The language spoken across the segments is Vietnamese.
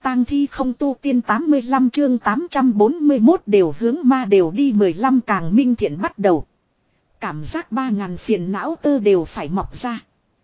tang thi không tu tiên 85 chương 841 đều hướng ma đều đi 15 càng minh thiện bắt đầu. Cảm giác 3.000 phiền não tơ đều phải mọc ra.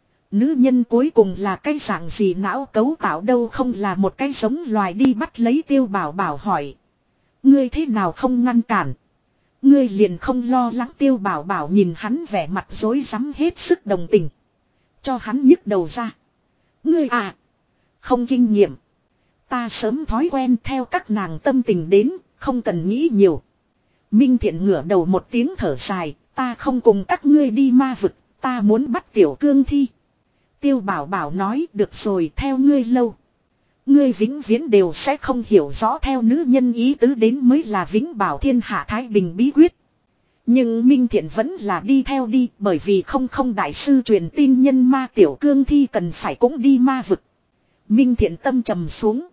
Nữ nhân cuối cùng là cái dạng gì não cấu tạo đâu không là một cái giống loài đi bắt lấy Tiêu Bảo Bảo hỏi. Ngươi thế nào không ngăn cản? Ngươi liền không lo lắng Tiêu Bảo Bảo nhìn hắn vẻ mặt rối rắm hết sức đồng tình. Cho hắn nhức đầu ra. Ngươi à. Không kinh nghiệm. Ta sớm thói quen theo các nàng tâm tình đến, không cần nghĩ nhiều. Minh Thiện ngửa đầu một tiếng thở dài, ta không cùng các ngươi đi ma vực, ta muốn bắt Tiểu Cương Thi. Tiêu Bảo Bảo nói được rồi theo ngươi lâu. Ngươi vĩnh viễn đều sẽ không hiểu rõ theo nữ nhân ý tứ đến mới là vĩnh bảo thiên hạ thái bình bí quyết. Nhưng Minh Thiện vẫn là đi theo đi bởi vì không đại sư truyền tin nhân ma Tiểu Cương Thi cần phải cũng đi ma vực. Minh Thiện tâm trầm xuống.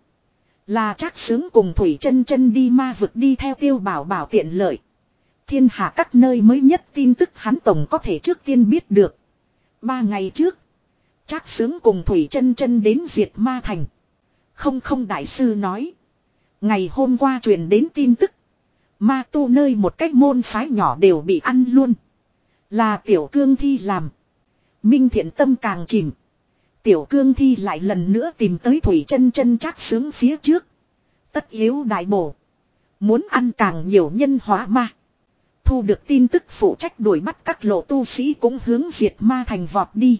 Là Trác Sướng cùng Thủy Chân Chân đi ma vực đi theo Tiêu Bảo Bảo tiện lợi. Thiên hạ các nơi mới nhất tin tức hắn tổng có thể trước tiên biết được. 3 ngày trước. Trác Sướng cùng Thủy Chân Chân đến diệt ma thành. Không đại sư nói. Ngày hôm qua truyền đến tin tức. Ma tu nơi một cách môn phái nhỏ đều bị ăn luôn. Là Tiểu Cương Thi làm. Minh Thiện tâm càng chìm. Tiểu Cương Thi lại lần nữa tìm tới Thủy Chân Chân Trác Sướng phía trước. Tất yếu đại bổ. Muốn ăn càng nhiều nhân hóa ma. Thu được tin tức phụ trách đuổi bắt các lộ tu sĩ cũng hướng diệt ma thành vọt đi.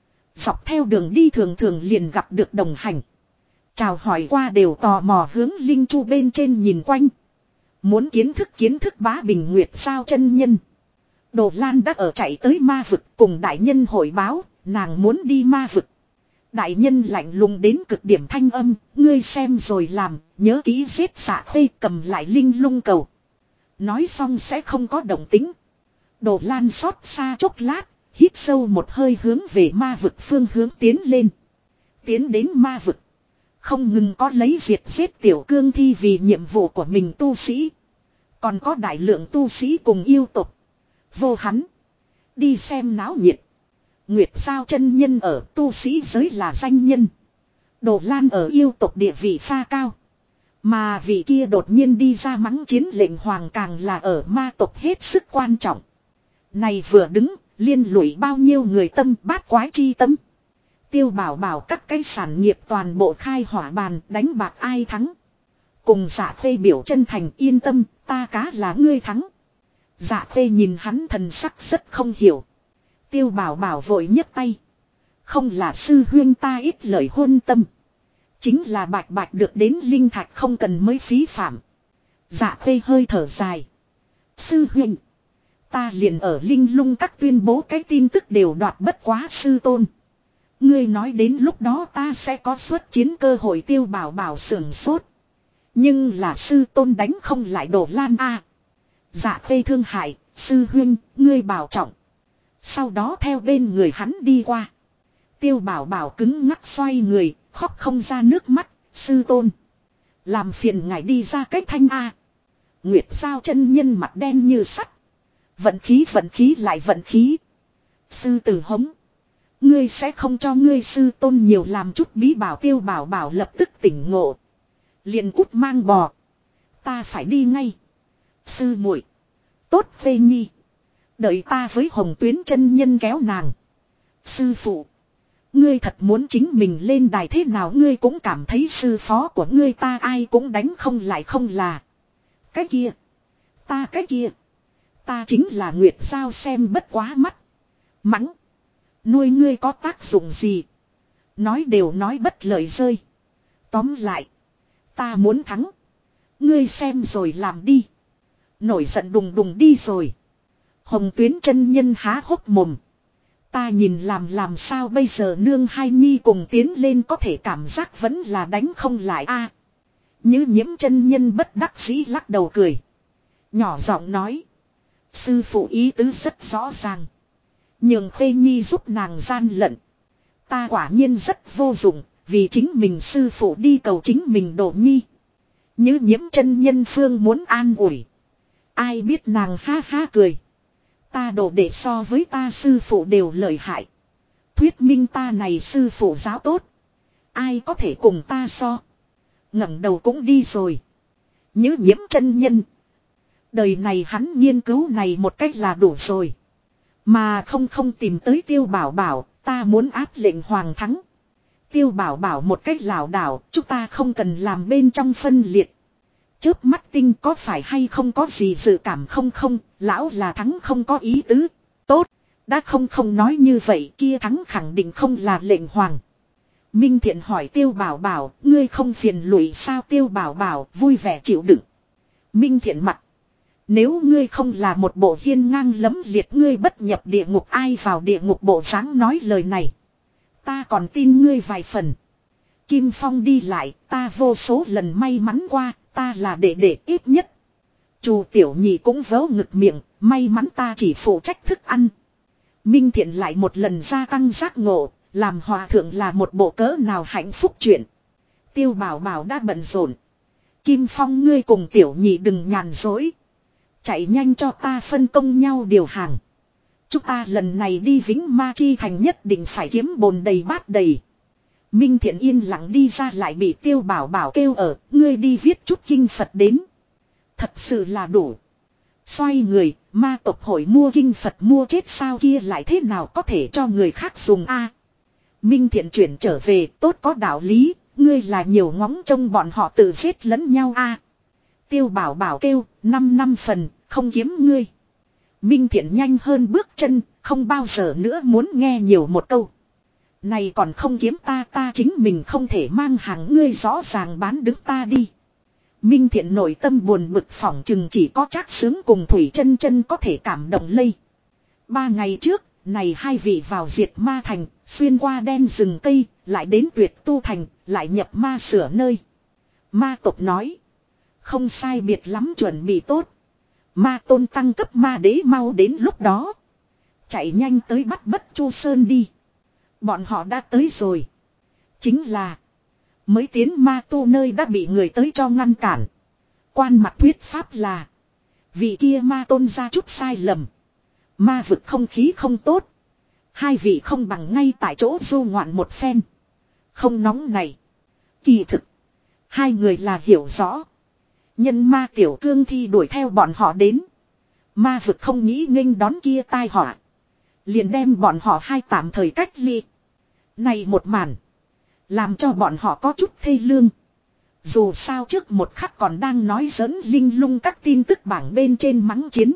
Dọc theo đường đi thường thường liền gặp được đồng hành. Chào hỏi qua đều tò mò hướng Linh Chu bên trên nhìn quanh. Muốn kiến thức Bá Bình Nguyệt sao chân nhân. Đồ Lan đã ở chạy tới ma vực cùng đại nhân hội báo, nàng muốn đi ma vực. Đại nhân lạnh lùng đến cực điểm thanh âm, ngươi xem rồi làm, nhớ kỹ giết xạ khê cầm lại linh lung cầu. Nói xong sẽ không có động tính. Đồ Lan xót xa chốc lát, hít sâu một hơi hướng về ma vực phương hướng tiến lên. Tiến đến ma vực. Không ngừng có lấy diệt giết Tiểu Cương Thi vì nhiệm vụ của mình tu sĩ. Còn có đại lượng tu sĩ cùng yêu tục. Vô hắn. Đi xem náo nhiệt. Nguyệt sao chân nhân ở tu sĩ giới là danh nhân. Đồ Lan ở yêu tục địa vị pha cao. Mà vị kia đột nhiên đi ra mắng chiến lệnh hoàng càng là ở ma tộc hết sức quan trọng. Này vừa đứng, liên lụy bao nhiêu người tâm bát quái chi tâm. Tiêu Bảo Bảo các cái sản nghiệp toàn bộ khai hỏa bàn đánh bạc ai thắng. Cùng Dạ Khê biểu chân thành yên tâm, ta cá là ngươi thắng. Dạ Khê nhìn hắn thần sắc rất không hiểu. Tiêu Bảo Bảo vội nhấc tay. Không là sư huyên ta ít lời hôn tâm. Chính là bạch bạch được đến linh thạch không cần mới phí phạm. Dạ Khê hơi thở dài. Sư huynh. Ta liền ở linh lung các tuyên bố cái tin tức đều đoạt bất quá sư tôn. Ngươi nói đến lúc đó ta sẽ có xuất chiến cơ hội. Tiêu Bảo Bảo sưởng sốt. Nhưng là sư tôn đánh không lại Đồ Lan a. Dạ Khê thương hại, sư huynh, ngươi bảo trọng. Sau đó theo bên người hắn đi qua. Tiêu Bảo Bảo cứng ngắc xoay người, khóc không ra nước mắt, sư tôn. Làm phiền ngài đi ra cách thanh a. Nguyệt sao chân nhân mặt đen như sắt. Vận khí lại vận khí. Sư tử hống. Ngươi sẽ không cho ngươi sư tôn nhiều làm chút bí bảo. Tiêu Bảo Bảo lập tức tỉnh ngộ. Liền cút mang bò. Ta phải đi ngay. Sư muội tốt phê nhi. Đợi ta với Hồng Tuyến chân nhân kéo nàng. Sư phụ. Ngươi thật muốn chính mình lên đài thế nào ngươi cũng cảm thấy sư phó của ngươi ta ai cũng đánh không lại không là. Cái kia. Ta cái kia. Ta chính là Nguyệt sao xem bất quá mắt. Mắng. Nuôi ngươi có tác dụng gì. Nói đều nói bất lợi rơi. Tóm lại. Ta muốn thắng. Ngươi xem rồi làm đi. Nổi giận đùng đùng đi rồi. Hồng Tuyến chân nhân há hốc mồm. Ta nhìn làm sao bây giờ nương hai nhi cùng tiến lên có thể cảm giác vẫn là đánh không lại a. Như Nhiễm chân nhân bất đắc dĩ lắc đầu cười. Nhỏ giọng nói. Sư phụ ý tứ rất rõ ràng. Nhường Khê Nhi giúp nàng gian lận. Ta quả nhiên rất vô dụng. Vì chính mình sư phụ đi cầu chính mình Đồ Nhi. Như Nhiễm chân nhân phương muốn an ủi. Ai biết nàng ha ha cười. Ta đồ để so với ta sư phụ đều lợi hại. Thuyết minh ta này sư phụ giáo tốt. Ai có thể cùng ta so. ngẩng đầu cũng đi rồi. Như Nhiễm chân nhân. Đời này hắn nghiên cứu này một cách là đủ rồi. Mà không tìm tới Tiêu Bảo Bảo, ta muốn áp lệnh hoàng thắng. Tiêu Bảo Bảo một cách lảo đảo, chúng ta không cần làm bên trong phân liệt. Chớp mắt tinh có phải hay không có gì dự cảm không, lão là thắng không có ý tứ. Tốt, đã không nói như vậy kia thắng khẳng định không là lệnh hoàng. Minh Thiện hỏi Tiêu Bảo Bảo, ngươi không phiền lụy sao? Tiêu Bảo Bảo vui vẻ chịu đựng. Minh Thiện mặt. Nếu ngươi không là một bộ hiên ngang lấm liệt ngươi bất nhập địa ngục ai vào địa ngục bộ dáng nói lời này. Ta còn tin ngươi vài phần. Kim Phong đi lại, ta vô số lần may mắn qua, ta là đệ ít nhất. Chu Tiểu Nhị cũng vớ ngực miệng, may mắn ta chỉ phụ trách thức ăn. Minh Thiện lại một lần gia tăng giác ngộ, làm hòa thượng là một bộ cỡ nào hạnh phúc chuyện. Tiêu Bảo Bảo đã bận rộn. Kim Phong ngươi cùng Tiểu Nhị đừng nhàn dối. Chạy nhanh cho ta phân công nhau điều hàng. Chúng ta lần này đi Vĩnh Ma Chi Thành nhất định phải kiếm bồn đầy bát đầy. Minh Thiện yên lặng đi ra lại bị Tiêu Bảo Bảo kêu ở, ngươi đi viết chút kinh Phật đến. Thật sự là đủ. Xoay người, ma tộc hội mua kinh Phật mua chết sao kia lại thế nào có thể cho người khác dùng a? Minh Thiện chuyển trở về, tốt có đạo lý, ngươi là nhiều ngóng trông bọn họ tự giết lẫn nhau a. Tiêu Bảo Bảo kêu, 5 năm phần, không kiếm ngươi. Minh Thiện nhanh hơn bước chân, không bao giờ nữa muốn nghe nhiều một câu. Này còn không kiếm ta chính mình không thể mang hàng ngươi rõ ràng bán đứng ta đi. Minh Thiện nội tâm buồn bực phỏng chừng chỉ có Trác Sướng cùng Thủy Chân Chân có thể cảm động lây. 3 ngày trước, này hai vị vào Diệt Ma Thành, xuyên qua đen rừng cây, lại đến Tuyệt Tu Thành, lại nhập ma sửa nơi. Ma tộc nói. Không sai biệt lắm chuẩn bị tốt. Ma tôn tăng cấp ma đế mau đến lúc đó. Chạy nhanh tới bắt Bất Chu Sơn đi. Bọn họ đã tới rồi. Chính là. Mới tiến ma tu nơi đã bị người tới cho ngăn cản. Quan mặt thuyết pháp là. Vị kia ma tôn ra chút sai lầm. Ma vực không khí không tốt. Hai vị không bằng ngay tại chỗ du ngoạn một phen. Không nóng này. Kỳ thực. Hai người là hiểu rõ. Nhân ma tiểu cương thi đuổi theo bọn họ đến. Ma vực không nghĩ nghênh đón kia tai họa. Liền đem bọn họ hai tạm thời cách ly. Này một màn. Làm cho bọn họ có chút thê lương. Dù sao trước một khắc còn đang nói giỡn linh lung các tin tức bảng bên trên mắng chiến.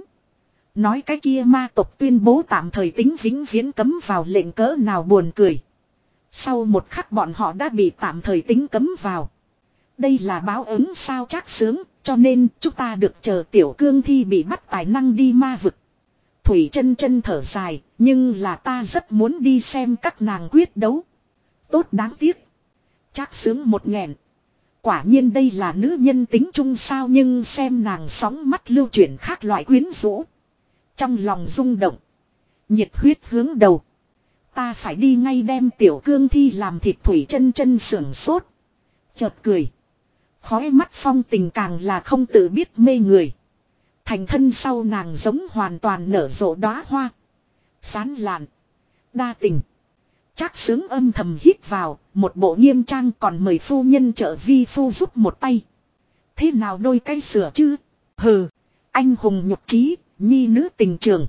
Nói cái kia ma tộc tuyên bố tạm thời tính vĩnh viễn cấm vào lệnh cỡ nào buồn cười. Sau một khắc bọn họ đã bị tạm thời tính cấm vào. Đây là báo ứng sao Trác Sướng, cho nên chúng ta được chờ tiểu cương thi bị bắt tài năng đi ma vực. Thủy Chân Chân thở dài, nhưng là ta rất muốn đi xem các nàng quyết đấu. Tốt đáng tiếc. Trác Sướng một nghẹn. Quả nhiên đây là nữ nhân tính chung sao nhưng xem nàng sóng mắt lưu chuyển khác loại quyến rũ. Trong lòng rung động. Nhiệt huyết hướng đầu. Ta phải đi ngay đem tiểu cương thi làm thịt. Thủy Chân Chân sưởng sốt. Chợt cười. Khói mắt phong tình càng là không tự biết mê người. Thành thân sau nàng giống hoàn toàn nở rộ đóa hoa. Sán lạn. Đa tình. Trác Sướng âm thầm hít vào. Một bộ nghiêm trang còn mời phu nhân trợ vi phu giúp một tay. Thế nào đôi cây sửa chứ? Hừ. Anh hùng nhục trí. Nhi nữ tình trường.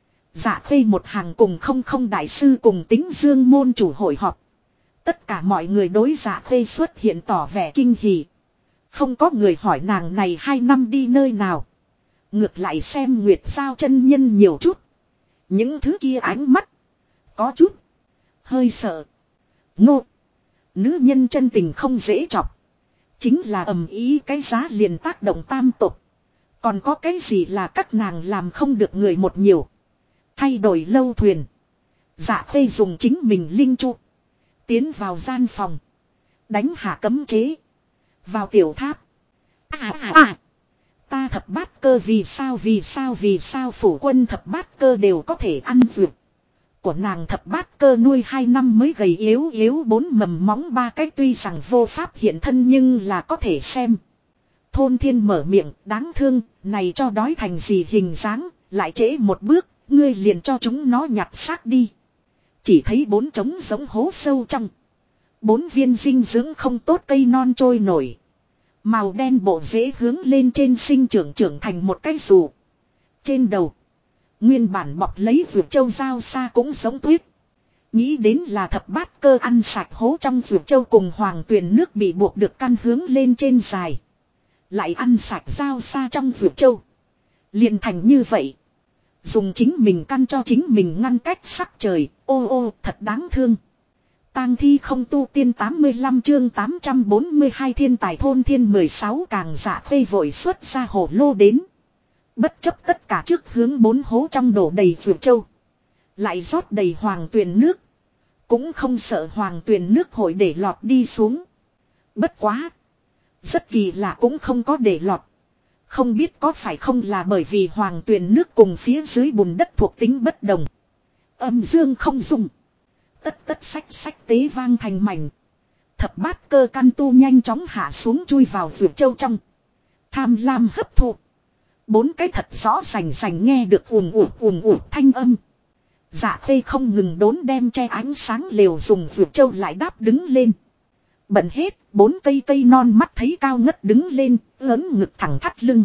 Dạ Khê một hàng cùng không đại sư cùng Tính Dương môn chủ hội họp. Tất cả mọi người đối Dạ Khê xuất hiện tỏ vẻ kinh hỉ. Không có người hỏi nàng này 2 năm đi nơi nào. Ngược lại xem Nguyệt Giao chân nhân nhiều chút. Những thứ kia ánh mắt. Có chút. Hơi sợ. Ngô. Nữ nhân chân tình không dễ chọc. Chính là ầm ý cái giá liền tác động tam tục. Còn có cái gì là các nàng làm không được người một nhiều. Thay đổi lâu thuyền. Dạ Khê dùng chính mình linh chu. Tiến vào gian phòng. Đánh hạ cấm chế. Vào tiểu tháp. Ta thập bát cơ vì sao phủ quân thập bát cơ đều có thể ăn vượt. Của nàng thập bát cơ nuôi 2 năm mới gầy yếu 4 mầm móng 3 cái tuy rằng vô pháp hiện thân nhưng là có thể xem. Thôn Thiên mở miệng đáng thương, này cho đói thành gì hình dáng, lại trễ một bước, ngươi liền cho chúng nó nhặt xác đi. Chỉ thấy 4 trống giống hố sâu trong. 4 viên dinh dưỡng không tốt cây non trôi nổi. Màu đen bộ rễ hướng lên trên sinh trưởng thành một cái dù. Trên đầu. Nguyên bản bọc lấy vượt châu dao xa cũng giống tuyết. Nghĩ đến là thập bát cơ ăn sạch hố trong vượt châu cùng hoàng tuyền nước bị buộc được căn hướng lên trên dài. Lại ăn sạch dao xa trong vượt châu. Liền thành như vậy. Dùng chính mình căn cho chính mình ngăn cách sắc trời. Ô ô thật đáng thương. Tang thi không tu tiên 85 chương 842 thiên tài thôn thiên 16 càng dạ phê vội xuất ra hồ lô đến. Bất chấp tất cả trước hướng 4 hố trong đổ đầy vượt châu. Lại rót đầy hoàng tuyền nước. Cũng không sợ hoàng tuyền nước hội để lọt đi xuống. Bất quá. Rất kỳ lạ cũng không có để lọt. Không biết có phải không là bởi vì hoàng tuyền nước cùng phía dưới bùn đất thuộc tính bất đồng. Âm dương không dùng. Tất sách tế vang thành mảnh. Thập bát cơ căn tu nhanh chóng hạ xuống chui vào vượt châu trong. Tham lam hấp thụ. 4 cái thật rõ rành nghe được ùm ụt thanh âm. Dạ phê không ngừng đốn đem che ánh sáng liều dùng vượt châu lại đáp đứng lên. Bận hết, 4 cây non mắt thấy cao ngất đứng lên, lớn ngực thẳng thắt lưng.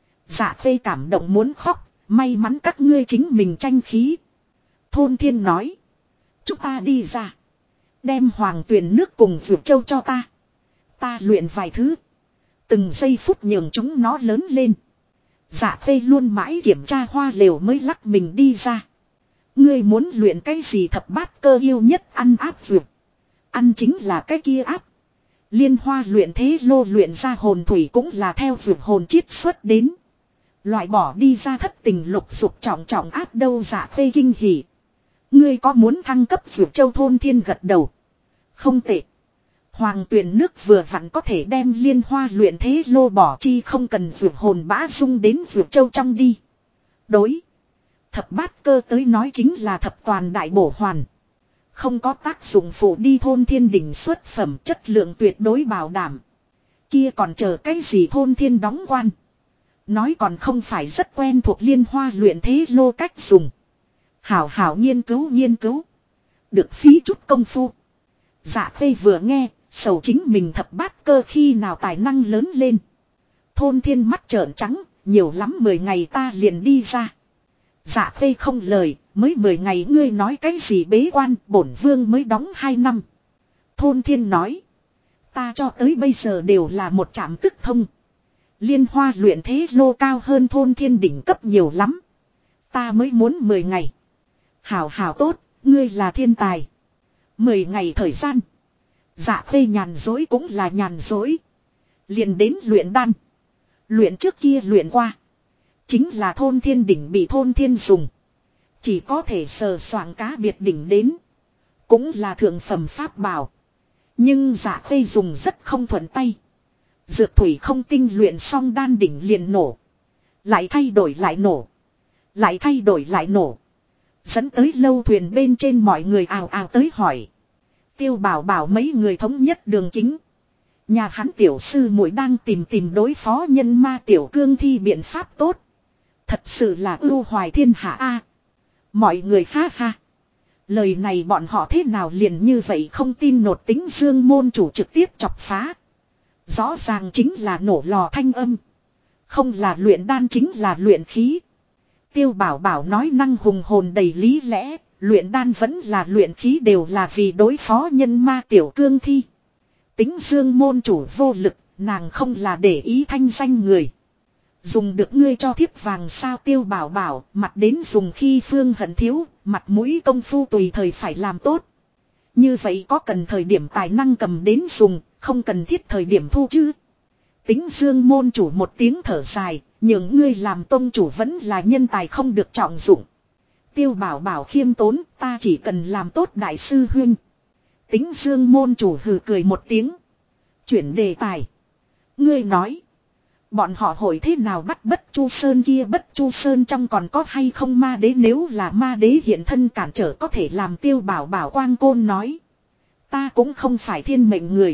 Dạ phê cảm động muốn khóc, may mắn các ngươi chính mình tranh khí. Thôn thiên nói. Chúng ta đi ra. Đem hoàng tuyền nước cùng vượt châu cho ta. Ta luyện vài thứ. Từng giây phút nhường chúng nó lớn lên. Dạ phê luôn mãi kiểm tra hoa lều mới lắc mình đi ra. Ngươi muốn luyện cái gì thập bát cơ yêu nhất ăn áp vượt. Ăn chính là cái kia áp. Liên hoa luyện thế lô luyện ra hồn thủy cũng là theo vượt hồn chiết xuất đến. Loại bỏ đi ra thất tình lục dục trọng áp đâu dạ phê kinh hỉ. Ngươi có muốn thăng cấp vượt châu thôn thiên gật đầu. Không tệ. Hoàng tuyền nước vừa vặn có thể đem liên hoa luyện thế lô bỏ chi không cần vượt hồn bã dung đến vượt châu trong đi. Đối. Thập bát cơ tới nói chính là thập toàn đại bổ hoàn. Không có tác dụng phụ đi thôn thiên đỉnh xuất phẩm chất lượng tuyệt đối bảo đảm. Kia còn chờ cái gì thôn thiên đóng quan. Nói còn không phải rất quen thuộc liên hoa luyện thế lô cách dùng. Hảo nghiên cứu. Được phí chút công phu. Dạ phê vừa nghe, sầu chính mình thập bát cơ khi nào tài năng lớn lên. Thôn thiên mắt trợn trắng, nhiều lắm 10 ngày ta liền đi ra. Dạ phê không lời, mới 10 ngày ngươi nói cái gì bế quan, bổn vương mới đóng 2 năm. Thôn thiên nói, ta cho tới bây giờ đều là một trạm tức thông. Liên hoa luyện thế lô cao hơn thôn thiên đỉnh cấp nhiều lắm. Ta mới muốn 10 ngày. Hảo tốt, ngươi là thiên tài. 10 ngày thời gian. Dạ phê nhàn dối cũng là nhàn dối. Liền đến luyện đan. Luyện trước kia luyện qua. Chính là thôn thiên đỉnh bị thôn thiên dùng. Chỉ có thể sờ soạng cá biệt đỉnh đến. Cũng là thượng phẩm pháp bảo. Nhưng dạ phê dùng rất không thuận tay. Dược thủy không tinh luyện xong đan đỉnh liền nổ. Lại thay đổi lại nổ. Lại thay đổi lại nổ. Dẫn tới lâu thuyền bên trên mọi người ào tới hỏi. Tiêu bảo mấy người thống nhất đường chính. Nhà hắn tiểu sư muội đang tìm đối phó nhân ma tiểu cương thi biện pháp tốt. Thật sự là ưu hoài thiên hạ a. Mọi người ha. Lời này bọn họ thế nào liền như vậy không tin nột tính dương môn chủ trực tiếp chọc phá. Rõ ràng chính là nổ lò thanh âm. Không là luyện đan chính là luyện khí. Tiêu bảo nói năng hùng hồn đầy lý lẽ. Luyện đan vẫn là luyện khí đều là vì đối phó nhân ma tiểu cương thi. Tính dương môn chủ vô lực, nàng không là để ý thanh danh người. Dùng được ngươi cho thiếp vàng sao tiêu bảo, mặt đến dùng khi phương hận thiếu, mặt mũi công phu tùy thời phải làm tốt. Như vậy có cần thời điểm tài năng cầm đến dùng, không cần thiết thời điểm thu chứ. Tính dương môn chủ một tiếng thở dài, những ngươi làm tông chủ vẫn là nhân tài không được trọng dụng. Tiêu bảo khiêm tốn, ta chỉ cần làm tốt đại sư huynh. Tính dương môn chủ hừ cười một tiếng. Chuyển đề tài. Ngươi nói. Bọn họ hội thế nào bắt Bất Chu Sơn kia Bất Chu Sơn trong còn có hay không ma đế nếu là ma đế hiện thân cản trở có thể làm tiêu bảo quang côn nói. Ta cũng không phải thiên mệnh người.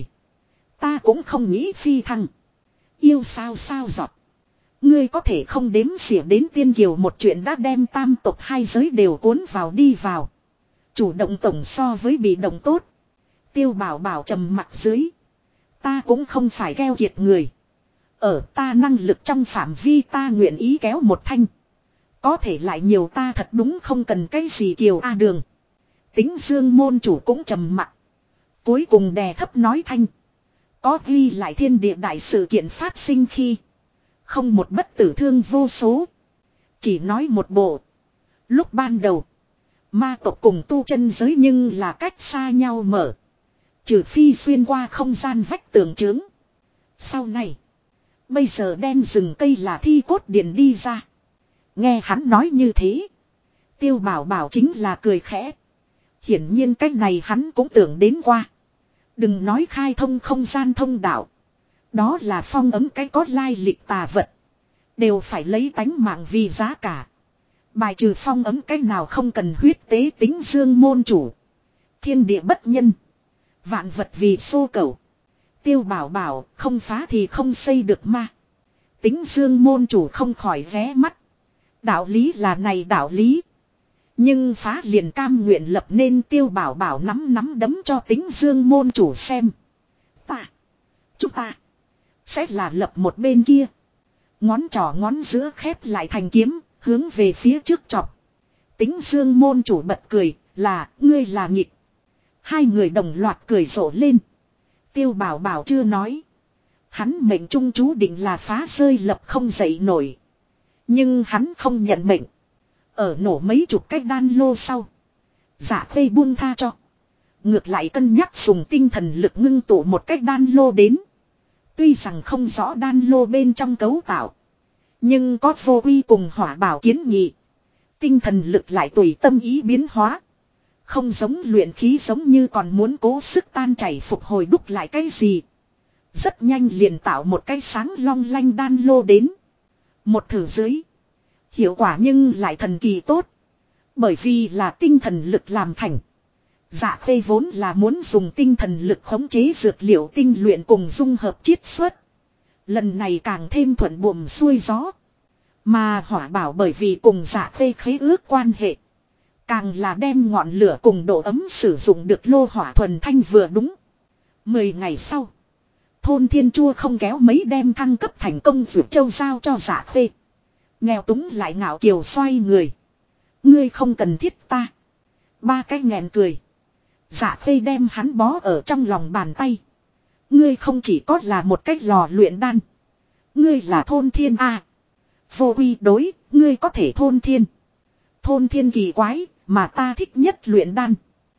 Ta cũng không nghĩ phi thăng. Yêu sao giọt. Ngươi có thể không đếm xỉa đến tiên kiều một chuyện đã đem tam tộc hai giới đều cuốn vào đi vào. Chủ động tổng so với bị động tốt. Tiêu bảo trầm mặt dưới. Ta cũng không phải gheo kiệt người. Ở ta năng lực trong phạm vi ta nguyện ý kéo một thanh. Có thể lại nhiều ta thật đúng không cần cái gì kiều A Đường. Tính Dương môn chủ cũng trầm mặc. Cuối cùng đè thấp nói thanh. Có ghi lại thiên địa đại sự kiện phát sinh khi. Không một bất tử thương vô số. Chỉ nói một bộ. Lúc ban đầu. Ma tộc cùng tu chân giới nhưng là cách xa nhau mở. Trừ phi xuyên qua không gian vách tường trướng. Sau này. Bây giờ đem rừng cây là thi cốt điền đi ra. Nghe hắn nói như thế. Tiêu Bảo Bảo chính là cười khẽ. Hiển nhiên cách này hắn cũng tưởng đến qua. Đừng nói khai thông không gian thông đạo. Đó là phong ấm cái có lai lịch tà vật. Đều phải lấy tánh mạng vì giá cả. Bài trừ phong ấm cái nào không cần huyết tế tính Dương môn chủ. Thiên địa bất nhân. Vạn vật vì xô cầu. Tiêu Bảo Bảo không phá thì không xây được ma. Tính Dương môn chủ không khỏi ghé mắt. Đạo lý là này đạo lý. Nhưng phá liền cam nguyện lập nên Tiêu Bảo Bảo nắm đấm cho Tính Dương môn chủ xem. Chúng ta sẽ là lập một bên kia. Ngón trỏ ngón giữa khép lại thành kiếm, hướng về phía trước chọc. Tính Dương môn chủ bật cười, là ngươi là nghịch. Hai người đồng loạt cười rộ lên. Tiêu Bảo Bảo chưa nói. Hắn mệnh trung chú định là phá rơi lập không dậy nổi. Nhưng hắn không nhận mệnh. Ở nổ mấy chục cái đan lô sau. Dạ Khê buông tha cho. Ngược lại cân nhắc dùng tinh thần lực ngưng tụ một cái đan lô đến. Tuy rằng không rõ đan lô bên trong cấu tạo. Nhưng có vô uy cùng hỏa bảo kiến nghị. Tinh thần lực lại tùy tâm ý biến hóa. Không giống luyện khí giống như còn muốn cố sức tan chảy phục hồi đúc lại cái gì. Rất nhanh liền tạo một cái sáng long lanh đan lô đến. Một thử dưới. Hiệu quả nhưng lại thần kỳ tốt. Bởi vì là tinh thần lực làm thành. Dạ Khê vốn là muốn dùng tinh thần lực khống chế dược liệu tinh luyện cùng dung hợp chiết xuất. Lần này càng thêm thuận buồm xuôi gió. Mà hỏa bảo bởi vì cùng Dạ Khê khế ước quan hệ. Càng là đem ngọn lửa cùng độ ấm sử dụng được lô hỏa thuần thanh vừa đúng. 10 ngày sau. Thôn Thiên Chua không kéo mấy đem thăng cấp thành công Dược Châu giao cho Dạ Khê. Nghèo túng lại ngạo kiều xoay người. Ngươi không cần thiết ta. Ba cái nghẹn cười. Dạ Khê đem hắn bó ở trong lòng bàn tay. Ngươi không chỉ có là một cái lò luyện đan. Ngươi là thôn thiên a. Vô uy đối, ngươi có thể thôn thiên. Thôn thiên kỳ quái, mà ta thích nhất luyện đan.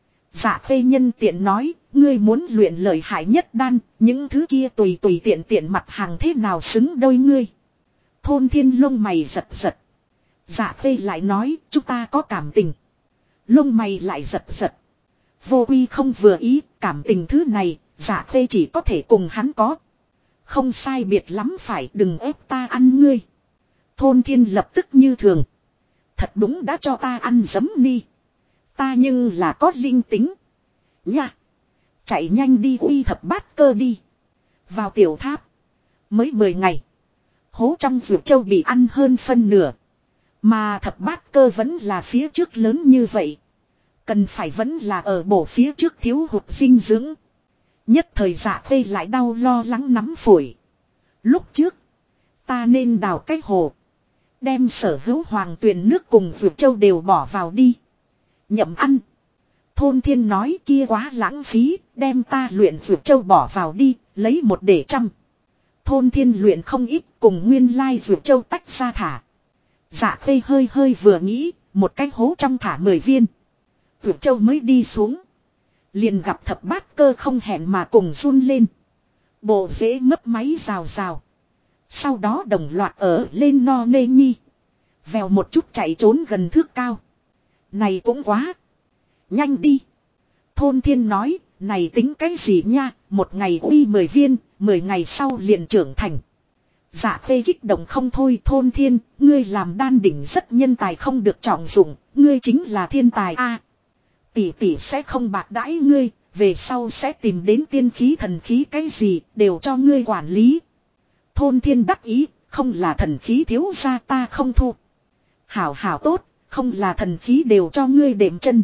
Dạ Khê nhân tiện nói, ngươi muốn luyện lợi hại nhất đan, những thứ kia tùy tiện tiện mặt hàng thế nào xứng đôi ngươi. Thôn thiên lông mày giật giật. Dạ Khê lại nói, chúng ta có cảm tình. Lông mày lại giật giật. Vô uy không vừa ý, cảm tình thứ này, Dạ Khê chỉ có thể cùng hắn có. Không sai biệt lắm phải, đừng ép ta ăn ngươi. Thôn thiên lập tức như thường. Thật đúng đã cho ta ăn giấm ni. Ta nhưng là có linh tính. Nha. Chạy nhanh đi uy thập bát cơ đi. Vào tiểu tháp. Mới 10 ngày. Hố trong Dược Châu bị ăn hơn phân nửa. Mà thập bát cơ vẫn là phía trước lớn như vậy. Cần phải vẫn là ở bổ phía trước thiếu hụt dinh dưỡng. Nhất thời Dạ Khê lại đau lo lắng nắm phổi. Lúc trước. Ta nên đào cái hồ. Đem sở hữu hoàng tuyền nước cùng Dược Châu đều bỏ vào đi. Nhậm ăn. Thôn thiên nói kia quá lãng phí. Đem ta luyện Dược Châu bỏ vào đi. Lấy một để trăm. Thôn thiên luyện không ít cùng nguyên lai Dược Châu tách ra thả. Dạ Khê hơi vừa nghĩ. Một cái hố trong thả 10 viên. Dược Châu mới đi xuống. Liền gặp thập bát cơ không hẹn mà cùng run lên. Bộ rễ mấp máy rào rào. Sau đó đồng loạt ở lên no nê nhi. Vèo một chút chạy trốn gần thước cao. Này cũng quá. Nhanh đi. Thôn thiên nói. Này tính cái gì nha. Một ngày uy 10 viên. 10 ngày sau liền trưởng thành. Dạ Khê kích động không thôi. Thôn thiên. Ngươi làm đan đỉnh rất nhân tài không được trọng dụng. Ngươi chính là thiên tài a. Tỷ tỷ sẽ không bạc đãi ngươi. Về sau sẽ tìm đến tiên khí thần khí cái gì. Đều cho ngươi quản lý. Thôn thiên đắc ý. Không là thần khí thiếu ra ta không thu. Hảo hảo tốt. Không là thần khí đều cho ngươi đệm chân.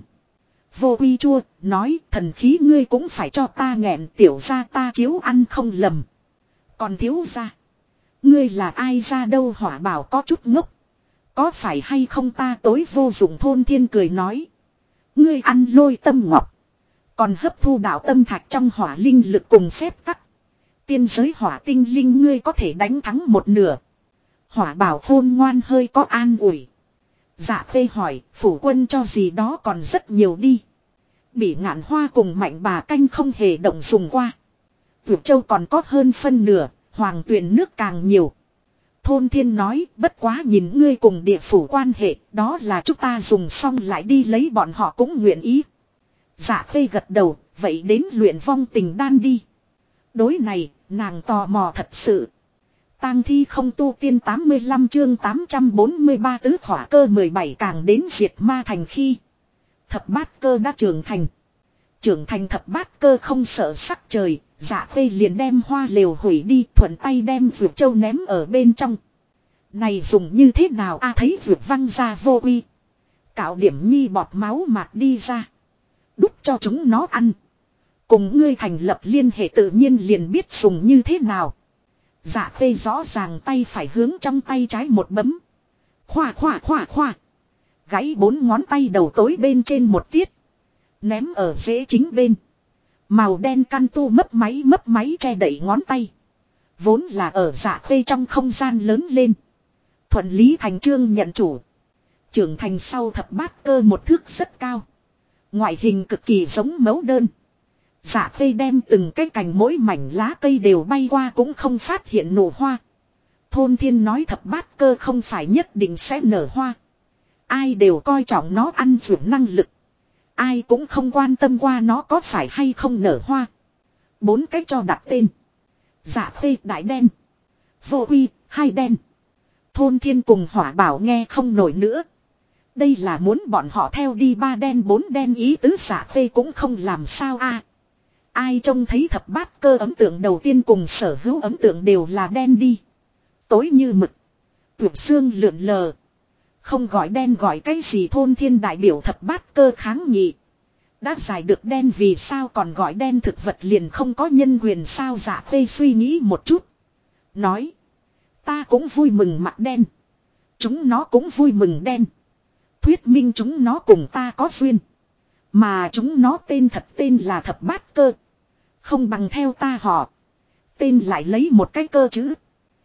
Vô uy chua nói thần khí ngươi cũng phải cho ta nghẹn tiểu ra ta chiếu ăn không lầm. Còn thiếu ra. Ngươi là ai ra đâu Hỏa Bảo có chút ngốc. Có phải hay không ta tối vô dụng Thôn Thiên cười nói. Ngươi ăn lôi tâm ngọc. Còn hấp thu đạo tâm thạch trong hỏa linh lực cùng phép tắc. Tiên giới hỏa tinh linh ngươi có thể đánh thắng một nửa. Hỏa Bảo khôn ngoan hơi có an ủi. Dạ Khê hỏi, phủ quân cho gì đó còn rất nhiều đi. Bỉ Ngạn Hoa cùng Mạnh Bà Canh không hề động dùng qua. Vượt Châu còn có hơn phân nửa, Hoàng Tuyền nước càng nhiều. Thôn Thiên nói, bất quá nhìn ngươi cùng địa phủ quan hệ, đó là chúng ta dùng xong lại đi lấy bọn họ cũng nguyện ý. Dạ Khê gật đầu, vậy đến luyện vong tình đan đi. Đối này, nàng tò mò thật sự. Tang thi không tu tiên 85 chương 843 tứ hỏa cơ 17 càng đến diệt ma thành khi. Thập bát cơ đã trưởng thành. Trưởng thành thập bát cơ không sợ sắc trời, Dạ Khê liền đem hoa lều hủy đi thuận tay đem vượt châu ném ở bên trong. Này dùng như thế nào thấy vượt văng ra vô uy. Cạo điểm nhi bọt máu mạt đi ra. Đút cho chúng nó ăn. Cùng ngươi thành lập liên hệ tự nhiên liền biết dùng như thế nào. Dạ Khê rõ ràng tay phải hướng trong tay trái một bấm. Khoa. Gãy 4 ngón tay đầu tối bên trên một tiết. Ném ở rễ chính bên. Màu đen căn tu mấp máy che đậy ngón tay. Vốn là ở Dạ Khê trong không gian lớn lên. Thuận lý thành trương nhận chủ. Trưởng thành sau thập bát cơ một thước rất cao. Ngoại hình cực kỳ giống mẫu đơn. Dạ Khê đem từng cái cành mỗi mảnh lá cây đều bay qua cũng không phát hiện nổ hoa. Thôn Thiên nói thập bát cơ không phải nhất định sẽ nở hoa. Ai đều coi trọng nó ăn dưỡng năng lực. Ai cũng không quan tâm qua nó có phải hay không nở hoa. 4 cách cho đặt tên. Dạ Khê đại đen. Vô uy, hai đen. Thôn Thiên cùng Hỏa Bảo nghe không nổi nữa. Đây là muốn bọn họ theo đi 3 đen 4 đen ý tứ Dạ Khê cũng không làm sao Ai trông thấy thập bát cơ ấn tượng đầu tiên cùng sở hữu ấn tượng đều là đen đi. Tối như mực. Tuyệt xương lượn lờ. Không gọi đen gọi cái gì Thôn Thiên đại biểu thập bát cơ kháng nghị. Đã giải được đen vì sao còn gọi đen thực vật liền không có nhân quyền sao Dạ Khê suy nghĩ một chút. Nói. Ta cũng vui mừng mặt đen. Chúng nó cũng vui mừng đen. Thuyết minh chúng nó cùng ta có duyên. Mà chúng nó tên thật tên là thập bát cơ. Không bằng theo ta họ. Tên lại lấy một cái cơ chữ.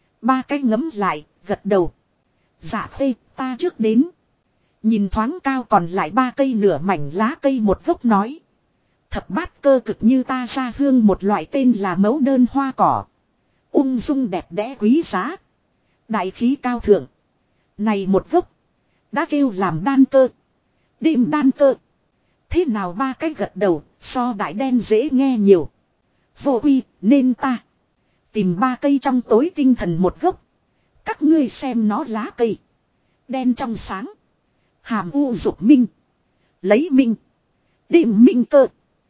3 cái ngấm lại, gật đầu. Dạ Khê, ta trước đến. Nhìn thoáng cao còn lại 3 cây nửa mảnh lá cây một gốc nói. Thập bát cơ cực như ta ra hương một loại tên là mẫu đơn hoa cỏ. Ung dung đẹp đẽ quý giá. Đại khí cao thượng. Này một gốc. Đã kêu làm đan cơ. Đêm đan cơ. Thế nào 3 cái gật đầu, so đại đen dễ nghe nhiều. Vô uy, nên ta. Tìm 3 cây trong tối tinh thần một gốc. Các ngươi xem nó lá cây. Đen trong sáng. Hàm u dục minh. Lấy minh. Đêm minh cơ.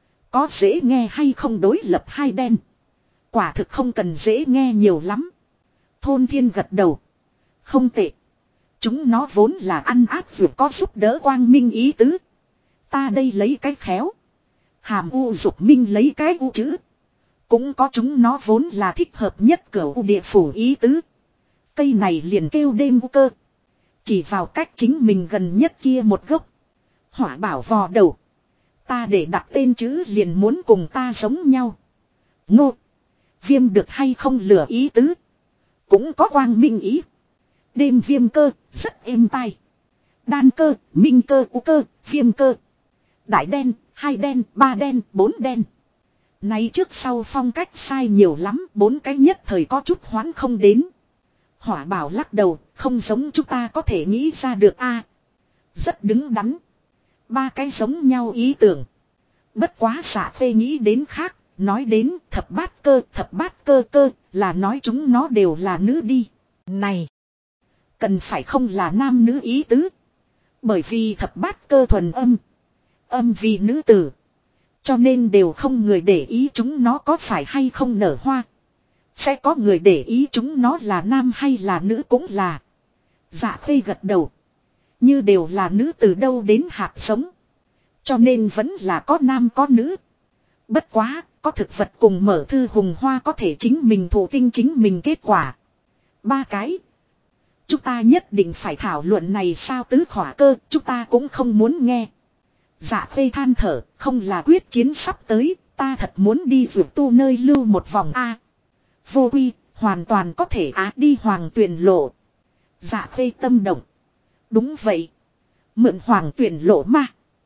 Có dễ nghe hay không đối lập hai đen. Quả thực không cần dễ nghe nhiều lắm. Thôn Thiên gật đầu. Không tệ. Chúng nó vốn là ăn áp vượt có giúp đỡ quang minh ý tứ. Ta đây lấy cái khéo. Hàm u dục minh lấy cái u chữ. Cũng có chúng nó vốn là thích hợp nhất cửu địa phủ ý tứ. Cây này liền kêu đêm u cơ. Chỉ vào cách chính mình gần nhất kia một gốc. Hỏa Bảo vò đầu. Ta để đặt tên chữ liền muốn cùng ta giống nhau. Ngô. Viêm được hay không lửa ý tứ. Cũng có quang minh ý. Đêm viêm cơ, rất êm tai. Đan cơ, minh cơ, u cơ, viêm cơ. Đại đen, 2 đen, 3 đen, 4 đen. Này trước sau phong cách sai nhiều lắm, 4 cái nhất thời có chút hoán không đến. Hỏa Bảo lắc đầu, không giống chúng ta có thể nghĩ ra được Rất đứng đắn. 3 cái giống nhau ý tưởng. Bất quá Dạ Khê nghĩ đến khác, nói đến thập bát cơ cơ, là nói chúng nó đều là nữ đi. Này, cần phải không là nam nữ ý tứ. Bởi vì thập bát cơ thuần âm. Âm vì nữ tử. Cho nên đều không người để ý chúng nó có phải hay không nở hoa. Sẽ có người để ý chúng nó là nam hay là nữ cũng là. Dạ Khê gật đầu. Như đều là nữ từ đâu đến hạt giống. Cho nên vẫn là có nam có nữ. Bất quá, có thực vật cùng mở thư hùng hoa có thể chính mình thụ tinh chính mình kết quả. Ba cái. Chúng ta nhất định phải thảo luận này sao tứ khỏa cơ, chúng ta cũng không muốn nghe. Dạ Khê than thở, không là quyết chiến sắp tới, ta thật muốn đi vượt tu nơi lưu một vòng A. Vô quy, hoàn toàn có thể đi hoàng tuyển lộ. Dạ Khê tâm động. Đúng vậy. Mượn hoàng tuyển lộ mà.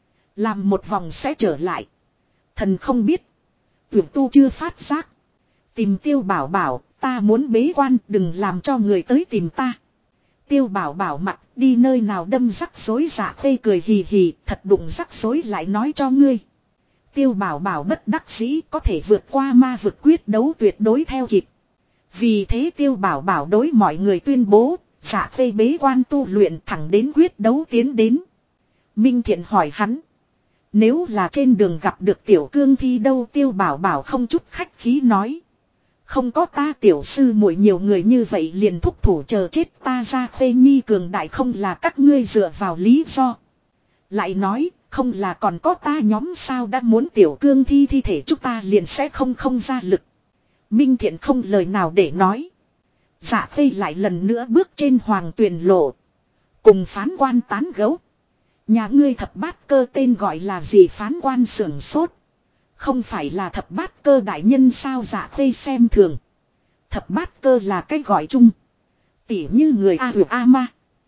Làm một vòng sẽ trở lại. Thần không biết. Vượt tu chưa phát giác. Tìm Tiêu Bảo Bảo, ta muốn bế quan, đừng làm cho người tới tìm ta. Tiêu Bảo Bảo mặt đi nơi nào đâm rắc rối. Dạ Khê cười hì hì, thật đụng rắc rối lại nói cho ngươi. Tiêu Bảo Bảo bất đắc dĩ, có thể vượt qua ma vực quyết đấu tuyệt đối theo kịp. Vì thế Tiêu Bảo Bảo đối mọi người tuyên bố, Dạ Khê bế quan tu luyện thẳng đến quyết đấu tiến đến. Minh Thiện hỏi hắn. Nếu là trên đường gặp được Tiểu Cương Thi đâu? Tiêu Bảo Bảo không chút khách khí nói. Không có ta tiểu sư muội nhiều người như vậy liền thúc thủ chờ chết ta. Ra Khê nhi cường đại không là các ngươi dựa vào lý do. Lại nói, không là còn có ta nhóm sao? Đã muốn Tiểu Cương Thi thi thể chúng ta liền sẽ không ra lực. Minh Thiện không lời nào để nói. Dạ Khê lại lần nữa bước trên hoàng tuyền lộ. Cùng phán quan tán gẫu. Nhà ngươi thập bát cơ tên gọi là gì? Phán quan sưởng sốt. Không phải là thập bát cơ đại nhân sao? Dạ Khê xem thường. Thập bát cơ là cái gọi chung. Tỉ như người A ma.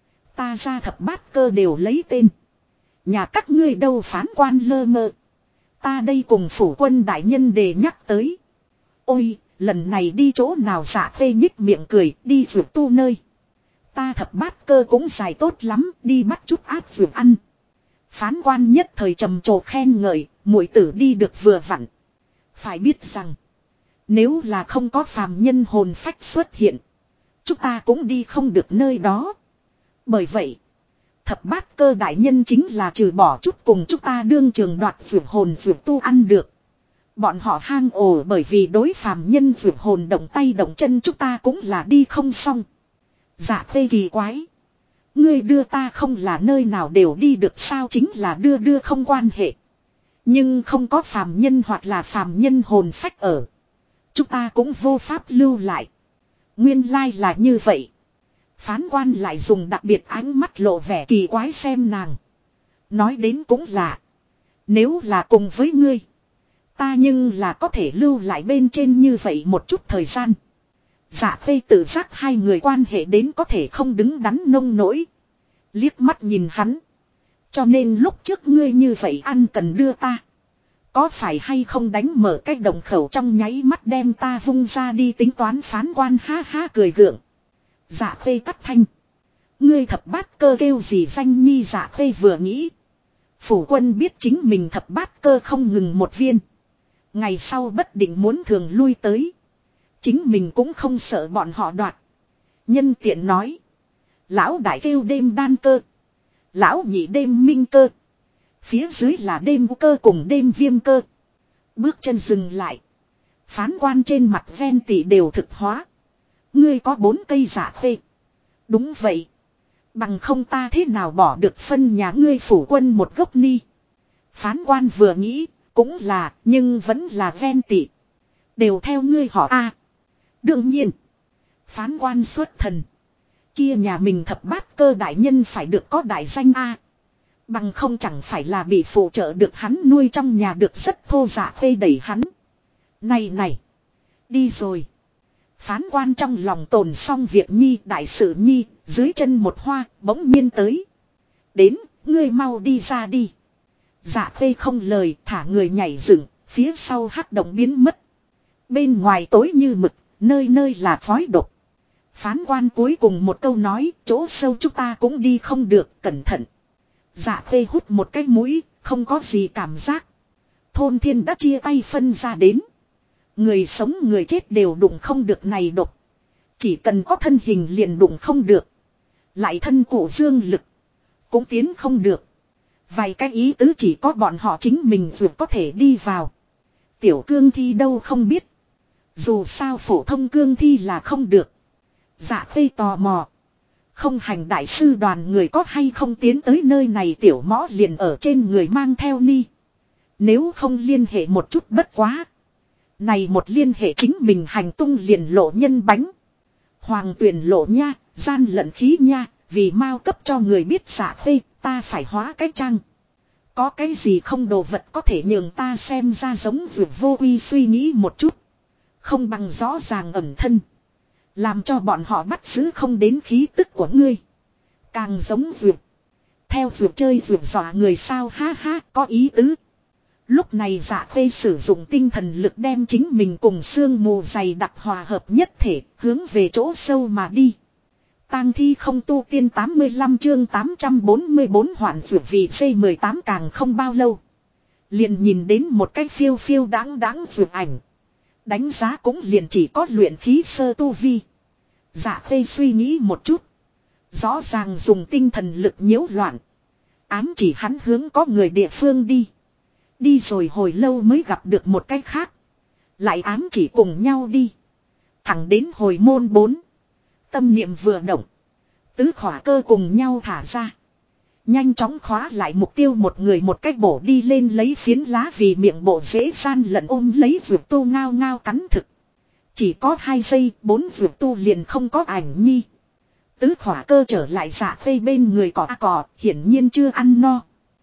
Ta ra thập bát cơ đều lấy tên. Nhà các ngươi đâu? Phán quan lơ mơ. Ta đây cùng phủ quân đại nhân đề nhắc tới. Ôi, lần này đi chỗ nào? Dạ Khê nhích miệng cười, đi vượt tu nơi. Ta thập bát cơ cũng dài tốt lắm, đi bắt chút áp vượt ăn. Phán quan nhất thời trầm trồ khen ngợi, muội tử đi được vừa vặn. Phải biết rằng, nếu là không có phàm nhân hồn phách xuất hiện, chúng ta cũng đi không được nơi đó. Bởi vậy, thập bát cơ đại nhân chính là trừ bỏ chút cùng chúng ta đương trường đoạt vượt hồn vượt tu ăn được. Bọn họ hang ổ bởi vì đối phàm nhân vượt hồn động tay động chân chúng ta cũng là đi không xong. Dạ Khê kỳ quái. Ngươi đưa ta không là nơi nào đều đi được sao? Chính là đưa không quan hệ. Nhưng không có phàm nhân hoặc là phàm nhân hồn phách ở. Chúng ta cũng vô pháp lưu lại. Nguyên lai là như vậy. Phán quan lại dùng đặc biệt ánh mắt lộ vẻ kỳ quái xem nàng. Nói đến cũng lạ. Nếu là cùng với ngươi, ta nhưng là có thể lưu lại bên trên như vậy một chút thời gian. Dạ Khê tự giác hai người quan hệ đến có thể không đứng đắn nông nỗi. Liếc mắt nhìn hắn. Cho nên lúc trước ngươi như vậy ăn cần đưa ta. Có phải hay không đánh mở cái đồng khẩu trong nháy mắt đem ta vung ra đi? Tính toán phán quan ha ha cười gượng. Dạ Khê cắt thanh. Ngươi thập bát cơ kêu gì danh nhi? Dạ Khê vừa nghĩ. Phủ quân biết chính mình thập bát cơ không ngừng một viên. Ngày sau bất định muốn thường lui tới. Chính mình cũng không sợ bọn họ đoạt. Nhân tiện nói. Lão đại kêu đêm đan cơ. Lão nhị đêm minh cơ. Phía dưới là đêm cơ cùng đêm viêm cơ. Bước chân dừng lại. Phán quan trên mặt ven tỉ đều thực hóa. Ngươi có 4 cây? Dạ Khê. Đúng vậy. Bằng không ta thế nào bỏ được phân nhà ngươi? Phủ quân một gốc ni. Phán quan vừa nghĩ. Cũng là, nhưng vẫn là ven tỉ. Đều theo ngươi họ A. Đương nhiên. Phán quan xuất thần. Kia nhà mình thập bát cơ đại nhân phải được có đại danh A. Bằng không chẳng phải là bị phụ trợ được hắn nuôi trong nhà được rất thô. Dạ Khê đẩy hắn. Này. Đi rồi. Phán quan trong lòng tồn xong việc nhi, đại sự nhi, dưới chân một hoa, bỗng nhiên tới. Đến, ngươi mau đi ra đi. Dạ Khê không lời, thả người nhảy dựng, phía sau hắc động biến mất. Bên ngoài tối như mực, nơi nơi là khói độc. Phán quan cuối cùng một câu nói, chỗ sâu chúng ta cũng đi không được, cẩn thận. Dạ Khê hút một cái mũi, không có gì cảm giác. Thôn thiên đã chia tay phân ra đến. Người sống người chết đều đụng không được này độc. Chỉ cần có thân hình liền đụng không được. Lại thân cổ dương lực. Cũng tiến không được. Vài cái ý tứ chỉ có bọn họ chính mình vượt có thể đi vào. Tiểu Cương Thi đâu không biết. Dù sao phổ thông cương thi là không được. Dạ Khê tò mò. Không hành đại sư đoàn người có hay không tiến tới nơi này? Tiểu mõ liền ở trên người mang theo ni. Nếu không liên hệ một chút bất quá. Này một liên hệ chính mình hành tung liền lộ nhân bánh. Hoàng tuyển lộ nha, gian lận khí nha, vì mau cấp cho người biết Dạ Khê, ta phải hóa cái trang. Có cái gì không đồ vật có thể nhường ta xem ra giống vượt vô uy suy nghĩ một chút. Không bằng rõ ràng ẩn thân. Làm cho bọn họ bắt giữ không đến khí tức của ngươi. Càng giống vượt. Theo vượt chơi vượt dọa người sao ha ha có ý tứ. Lúc này Dạ Khê sử dụng tinh thần lực đem chính mình cùng sương mù dày đặc hòa hợp nhất thể hướng về chỗ sâu mà đi. Tang thi không tu tiên 85 chương 844 hoạn vượt vì C18 càng không bao lâu. Liền nhìn đến một cái phiêu phiêu đáng đáng vượt ảnh. Đánh giá cũng liền chỉ có luyện khí sơ tu vi. Dạ Khê suy nghĩ một chút. Rõ ràng dùng tinh thần lực nhiễu loạn. Ám chỉ hắn hướng có người địa phương đi. Đi rồi hồi lâu mới gặp được một cái khác. Lại ám chỉ cùng nhau đi. Thẳng đến hồi môn 4. Tâm niệm vừa động. Tứ khỏa cơ cùng nhau thả ra. Nhanh chóng khóa lại mục tiêu một người một cách bổ đi lên lấy phiến lá vì miệng bộ dễ gian lận ôm lấy vượt tu ngao ngao cắn thực. Chỉ có 2 giây 4 vượt tu liền không có ảnh nhi. Tứ khỏa cơ trở lại Dạ Khê bên người cỏ hiển nhiên chưa ăn no.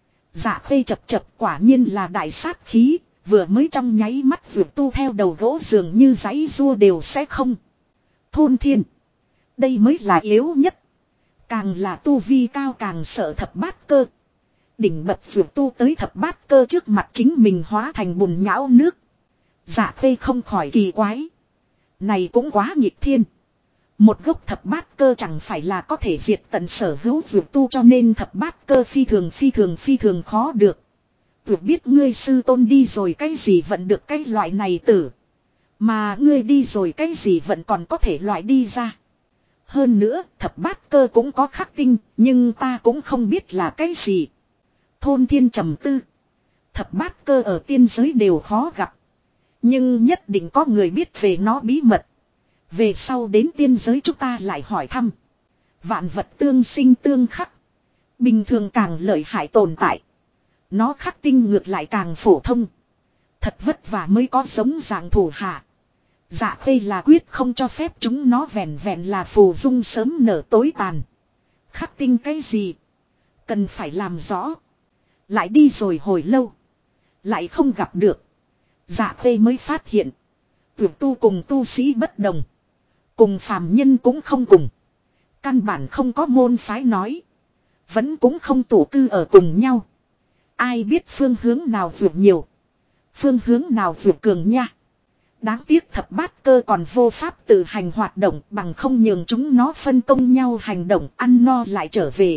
Dạ Khê chập chập quả nhiên là đại sát khí, vừa mới trong nháy mắt vượt tu theo đầu gỗ dường như giấy rua đều sẽ không. Thôn thiên. Đây mới là yếu nhất. Càng là tu vi cao càng sợ thập bát cơ. Đỉnh bật vượt tu tới thập bát cơ trước mặt chính mình hóa thành bùn nhão nước. Dạ Khê không khỏi kỳ quái. Này cũng quá nghịch thiên. Một gốc thập bát cơ chẳng phải là có thể diệt tận sở hữu vượt tu cho nên thập bát cơ phi thường khó được. Vượt biết ngươi sư tôn đi rồi cái gì vẫn được cái loại này tử. Mà ngươi đi rồi cái gì vẫn còn có thể loại đi ra. Hơn nữa thập bát cơ cũng có khắc tinh nhưng ta cũng không biết là cái gì. Thôn thiên trầm tư. Thập bát cơ ở tiên giới đều khó gặp. Nhưng nhất định có người biết về nó bí mật. Về sau đến tiên giới chúng ta lại hỏi thăm. Vạn vật tương sinh tương khắc. Bình thường càng lợi hại tồn tại. Nó khắc tinh ngược lại càng phổ thông. Thật vất vả mới có giống dạng thủ hạ. Dạ Khê là quyết không cho phép chúng nó vẹn vẹn là phù dung sớm nở tối tàn. Khắc tinh cái gì? Cần phải làm rõ. Lại đi rồi hồi lâu. Lại không gặp được. Dạ Khê mới phát hiện. Vượt tu cùng tu sĩ bất đồng. Cùng phàm nhân cũng không cùng. Căn bản không có môn phái nói. Vẫn cũng không tụ cư ở cùng nhau. Ai biết phương hướng nào vượt nhiều. Phương hướng nào vượt cường nha. Đáng tiếc thập bát cơ còn vô pháp tự hành hoạt động bằng không nhường chúng nó phân công nhau hành động ăn no lại trở về.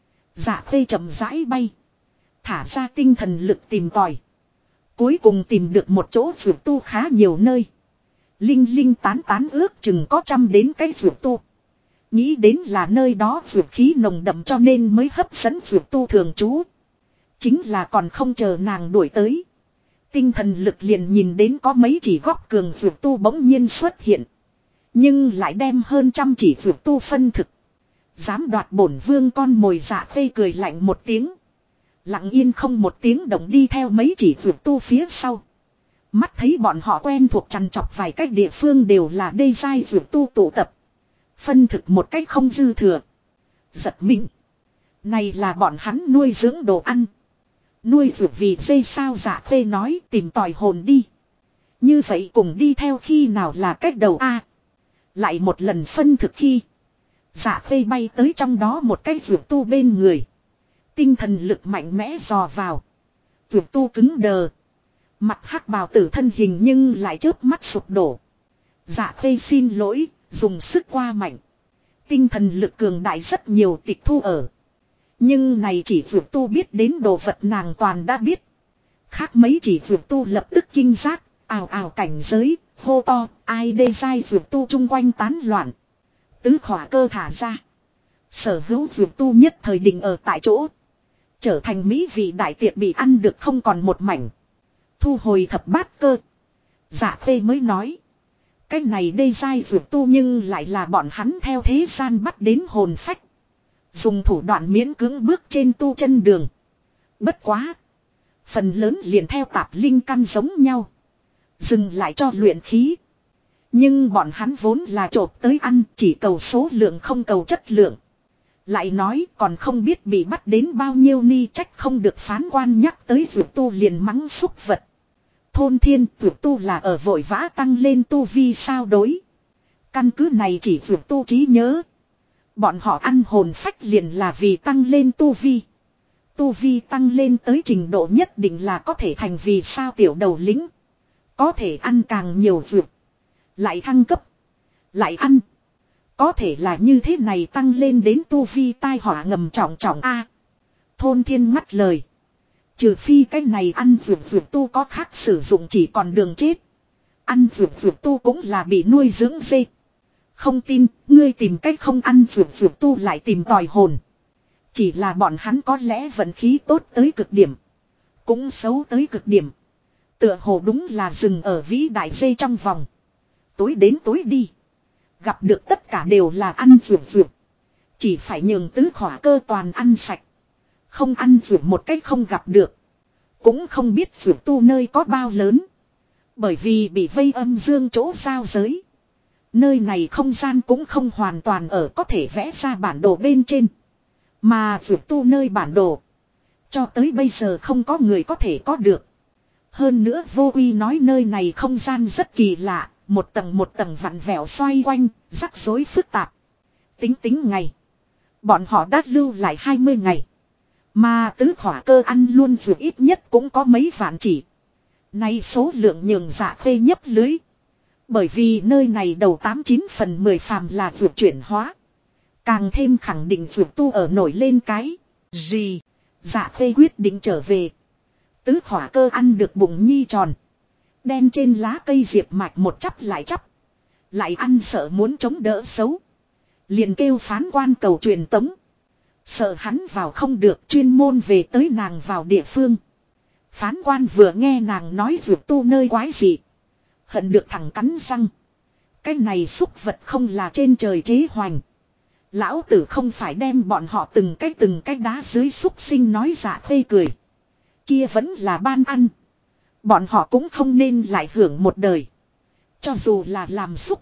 Dạ Khê chậm rãi bay. Thả ra tinh thần lực tìm tòi. Cuối cùng tìm được một chỗ vượt tu khá nhiều nơi. Linh linh tán tán ước chừng có 100 đến cái vượt tu. Nghĩ đến là nơi đó vượt khí nồng đậm cho nên mới hấp dẫn vượt tu thường trú. Chính là còn không chờ nàng đuổi tới. Tinh thần lực liền nhìn đến có mấy chỉ góc cường vượt tu bỗng nhiên xuất hiện. Nhưng lại đem hơn 100 chỉ vượt tu phân thực. Dám đoạt bổn vương con mồi. Dạ Khê cười lạnh một tiếng. Lặng yên không một tiếng động đi theo mấy chỉ vượt tu phía sau. Mắt thấy bọn họ quen thuộc chằn chọc vài cách địa phương đều là đê giai vượt tu tụ tập. Phân thực một cách không dư thừa. Giật mình. Này là bọn hắn nuôi dưỡng đồ ăn. Nuôi vượt vì dây sao. Dạ Khê nói tìm tòi hồn đi. Như vậy cùng đi theo khi nào là cách đầu a. Lại một lần phân thực khi. Dạ Khê bay tới trong đó một cái vượt tu bên người. Tinh thần lực mạnh mẽ dò vào. Vượt tu cứng đờ. Mặt hắc bào tử thân hình nhưng lại chớp mắt sụp đổ. Dạ Khê xin lỗi, dùng sức qua mạnh. Tinh thần lực cường đại rất nhiều tịch thu ở. Nhưng này chỉ vượt tu biết đến đồ vật nàng toàn đã biết. Khác mấy chỉ vượt tu lập tức kinh giác, ào ào cảnh giới, hô to, ai đê dai vượt tu chung quanh tán loạn. Tứ khỏa cơ thả ra. Sở hữu vượt tu nhất thời đình ở tại chỗ. Trở thành mỹ vị đại tiệc bị ăn được không còn một mảnh. Thu hồi thập bát cơ. Dạ Khê mới nói. Cái này đê dai vượt tu nhưng lại là bọn hắn theo thế gian bắt đến hồn phách. Dùng thủ đoạn miễn cưỡng bước trên tu chân đường. Bất quá. Phần lớn liền theo tạp linh căn giống nhau. Dừng lại cho luyện khí. Nhưng bọn hắn vốn là chộp tới ăn, chỉ cầu số lượng không cầu chất lượng. Lại nói còn không biết bị bắt đến bao nhiêu ni, trách không được phán quan nhắc tới Dược Tu liền mắng xúc vật. Thôn thiên Dược Tu là ở vội vã tăng lên tu vi sao đối. Căn cứ này chỉ Dược Tu trí nhớ. Bọn họ ăn hồn phách liền là vì tăng lên tu vi. Tu vi tăng lên tới trình độ nhất định là có thể thành vì sao tiểu đầu lĩnh. Có thể ăn càng nhiều dược. Lại thăng cấp. Lại ăn. Có thể là như thế này tăng lên đến tu vi tai họa ngầm trọng trọng a. Thôn thiên ngắt lời. Trừ phi cái này ăn dược tu có khác sử dụng chỉ còn đường chết. Ăn dược tu cũng là bị nuôi dưỡng dê. Không tin, ngươi tìm cách không ăn dược tu lại tìm tòi hồn. Chỉ là bọn hắn có lẽ vận khí tốt tới cực điểm. Cũng xấu tới cực điểm. Tựa hồ đúng là dừng ở vĩ đại dê trong vòng. Tối đến tối đi. Gặp được tất cả đều là ăn dược. Chỉ phải nhường tứ khỏa cơ toàn ăn sạch. Không ăn dược một cách không gặp được. Cũng không biết dược tu nơi có bao lớn. Bởi vì bị vây âm dương chỗ giao giới. Nơi này không gian cũng không hoàn toàn ở có thể vẽ ra bản đồ bên trên. Mà dược tu nơi bản đồ. Cho tới bây giờ không có người có thể có được. Hơn nữa Vô Uy nói nơi này không gian rất kỳ lạ. Một tầng vặn vẹo xoay quanh, rắc rối phức tạp. Tính ngày. Bọn họ đã lưu lại 20 ngày. Mà tứ khỏa cơ ăn luôn dược ít nhất cũng có mấy vạn chỉ. Nay số lượng nhường Dạ Khê nhấp lưới. Bởi vì nơi này đầu 89 phần 10 phàm là dược chuyển hóa. Càng thêm khẳng định dược tu ở nổi lên cái gì. Dạ Khê quyết định trở về. Tứ khỏa cơ ăn được bụng nhi tròn. Đen trên lá cây diệp mạch một chắp. Lại ăn sợ muốn chống đỡ xấu. Liền kêu phán quan cầu truyền tống. Sợ hắn vào không được chuyên môn về tới nàng vào địa phương. Phán quan vừa nghe nàng nói dược tu nơi quái gì. Hận được thẳng cắn răng. Cái này xúc vật không là trên trời chế hoành. Lão tử không phải đem bọn họ từng cái đá dưới xúc sinh nói Dạ Khê cười. Kia vẫn là ban ăn. Bọn họ cũng không nên lại hưởng một đời. Cho dù là làm xúc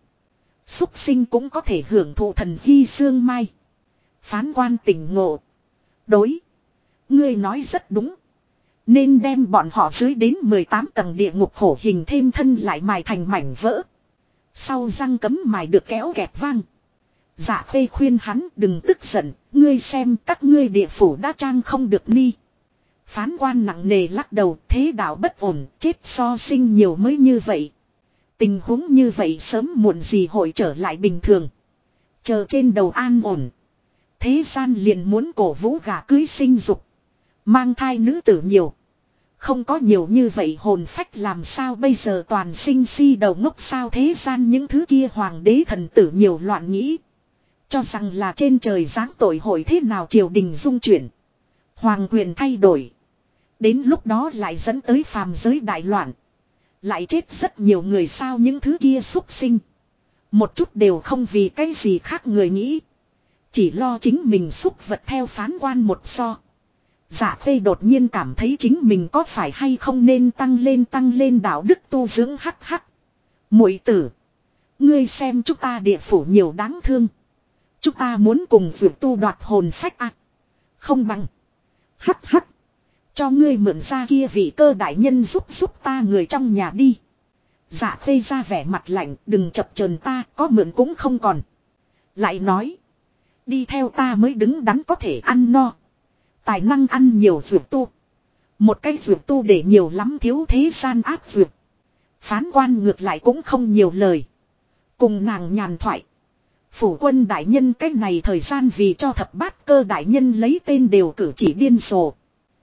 sinh cũng có thể hưởng thụ thần hy xương mai. Phán quan tỉnh ngộ. Đối. Ngươi nói rất đúng. Nên đem bọn họ dưới đến 18 tầng địa ngục khổ hình thêm thân lại mài thành mảnh vỡ. Sau răng cấm mài được kéo kẹt vang. Dạ Khê khuyên hắn đừng tức giận. Ngươi xem các ngươi địa phủ đã trang không được ni. Phán quan nặng nề lắc đầu, thế đạo bất ổn, chết so sinh nhiều mới như vậy. Tình huống như vậy sớm muộn gì hội trở lại bình thường. Chờ trên đầu an ổn. Thế gian liền muốn cổ vũ gả cưới sinh dục. Mang thai nữ tử nhiều. Không có nhiều như vậy hồn phách làm sao bây giờ toàn sinh si đầu ngốc sao thế gian những thứ kia hoàng đế thần tử nhiều loạn nghĩ. Cho rằng là trên trời giáng tội hội thế nào triều đình dung chuyển. Hoàng quyền thay đổi. Đến lúc đó lại dẫn tới phàm giới đại loạn. Lại chết rất nhiều người sao những thứ kia xúc sinh. Một chút đều không vì cái gì khác người nghĩ. Chỉ lo chính mình xúc vật theo phán quan một so. Dạ Khê đột nhiên cảm thấy chính mình có phải hay không nên tăng lên đạo đức tu dưỡng hắc hắc. Muội tử. Ngươi xem chúng ta địa phủ nhiều đáng thương. Chúng ta muốn cùng vượt tu đoạt hồn phách à. Không bằng. Hắc hắc. Cho ngươi mượn ra kia vị cơ đại nhân giúp ta người trong nhà đi. Dạ Khê ra vẻ mặt lạnh, đừng chập chờn ta, có mượn cũng không còn. Lại nói, đi theo ta mới đứng đắn có thể ăn no. Tài năng ăn nhiều dược tu. Một cái dược tu để nhiều lắm thiếu thế gian áp dược. Phán quan ngược lại cũng không nhiều lời. Cùng nàng nhàn thoại. Phủ quân đại nhân cái này thời gian vì cho thập bát cơ đại nhân lấy tên đều cử chỉ điên rồ.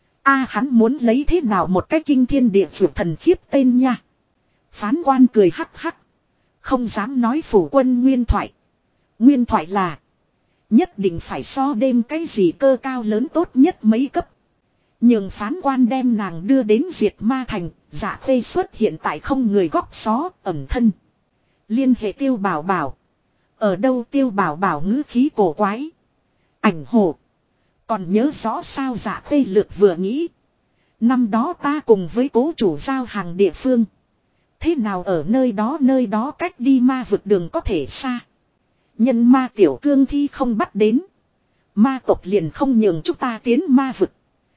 Hắn muốn lấy thế nào một cái kinh thiên địa phượng thần khiếp tên nha. Phán quan cười hắc hắc. Không dám nói phủ quân nguyên thoại. Nguyên thoại là. Nhất định phải so đêm cái gì cơ cao lớn tốt nhất mấy cấp. Nhưng phán quan đem nàng đưa đến diệt ma thành. Dạ Khê xuất hiện tại không người góc xó ẩn thân. Liên hệ Tiêu Bảo Bảo. Ở đâu Tiêu Bảo Bảo ngữ khí cổ quái. Ảnh hồ. Còn nhớ rõ sao Dạ Khê lược vừa nghĩ. Năm đó ta cùng với cố chủ giao hàng địa phương. Thế nào ở nơi đó cách đi ma vực đường có thể xa. Nhân ma tiểu cương thi không bắt đến. Ma tộc liền không nhường chúng ta tiến ma vực.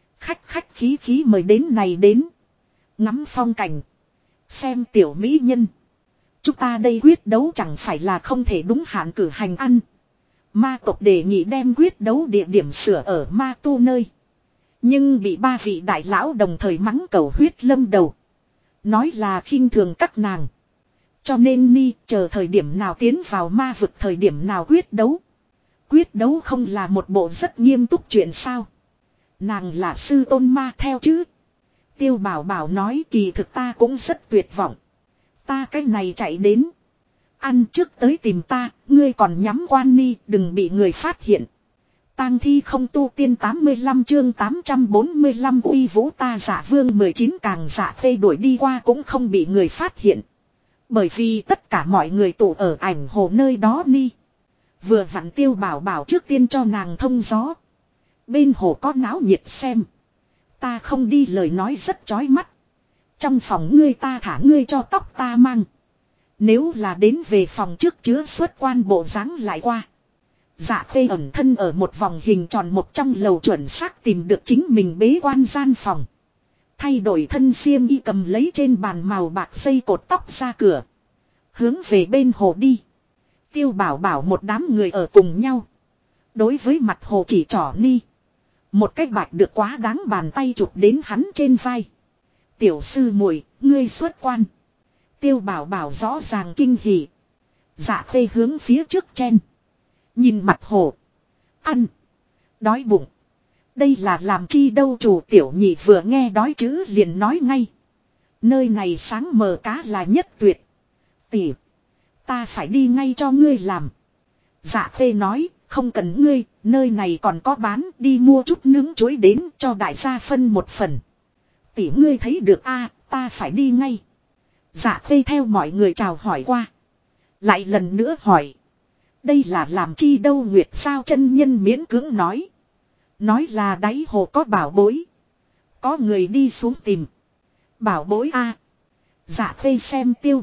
Khách khí mời đến này đến. Ngắm phong cảnh. Xem tiểu mỹ nhân. Chúng ta đây quyết đấu chẳng phải là không thể đúng hạn cử hành ăn. Ma tộc đề nghị đem quyết đấu địa điểm sửa ở ma tu nơi. Nhưng bị ba vị đại lão đồng thời mắng cầu huyết lâm đầu. Nói là khinh thường các nàng. Cho nên ni chờ thời điểm nào tiến vào ma vực thời điểm nào quyết đấu. Quyết đấu không là một bộ rất nghiêm túc chuyện sao. Nàng là sư tôn ma theo chứ. Tiêu Bảo Bảo nói kỳ thực ta cũng rất tuyệt vọng. Ta cái này chạy đến. Ăn trước tới tìm ta, ngươi còn nhắm quan ni đừng bị người phát hiện. Tang thi không tu tiên 85 chương 845 uy vũ ta Dạ Vương 19 càng Dạ Khê đuổi đi qua cũng không bị người phát hiện. Bởi vì tất cả mọi người tụ ở ảnh hồ nơi đó ni. Vừa vặn Tiêu Bảo Bảo trước tiên cho nàng thông gió. Bên hồ có náo nhiệt xem. Ta không đi lời nói rất chói mắt. Trong phòng ngươi ta thả ngươi cho tóc ta mang. Nếu là đến về phòng trước chứa xuất quan bộ dáng lại qua. Dạ Khê ẩn thân ở một vòng hình tròn một trong lầu chuẩn xác tìm được chính mình bế quan gian phòng. Thay đổi thân xiêm y cầm lấy trên bàn màu bạc dây cột tóc ra cửa. Hướng về bên hồ đi. Tiêu Bảo Bảo một đám người ở cùng nhau. Đối với mặt hồ chỉ trỏ ni. Một cái bạch được quá đáng bàn tay chụp đến hắn trên vai. Tiểu sư muội, ngươi xuất quan. Tiêu Bảo Bảo rõ ràng kinh hỉ. Dạ Khê hướng phía trước chen. Nhìn mặt hồ. Ăn. Đói bụng. Đây là làm chi đâu chủ tiểu nhị vừa nghe đói chữ liền nói ngay. Nơi này sáng mờ cá là nhất tuyệt. Tỷ. Ta phải đi ngay cho ngươi làm. Dạ Khê nói. Không cần ngươi. Nơi này còn có bán. Đi mua chút nướng chuối đến cho đại gia phân một phần. Tỷ ngươi thấy được a ta phải đi ngay. Dạ Khê theo mọi người chào hỏi qua. Lại lần nữa hỏi. Đây là làm chi đâu Nguyệt sao chân nhân miễn cưỡng nói. Nói là đáy hồ có bảo bối. Có người đi xuống tìm. Bảo bối a. Dạ Khê xem Tiêu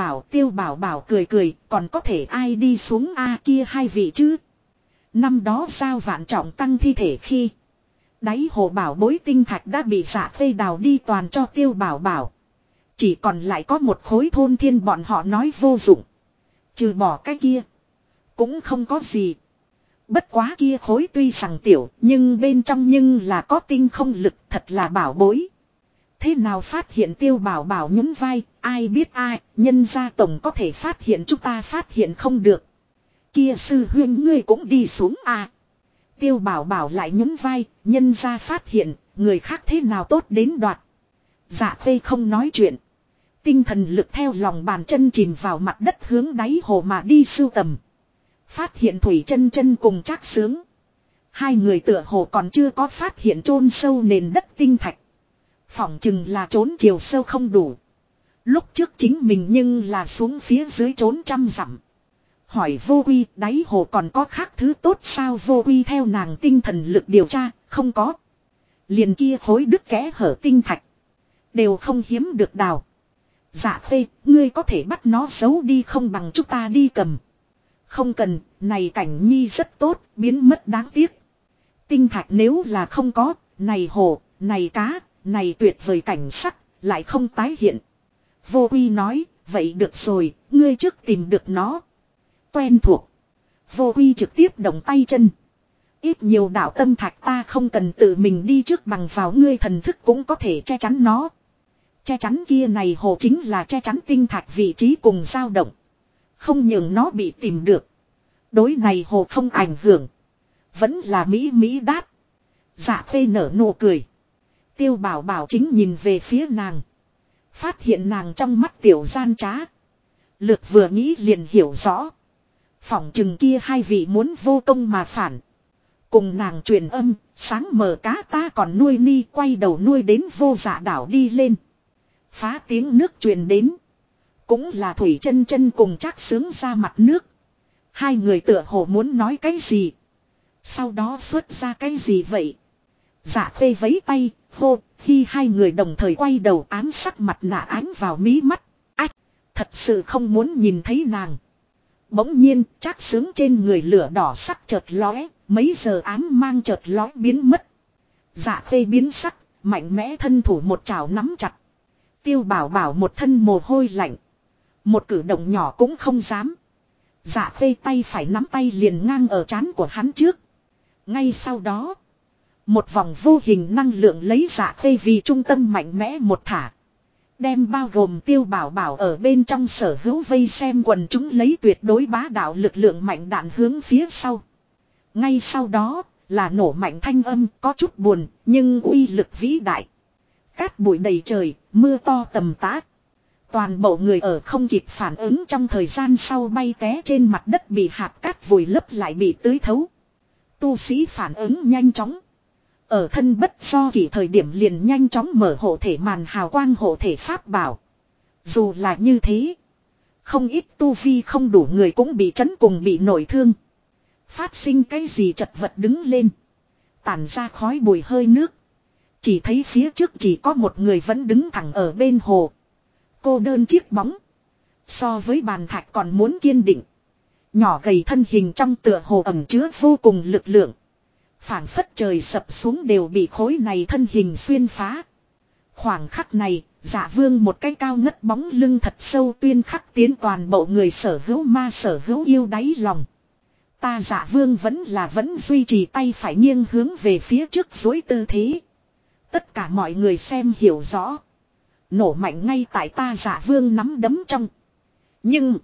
Bảo Bảo cười còn có thể ai đi xuống a kia hai vị chứ. Năm đó sao vạn trọng tăng thi thể khi. Đáy hồ bảo bối tinh thạch đã bị Dạ Khê đào đi toàn cho Tiêu Bảo Bảo. Chỉ còn lại có một khối thôn thiên bọn họ nói vô dụng. Trừ bỏ cái kia. Cũng không có gì. Bất quá kia khối tuy rằng tiểu nhưng bên trong nhưng là có tinh không lực thật là bảo bối. Thế nào phát hiện Tiêu Bảo Bảo nhún vai, ai biết ai, nhân gia tổng có thể phát hiện chúng ta phát hiện không được. Kia sư huynh ngươi cũng đi xuống à. Tiêu Bảo Bảo lại nhún vai, nhân gia phát hiện, người khác thế nào tốt đến đoạt. Dạ Khê không nói chuyện. Tinh thần lực theo lòng bàn chân chìm vào mặt đất hướng đáy hồ mà đi sưu tầm. Phát hiện Thủy Chân Chân cùng Trác Sướng. Hai người tựa hồ còn chưa có phát hiện chôn sâu nền đất tinh thạch. Phỏng chừng là trốn chiều sâu không đủ. Lúc trước chính mình nhưng là xuống phía dưới trốn trăm dặm. Hỏi Vô Quy đáy hồ còn có khác thứ tốt sao Vô Quy theo nàng tinh thần lực điều tra, không có. Liền kia khối đứt kẽ hở tinh thạch. Đều không hiếm được đào. Dạ Khê, ngươi có thể bắt nó giấu đi không bằng chúng ta đi cầm. Không cần, này cảnh nhi rất tốt, biến mất đáng tiếc. Tinh thạch nếu là không có, này hồ, này cá, này tuyệt vời cảnh sắc, lại không tái hiện. Vô Quy nói, vậy được rồi, ngươi trước tìm được nó. Quen thuộc. Vô Quy trực tiếp động tay chân. Ít nhiều đạo tâm thạch ta không cần tự mình đi trước bằng vào ngươi thần thức cũng có thể che chắn nó. Che chắn kia này hồ chính là che chắn tinh thạch vị trí cùng dao động. Không nhường nó bị tìm được. Đối này hồ không ảnh hưởng. Vẫn là mỹ đát. Dạ Khê nở nụ cười. Tiêu Bảo Bảo chính nhìn về phía nàng. Phát hiện nàng trong mắt tiểu gian trá. Lược vừa nghĩ liền hiểu rõ. Phỏng chừng kia hai vị muốn vô công mà phản. Cùng nàng truyền âm, sáng mờ cá ta còn nuôi ni quay đầu nuôi đến Vô Dạ đảo đi lên. Phá tiếng nước truyền đến. Cũng là Thủy Chân Chân cùng Trác Sướng ra mặt nước. Hai người tựa hồ muốn nói cái gì. Sau đó xuất ra cái gì vậy. Dạ Khê vẫy tay, hô, khi hai người đồng thời quay đầu ám sắc mặt nạ ánh vào mí mắt. Ách! Thật sự không muốn nhìn thấy nàng. Bỗng nhiên Trác Sướng trên người lửa đỏ sắc chợt lóe. Mấy giờ ám mang chợt lóe biến mất. Dạ Khê biến sắc. Mạnh mẽ thân thủ một chảo nắm chặt. Tiêu Bảo Bảo một thân mồ hôi lạnh. Một cử động nhỏ cũng không dám. Dạ Khê tay phải nắm tay liền ngang ở trán của hắn trước. Ngay sau đó. Một vòng vô hình năng lượng lấy Dạ Khê vì trung tâm mạnh mẽ một thả. Đem bao gồm Tiêu Bảo Bảo ở bên trong sở hữu vây xem quần chúng lấy tuyệt đối bá đạo lực lượng mạnh đạn hướng phía sau. Ngay sau đó là nổ mạnh thanh âm có chút buồn nhưng uy lực vĩ đại. Cát bụi đầy trời, mưa to tầm tã. Toàn bộ người ở không kịp phản ứng trong thời gian sau bay té trên mặt đất bị hạt cát vùi lấp lại bị tưới thấu. Tu sĩ phản ứng nhanh chóng. Ở thân bất do kỳ thời điểm liền nhanh chóng mở hộ thể màn hào quang hộ thể pháp bảo. Dù là như thế. Không ít tu vi không đủ người cũng bị chấn cùng bị nổi thương. Phát sinh cái gì chật vật đứng lên. Tản ra khói bụi hơi nước. Chỉ thấy phía trước chỉ có một người vẫn đứng thẳng ở bên hồ. Cô đơn chiếc bóng. So với bàn thạch còn muốn kiên định. Nhỏ gầy thân hình trong tựa hồ ẩm chứa vô cùng lực lượng. Phảng phất trời sập xuống đều bị khối này thân hình xuyên phá. Khoảng khắc này, Dạ Vương một cái cao ngất bóng lưng thật sâu tuyên khắc tiến toàn bộ người sở hữu ma sở hữu yêu đáy lòng. Ta Dạ Vương vẫn duy trì tay phải nghiêng hướng về phía trước duỗi tư thế. Tất cả mọi người xem hiểu rõ. Nổ mạnh ngay tại ta Dạ Vương nắm đấm trong. Nhưng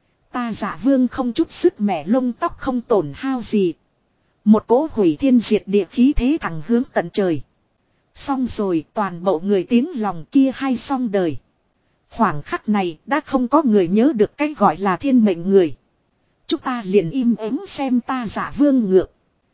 ta Dạ Vương không chút sức mẻ lông tóc không tổn hao gì. Một cỗ hủy thiên diệt địa khí thế thẳng hướng tận trời. Xong rồi toàn bộ người tiếng lòng kia hay xong đời. Khoảng khắc này đã không có người nhớ được cái gọi là thiên mệnh người. Chúng ta liền im ắng xem ta Dạ Vương ngược.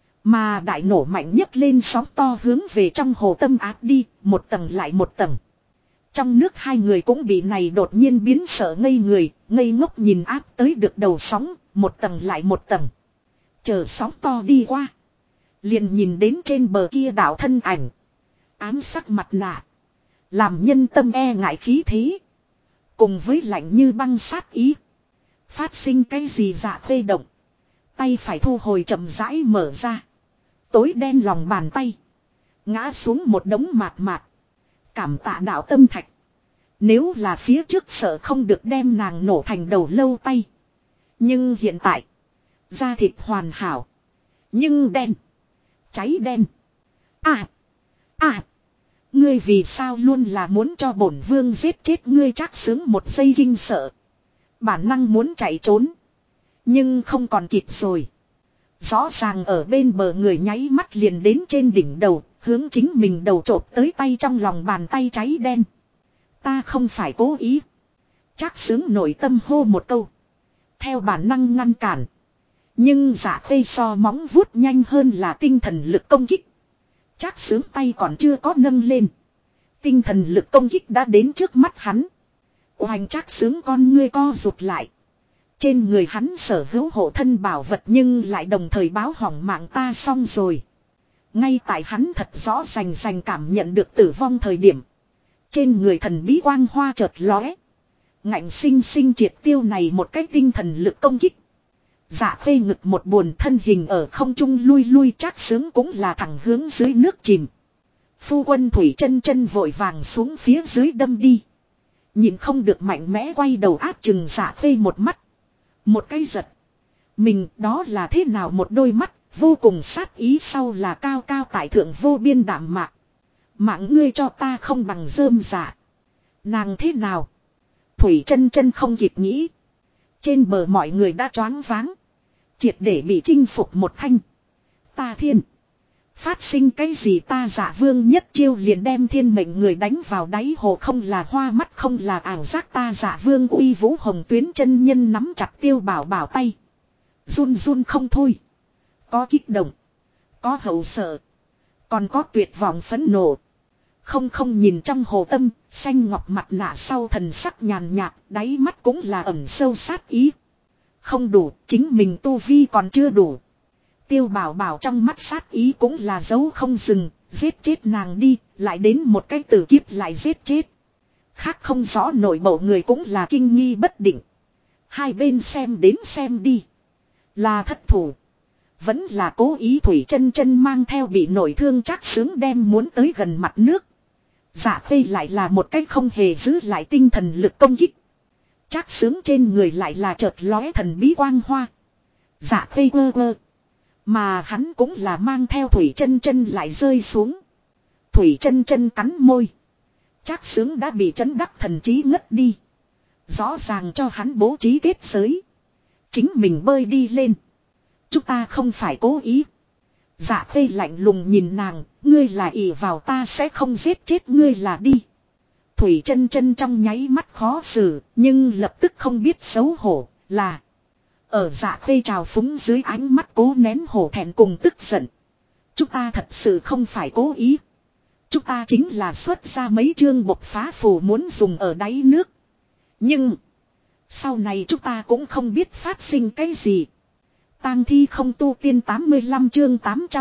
Mà đại nổ mạnh nhấc lên sóng to hướng về trong hồ tâm áp đi, một tầng lại một tầng. Trong nước hai người cũng bị này đột nhiên biến sợ ngây người, ngây ngốc nhìn áp tới được đầu sóng, một tầng lại một tầng. Chờ sóng to đi qua. Liền nhìn đến trên bờ kia đảo thân ảnh. Ám sắc mặt nạ. Làm nhân tâm e ngại khí thế. Cùng với lạnh như băng sát ý. Phát sinh cái gì Dạ Khê động. Tay phải thu hồi chậm rãi mở ra. Tối đen lòng bàn tay. Ngã xuống một đống mạt mạt. Cảm tạ đạo tâm thạch. Nếu là phía trước sợ không được đem nàng nổ thành đầu lâu tay. Nhưng hiện tại. Da thịt hoàn hảo. Nhưng đen. Cháy đen. Ngươi vì sao luôn là muốn cho bổn vương giết chết ngươi Trác Sướng một giây kinh sợ. Bản năng muốn chạy trốn. Nhưng không còn kịp rồi. Rõ ràng ở bên bờ người nháy mắt liền đến trên đỉnh đầu. Hướng chính mình đầu chộp tới tay trong lòng bàn tay cháy đen. Ta không phải cố ý. Trác Sướng nội tâm hô một câu. Theo bản năng ngăn cản. Nhưng Dạ Khê so móng vuốt nhanh hơn là tinh thần lực công kích. Trác Sướng tay còn chưa có nâng lên. Tinh thần lực công kích đã đến trước mắt hắn. Oanh Trác Sướng con ngươi co rụt lại. Trên người hắn sở hữu hộ thân bảo vật nhưng lại đồng thời báo hỏng mạng ta xong rồi. Ngay tại hắn thật rõ rành cảm nhận được tử vong thời điểm. Trên người thần bí quang hoa chợt lóe. Ngạnh sinh sinh triệt tiêu này một cái tinh thần lực công kích. Dạ Khê ngực một buồn thân hình ở không trung lui lui Trác Sướng cũng là thẳng hướng dưới nước chìm. Phu quân Thủy chân chân vội vàng xuống phía dưới đâm đi. Nhìn không được mạnh mẽ quay đầu áp chừng Dạ Khê một mắt. Một cái giật. Mình đó là thế nào một đôi mắt vô cùng sát ý sau là cao cao tại thượng vô biên đạm mạc. Mạng ngươi cho ta không bằng rơm dạ. Nàng thế nào? Thủy chân chân không kịp nghĩ. Trên bờ mọi người đã choáng váng. Triệt để bị chinh phục một thanh. Ta thiên. Phát sinh cái gì ta Dạ Vương nhất chiêu liền đem thiên mệnh người đánh vào đáy hồ không là hoa mắt không là ảo giác ta Dạ Vương uy vũ hồng tuyến chân nhân nắm chặt Tiêu Bảo Bảo tay. Run run không thôi. Có kích động. Có hậu sợ. Còn có tuyệt vọng phẫn nộ. Không nhìn trong hồ tâm, xanh ngọc mặt nạ sau thần sắc nhàn nhạt, đáy mắt cũng là ẩn sâu sát ý. Không đủ, chính mình tu vi còn chưa đủ. Tiêu Bảo Bảo trong mắt sát ý cũng là dấu không dừng, giết chết nàng đi, lại đến một cái tử kiếp lại giết chết. Khác không rõ nội bộ người cũng là kinh nghi bất định. Hai bên xem đến xem đi. Là thất thủ. Vẫn là cố ý Thủy Chân Chân mang theo bị nổi thương Trác Sướng đem muốn tới gần mặt nước. Dạ Khê lại là một cách không hề giữ lại tinh thần lực công kích. Trác Sướng trên người lại là chợt lóe thần bí quang hoa. Dạ Khê quơ quơ. Mà hắn cũng là mang theo Thủy Chân Chân lại rơi xuống. Thủy Chân Chân cắn môi. Trác Sướng đã bị chấn đắc thần trí ngất đi. Rõ ràng cho hắn bố trí kết giới. Chính mình bơi đi lên. Chúng ta không phải cố ý. Dạ Khê lạnh lùng nhìn nàng. Ngươi là ỷ vào ta sẽ không giết chết ngươi là đi. Thủy Chân Chân trong nháy mắt khó xử. Nhưng lập tức không biết xấu hổ là. Ở Dạ Khê trào phúng dưới ánh mắt cố nén hổ thẹn cùng tức giận. Chúng ta thật sự không phải cố ý. Chúng ta chính là xuất ra mấy chương bộc phá phù muốn dùng ở đáy nước. Nhưng. Sau này chúng ta cũng không biết phát sinh cái gì. Tang thi không tu tiên 85 chương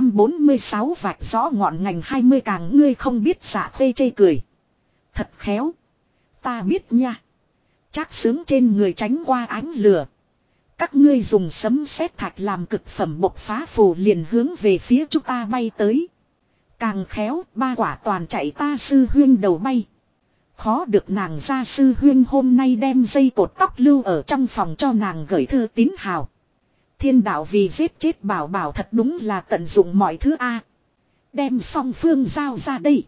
846 vạch rõ ngọn ngành 20 càng ngươi không biết. Dạ Khê chê cười. Thật khéo. Ta biết nha. Trác Sướng trên người tránh qua ánh lửa. Các ngươi dùng sấm sét thạch làm cực phẩm bộc phá phù liền hướng về phía chúng ta bay tới. Càng khéo, ba quả toàn chạy ta sư huyên đầu bay. Khó được nàng ra sư huyên hôm nay đem dây cột tóc lưu ở trong phòng cho nàng gửi thư tín hào. Thiên đạo vì giết chết bảo bảo thật đúng là tận dụng mọi thứ a. Đem song phương giao ra đây.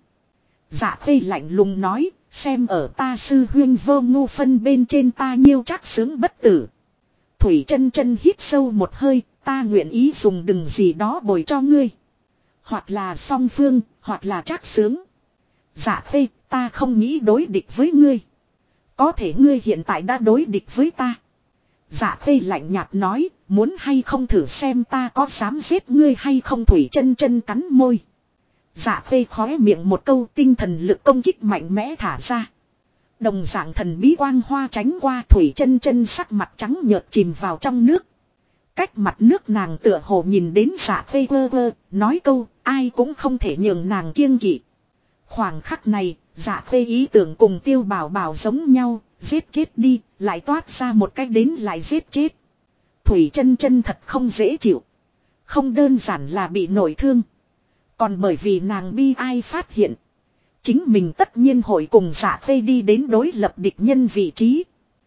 Dạ Khê lạnh lùng nói, xem ở ta sư huyên vô ngu phân bên trên ta nhiêu Trác Sướng bất tử. Thủy Chân Chân hít sâu một hơi, ta nguyện ý dùng đừng gì đó bồi cho ngươi. Hoặc là song phương, hoặc là Trác Sướng. Dạ Khê, ta không nghĩ đối địch với ngươi. Có thể ngươi hiện tại đã đối địch với ta. Dạ Khê lạnh nhạt nói, muốn hay không thử xem ta có dám giết ngươi hay không. Thủy Chân Chân cắn môi. Dạ Khê khóe miệng một câu tinh thần lực công kích mạnh mẽ thả ra. Đồng dạng thần bí quang hoa tránh qua. Thủy Chân Chân sắc mặt trắng nhợt chìm vào trong nước. Cách mặt nước nàng tựa hồ nhìn đến Dạ Khê quơ quơ, nói câu ai cũng không thể nhường nàng kiêng kỵ. Khoảng khắc này, Dạ Khê ý tưởng cùng Tiêu Bảo Bảo giống nhau, giết chết đi, lại toát ra một cách đến lại giết chết. Thủy Chân Chân thật không dễ chịu. Không đơn giản là bị nổi thương. Còn bởi vì nàng bi ai phát hiện. Chính mình tất nhiên hội cùng Dạ Khê đi đến đối lập địch nhân vị trí.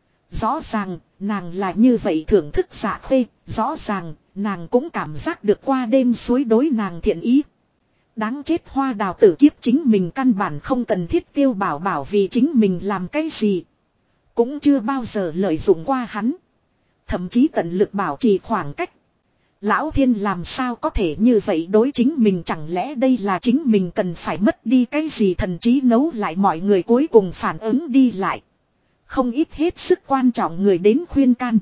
Rõ ràng, nàng là như vậy thưởng thức Dạ Khê, rõ ràng, nàng cũng cảm giác được qua đêm suối đối nàng thiện ý. Đáng chết Hoa Đào tử kiếp, chính mình căn bản không cần thiết Tiêu Bảo Bảo vì chính mình làm cái gì. Cũng chưa bao giờ lợi dụng qua hắn. Thậm chí tận lực bảo trì khoảng cách. Lão Thiên làm sao có thể như vậy đối chính mình, chẳng lẽ đây là chính mình cần phải mất đi cái gì thần trí nấu lại. Mọi người cuối cùng phản ứng đi lại. Không ít hết sức quan trọng người đến khuyên can.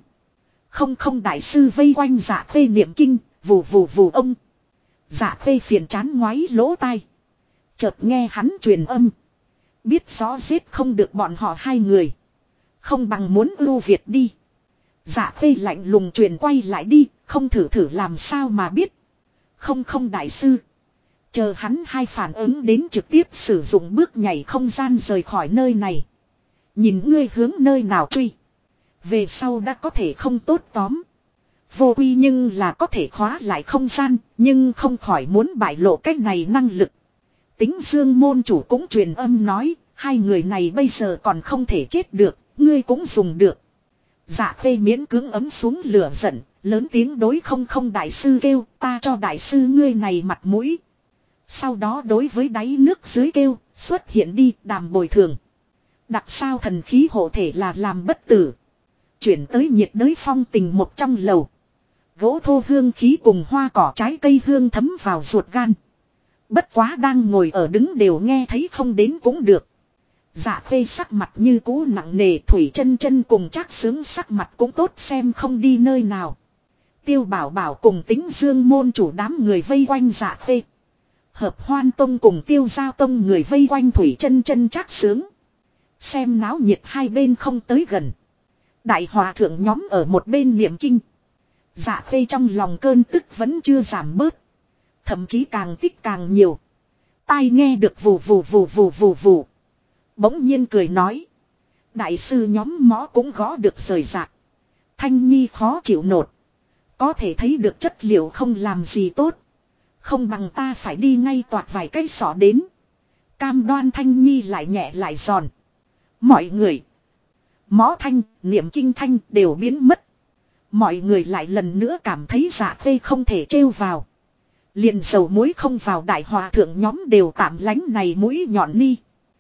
Không đại sư vây quanh Dạ Khê niệm kinh, vù vù vù ông. Dạ Khê phiền chán ngoáy lỗ tai. Chợt nghe hắn truyền âm. Biết rõ giết không được bọn họ hai người. Không bằng muốn ưu việt đi. Dạ Khê lạnh lùng truyền quay lại đi, không thử làm sao mà biết. Không đại sư. Chờ hắn hai phản ứng đến trực tiếp sử dụng bước nhảy không gian rời khỏi nơi này. Nhìn ngươi hướng nơi nào truy. Về sau đã có thể không tốt tóm. Vô quy nhưng là có thể khóa lại không gian, nhưng không khỏi muốn bại lộ cách này năng lực. Tính Dương môn chủ cũng truyền âm nói, hai người này bây giờ còn không thể chết được, ngươi cũng dùng được. Dạ Khê miễn cưỡng ấm xuống lửa giận, lớn tiếng đối không đại sư kêu, ta cho đại sư ngươi này mặt mũi. Sau đó đối với đáy nước dưới kêu, xuất hiện đi, đàm bồi thường. Đặc sao thần khí hộ thể là làm bất tử. Chuyển tới nhiệt đới phong tình một trong lầu. Gỗ thô hương khí cùng hoa cỏ trái cây hương thấm vào ruột gan. Bất quá đang ngồi ở đứng đều nghe thấy không đến cũng được. Dạ Khê sắc mặt như cũ nặng nề. Thủy Chân Chân cùng Trác Sướng sắc mặt cũng tốt xem không đi nơi nào. Tiêu Bảo Bảo cùng Tính Dương môn chủ đám người vây quanh Dạ Khê. Hợp Hoan Tông cùng Tiêu Giao Tông người vây quanh Thủy Chân Chân Trác Sướng. Xem náo nhiệt hai bên không tới gần. Đại hòa thượng nhóm ở một bên niệm kinh. Dạ Khê trong lòng cơn tức vẫn chưa giảm bớt. Thậm chí càng tích càng nhiều. Tai nghe được vù vù vù vù vù vù. Bỗng nhiên cười nói. Đại sư nhóm mõ cũng gõ được rời rạc. Thanh Nhi khó chịu nột. Có thể thấy được chất liệu không làm gì tốt. Không bằng ta phải đi ngay toạt vài cái sọ đến. Cam đoan Thanh Nhi lại nhẹ lại giòn. Mọi người. Mõ thanh, niệm kinh thanh đều biến mất. Mọi người lại lần nữa cảm thấy Dạ Khê không thể trêu vào. Liền dầu muối không vào đại hòa thượng nhóm đều tạm lánh này mũi nhọn ni.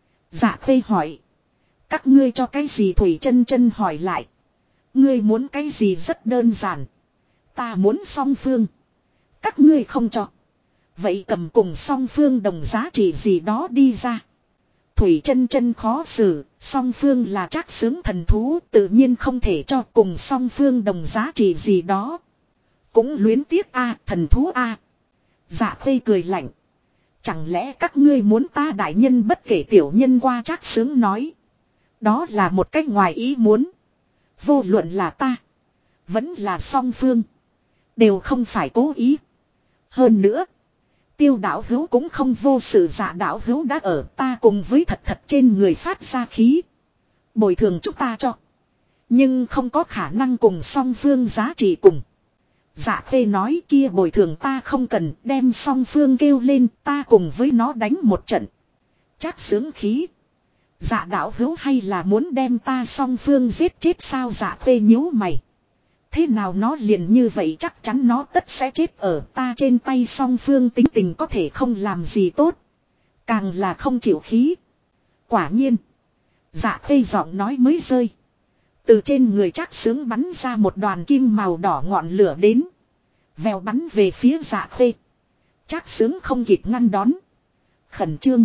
Dạ Khê hỏi. Các ngươi cho cái gì Thủy Chân Chân hỏi lại. Ngươi muốn cái gì rất đơn giản. Ta muốn song phương. Các ngươi không cho. Vậy cầm cùng song phương đồng giá trị gì đó đi ra. Thủy Chân Chân khó xử, song phương là Trác Xướng thần thú tự nhiên không thể cho cùng song phương đồng giá trị gì đó. Cũng luyến tiếc a thần thú a. Dạ Khê cười lạnh. Chẳng lẽ các ngươi muốn ta đại nhân bất kể tiểu nhân qua Trác Xướng nói. Đó là một cách ngoài ý muốn. Vô luận là ta. Vẫn là song phương. Đều không phải cố ý. Hơn nữa. Tiêu đạo hữu cũng không vô sự dạ đạo hữu đã ở ta cùng với thật thật trên người phát ra khí. Bồi thường chúng ta cho. Nhưng không có khả năng cùng song phương giá trị cùng. Dạ Khê nói kia bồi thường ta không cần đem song phương kêu lên ta cùng với nó đánh một trận. Trác Xướng khí. Dạ đạo hữu hay là muốn đem ta song phương giết chết sao Dạ Khê nhíu mày. Thế nào nó liền như vậy chắc chắn nó tất sẽ chết ở ta trên tay song phương tính tình có thể không làm gì tốt. Càng là không chịu khí. Quả nhiên. Dạ Khê giọng nói mới rơi. Từ trên người Trác Xướng bắn ra một đoàn kim màu đỏ ngọn lửa đến. Vèo bắn về phía Dạ Khê. Trác Xướng không kịp ngăn đón. Khẩn trương.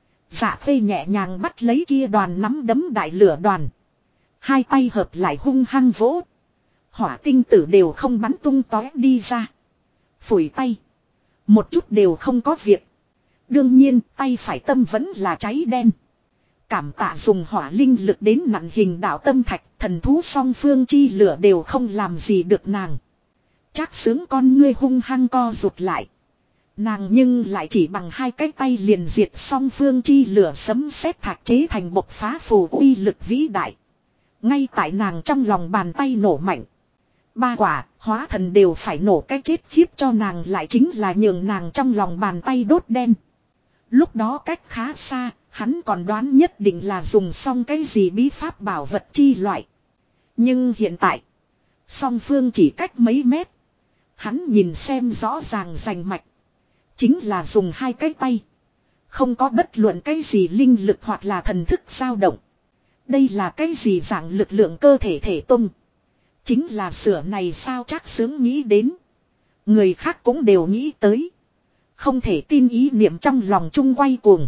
Dạ Khê nhẹ nhàng bắt lấy kia đoàn nắm đấm đại lửa đoàn. Hai tay hợp lại hung hăng vỗ. Hỏa tinh tử đều không bắn tung tóe đi ra. Phủi tay. Một chút đều không có việc. Đương nhiên tay phải tâm vẫn là cháy đen. Cảm tạ dùng hỏa linh lực đến nặn hình đạo tâm thạch. Thần thú song phương chi lửa đều không làm gì được nàng. Trác Xướng con ngươi hung hăng co rụt lại. Nàng nhưng lại chỉ bằng hai cái tay liền diệt song phương chi lửa sấm sét thạch chế thành bộc phá phù uy lực vĩ đại. Ngay tại nàng trong lòng bàn tay nổ mạnh. Ba quả, hóa thần đều phải nổ cái chết khiếp cho nàng lại chính là nhường nàng trong lòng bàn tay đốt đen. Lúc đó cách khá xa, hắn còn đoán nhất định là dùng xong cái gì bí pháp bảo vật chi loại. Nhưng hiện tại, song phương chỉ cách mấy mét. Hắn nhìn xem rõ ràng rành mạch. Chính là dùng hai cái tay. Không có bất luận cái gì linh lực hoặc là thần thức dao động. Đây là cái gì dạng lực lượng cơ thể thể tung. Chính là sửa này sao Trác Xướng nghĩ đến. Người khác cũng đều nghĩ tới. Không thể tin ý niệm trong lòng chung quay cuồng.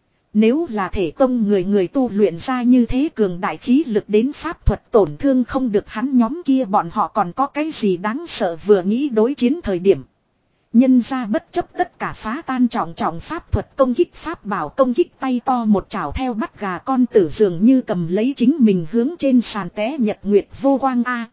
Nếu là thể tông người tu luyện ra như thế cường đại khí lực đến pháp thuật tổn thương không được hắn nhóm kia bọn họ còn có cái gì đáng sợ vừa nghĩ đối chiến thời điểm. Nhân ra bất chấp tất cả phá tan trọng pháp thuật công kích pháp bảo công kích tay to một chảo theo bắt gà con tử dường như cầm lấy chính mình hướng trên sàn té nhật nguyệt vô quang a.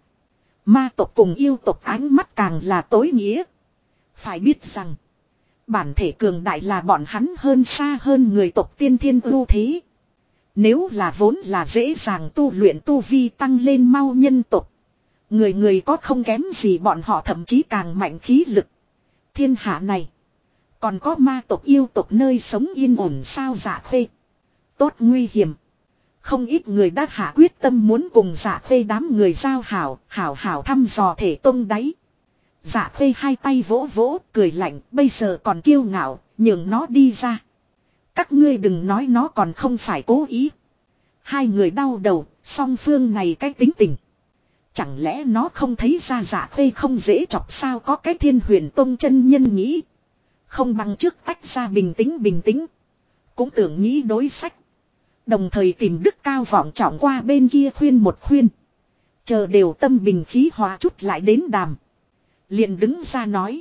Ma tộc cùng yêu tộc ánh mắt càng là tối nghĩa. Phải biết rằng. Bản thể cường đại là bọn hắn hơn xa hơn người tộc tiên thiên ưu thế. Nếu là vốn là dễ dàng tu luyện tu vi tăng lên mau nhân tộc. Người có không kém gì bọn họ thậm chí càng mạnh khí lực. Thiên hạ này. Còn có ma tộc yêu tộc nơi sống yên ổn sao Dạ Khê. Tốt nguy hiểm. Không ít người đã hạ quyết tâm muốn cùng Dạ Khê đám người giao hảo thăm dò thể tông đáy. Dạ Khê hai tay vỗ vỗ cười lạnh bây giờ còn kiêu ngạo nhường nó đi ra. Các ngươi đừng nói nó còn không phải cố ý. Hai người đau đầu song phương này cái tính tình. Chẳng lẽ nó không thấy ra Dạ Khê không dễ chọc sao có cái Thiên Huyền Tông chân nhân nghĩ. Không bằng trước tách ra bình tĩnh. Cũng tưởng nghĩ đối sách. Đồng thời tìm đức cao vọng trọng qua bên kia khuyên một khuyên. Chờ đều tâm bình khí hòa chút lại đến đàm. Liền đứng ra nói.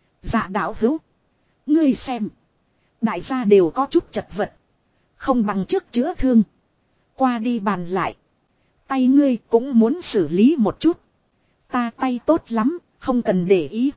Dạ đạo hữu. Ngươi xem. Đại gia đều có chút chật vật. Không bằng trước chữa thương. Qua đi bàn lại. Tay ngươi cũng muốn xử lý một chút. Ta tay tốt lắm. Không cần để ý.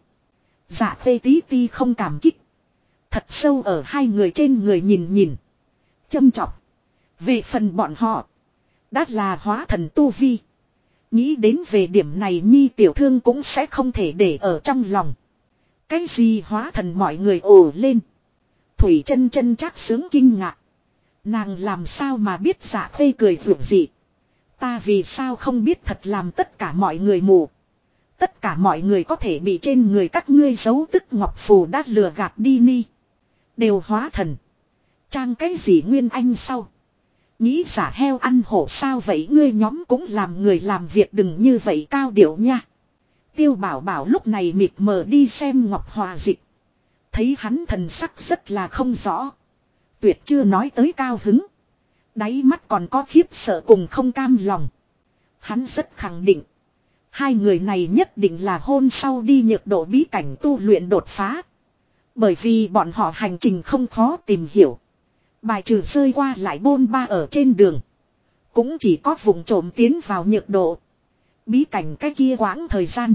Dạ Khê tí ti không cảm kích. Thật sâu ở hai người trên người nhìn. Châm chọc. Về phần bọn họ. Đã là hóa thần tu vi. Nghĩ đến về điểm này Nhi tiểu thương cũng sẽ không thể để ở trong lòng. Cái gì hóa thần mọi người ồ lên. Thủy chân chân Trác Sướng kinh ngạc. Nàng làm sao mà biết Dạ Khê cười vượt dị. Ta vì sao không biết thật làm tất cả mọi người mù. Tất cả mọi người có thể bị trên người các ngươi giấu tức ngọc phù đã lừa gạt đi ni. Đều hóa thần. Trang cái gì nguyên anh sau. Nghĩ giả heo ăn hổ sao vậy ngươi nhóm cũng làm người làm việc đừng như vậy cao điệu nha. Tiêu Bảo Bảo lúc này mịt mờ đi xem Ngọc Hòa Dịch. Thấy hắn thần sắc rất là không rõ. Tuyệt chưa nói tới cao hứng. Đáy mắt còn có khiếp sợ cùng không cam lòng. Hắn rất khẳng định. Hai người này nhất định là hôn sau đi nhược độ bí cảnh tu luyện đột phá. Bởi vì bọn họ hành trình không khó tìm hiểu. Bài trừ rơi qua lại bôn ba ở trên đường. Cũng chỉ có vùng trộm tiến vào nhược độ. Bí cảnh cái kia quãng thời gian.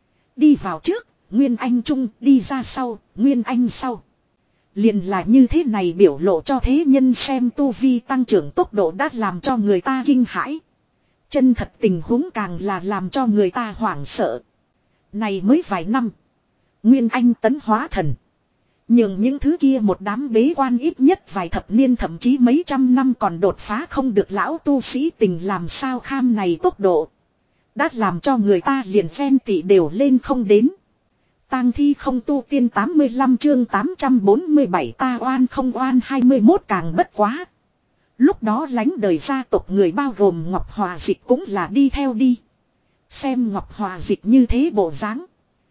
Đi vào trước, Nguyên Anh trung, đi ra sau, Nguyên Anh sau. Liền là như thế này biểu lộ cho thế nhân xem tu vi tăng trưởng tốc độ đã làm cho người ta kinh hãi. Chân thật tình huống càng là làm cho người ta hoảng sợ. Này mới vài năm. Nguyên Anh tấn hóa thần. Nhưng những thứ kia một đám bế quan ít nhất vài thập niên thậm chí mấy trăm năm còn đột phá không được lão tu sĩ tình làm sao kham này tốc độ. Đã làm cho người ta liền phen tị đều lên không đến. Tang thi không tu tiên 85 chương 847 ta oan không oan 21 càng bất quá. Lúc đó lánh đời gia tộc người bao gồm Ngọc Hòa Dịch cũng là đi theo đi. Xem Ngọc Hòa Dịch như thế bộ dáng.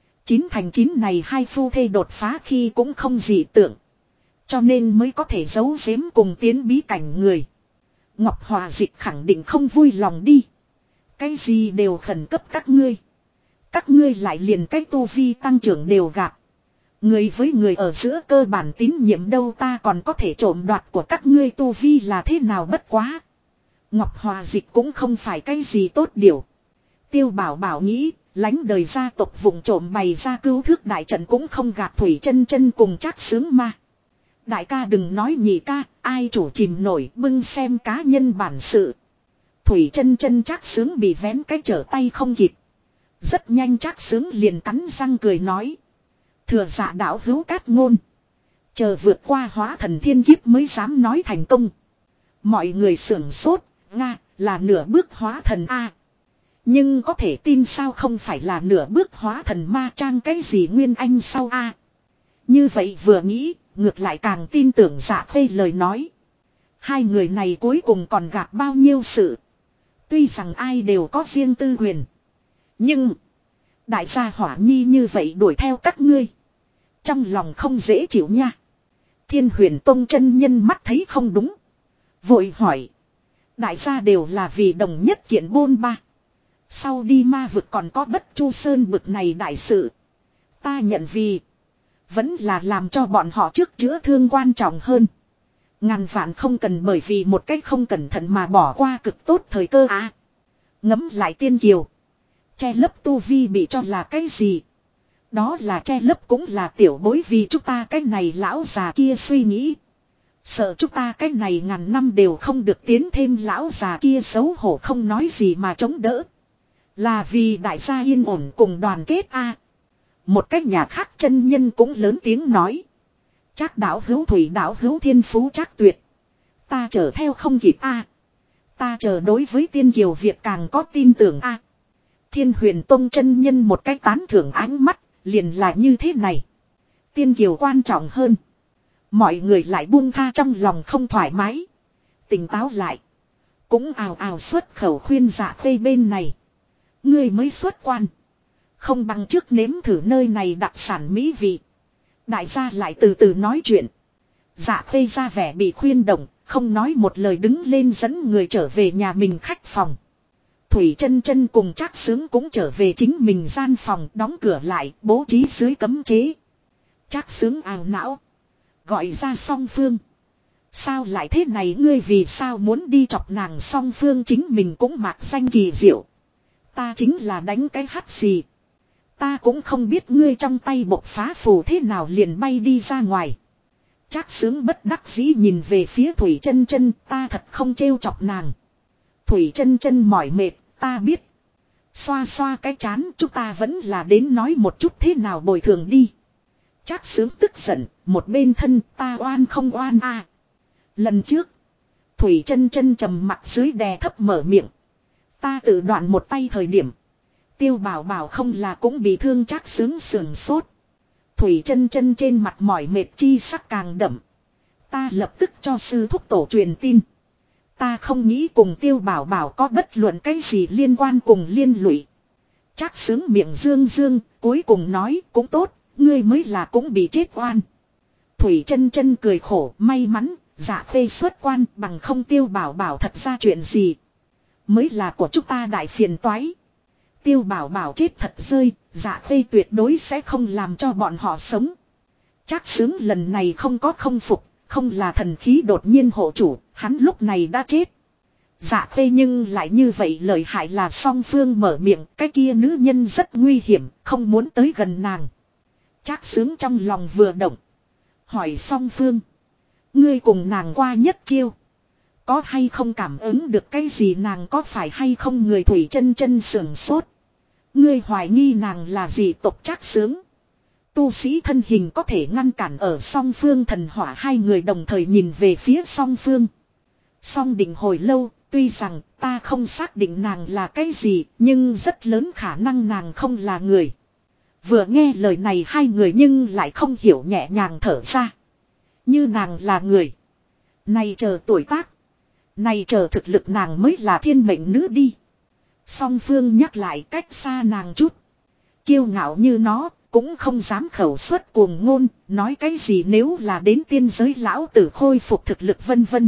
9 thành 9 này hai phu thê đột phá khi cũng không dị tưởng. Cho nên mới có thể giấu giếm cùng tiến bí cảnh người. Ngọc Hòa Dịch khẳng định không vui lòng đi. Cái gì đều khẩn cấp các ngươi. Các ngươi lại liền cái tu vi tăng trưởng đều gặp. Người với người ở giữa cơ bản tín nhiệm đâu ta còn có thể trộm đoạt của các ngươi tu vi là thế nào bất quá. Ngọc Hòa Dịch cũng không phải cái gì tốt điều. Tiêu Bảo Bảo nghĩ, lánh đời gia tộc vùng trộm bày ra cứu thước đại trận cũng không gạt Thủy chân chân cùng Trác Sướng ma. Đại ca đừng nói nhị ca, ai chủ chìm nổi bưng xem cá nhân bản sự. Thủy chân chân Trác Sướng bị vén cái trở tay không kịp. Rất nhanh Trác Sướng liền cắn răng cười nói. Thừa dạ đạo hữu cát ngôn. Chờ vượt qua hóa thần thiên kiếp mới dám nói thành công. Mọi người sưởng sốt, Nga, là nửa bước hóa thần A. Nhưng có thể tin sao không phải là nửa bước hóa thần ma trang cái gì nguyên anh sau A. Như vậy vừa nghĩ, ngược lại càng tin tưởng Dạ Khê lời nói. Hai người này cuối cùng còn gạt bao nhiêu sự. Tuy rằng ai đều có riêng tư quyền. Nhưng đại gia hỏa nhi như vậy đuổi theo các ngươi. Trong lòng không dễ chịu nha. Thiên Huyền Tông chân nhân mắt thấy không đúng. Vội hỏi. Đại gia đều là vì đồng nhất kiện bôn ba. Sau đi ma vực còn có Bất Chu Sơn bực này đại sự. Ta nhận vì. Vẫn là làm cho bọn họ trước chữa thương quan trọng hơn. Ngàn vạn không cần bởi vì một cách không cẩn thận mà bỏ qua cực tốt thời cơ à. Ngẫm lại Tiên Kiều. Che lấp tu vi bị cho là cái gì? Đó là che lấp cũng là tiểu bối vì chúng ta cái này lão già kia suy nghĩ. Sợ chúng ta cái này ngàn năm đều không được tiến thêm lão già kia xấu hổ không nói gì mà chống đỡ. Là vì đại gia yên ổn cùng đoàn kết a. Một cách nhà khác chân nhân cũng lớn tiếng nói. Trác đạo hữu Thủy đạo hữu thiên phú Trác tuyệt. Ta chờ theo không kịp a. Ta chờ đối với Tiên Kiều việc càng có tin tưởng a. Thiên Huyền Tông chân nhân một cách tán thưởng ánh mắt, liền là như thế này. Tiên Kiều quan trọng hơn. Mọi người lại buông tha trong lòng không thoải mái. Tỉnh táo lại. Cũng ào ào xuất khẩu khuyên Dạ Khê bên này. Ngươi mới xuất quan. Không bằng trước nếm thử nơi này đặc sản mỹ vị. Đại gia lại từ từ nói chuyện. Dạ Khê ra vẻ bị khuyên động, không nói một lời đứng lên dẫn người trở về nhà mình khách phòng. Thủy chân chân cùng Trác Sướng cũng trở về chính mình gian phòng đóng cửa lại bố trí dưới cấm chế. Trác Sướng ảo não. Gọi ra Song Phương. Sao lại thế này ngươi vì sao muốn đi chọc nàng Song Phương chính mình cũng mạc danh kỳ diệu. Ta chính là đánh cái hắt xì. Ta cũng không biết ngươi trong tay bộc phá phù thế nào liền bay đi ra ngoài. Trác Sướng bất đắc dĩ nhìn về phía Thủy chân chân ta thật không trêu chọc nàng. Thủy chân chân mỏi mệt, ta biết. Xoa xoa cái trán, chúng ta vẫn là đến nói một chút thế nào bồi thường đi. Trác Sướng tức giận, một bên thân, ta oan không oan à. Lần trước, Thủy chân chân trầm mặt dưới đè thấp mở miệng. Ta tự đoạn một tay thời điểm. Tiêu Bảo Bảo không là cũng bị thương. Trác Sướng sườn sốt. Thủy chân chân trên mặt mỏi mệt chi sắc càng đậm. Ta lập tức cho sư thúc tổ truyền tin. Ta không nghĩ cùng Tiêu Bảo Bảo có bất luận cái gì liên quan cùng liên lụy. Trác Sướng miệng dương dương, cuối cùng nói cũng tốt, ngươi mới là cũng bị chết oan. Thủy chân chân cười khổ, may mắn, Dạ Khê xuất quan, bằng không Tiêu Bảo Bảo thật ra chuyện gì. Mới là của chúng ta đại phiền toái. Tiêu Bảo Bảo chết thật rơi, Dạ Khê tuyệt đối sẽ không làm cho bọn họ sống. Trác Sướng lần này không có không phục, không là thần khí đột nhiên hộ chủ, hắn lúc này đã chết. Dạ Khê nhưng lại như vậy lợi hại là Song Phương mở miệng, cái kia nữ nhân rất nguy hiểm, không muốn tới gần nàng. Trác Sướng trong lòng vừa động. Hỏi Song Phương. Ngươi cùng nàng qua nhất chiêu. Có hay không cảm ứng được cái gì, nàng có phải hay không người? Thủy chân chân sườn sốt. Ngươi hoài nghi nàng là gì tộc? Trác Sướng. Tu sĩ thân hình có thể ngăn cản ở Song Phương thần hỏa. Hai người đồng thời nhìn về phía Song Phương. Song định hồi lâu, tuy rằng ta không xác định nàng là cái gì, nhưng rất lớn khả năng nàng không là người. Vừa nghe lời này hai người nhưng lại không hiểu, nhẹ nhàng thở ra. Như nàng là người. Này chờ tuổi tác. Này chờ thực lực nàng mới là thiên mệnh nữ đi. Song Phương nhắc lại cách xa nàng chút. Kiêu ngạo như nó, cũng không dám khẩu suất cuồng ngôn, nói cái gì nếu là đến tiên giới lão tử khôi phục thực lực vân vân.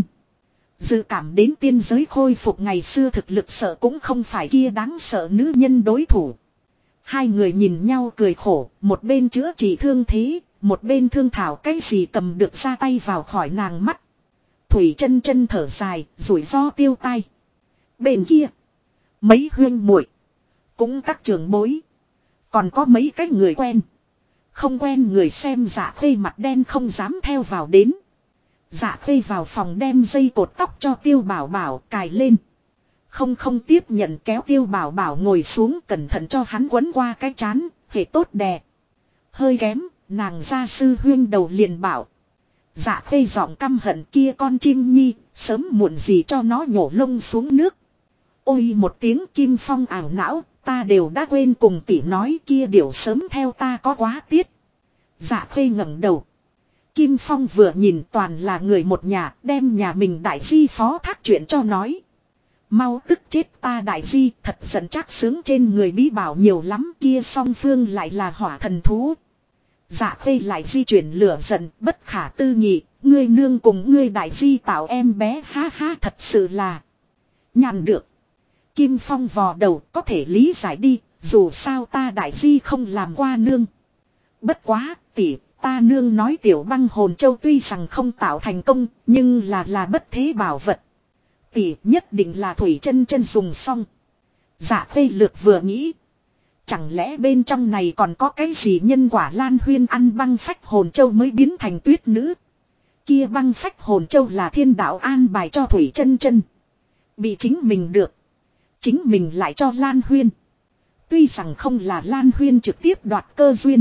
Dự cảm đến tiên giới khôi phục ngày xưa thực lực sợ cũng không phải kia đáng sợ nữ nhân đối thủ. Hai người nhìn nhau cười khổ, một bên chữa trị thương thế, một bên thương thảo cái gì cầm được ra tay vào khỏi nàng mắt. Thủy chân chân thở dài, rủi ro tiêu tai. Bên kia, mấy huyên muội, cũng các trưởng bối, còn có mấy cái người quen. Không quen người xem Dạ Khê mặt đen không dám theo vào đến. Dạ Khê vào phòng đem dây cột tóc cho Tiêu Bảo Bảo cài lên. Không tiếp nhận, kéo Tiêu Bảo Bảo ngồi xuống, cẩn thận cho hắn quấn qua cái trán, hệ tốt đè. Hơi kém, nàng gia sư huyên đầu liền bảo. Dạ Khê giọng căm hận, kia con chim nhi, sớm muộn gì cho nó nhổ lông xuống nước. Ôi một tiếng Kim Phong ảo não, ta đều đã quên cùng tỷ nói, kia điều sớm theo ta có quá tiết. Dạ Khê ngẩng đầu. Kim Phong vừa nhìn toàn là người một nhà, đem nhà mình đại di phó thác chuyện cho nói. Mau tức chết ta đại di, thật giận. Trác Sướng trên người bí bảo nhiều lắm, kia Song Phương lại là hỏa thần thú. Dạ Khê lại di chuyển lửa giận, bất khả tư nghị, ngươi nương cùng ngươi đại di tạo em bé, ha ha, thật sự là nhàn được. Kim Phong vò đầu, có thể lý giải đi, dù sao ta đại di không làm qua nương. Bất quá, tỷ, ta nương nói tiểu băng hồn châu tuy rằng không tạo thành công, nhưng là bất thế bảo vật. Tỷ nhất định là Thủy chân chân dùng xong. Dạ Khê lược vừa nghĩ. Chẳng lẽ bên trong này còn có cái gì nhân quả? Lan Huyên ăn băng phách hồn châu mới biến thành tuyết nữ. Kia băng phách hồn châu là thiên đạo an bài cho Thủy chân chân. Bị chính mình được. Chính mình lại cho Lan Huyên. Tuy rằng không là Lan Huyên trực tiếp đoạt cơ duyên.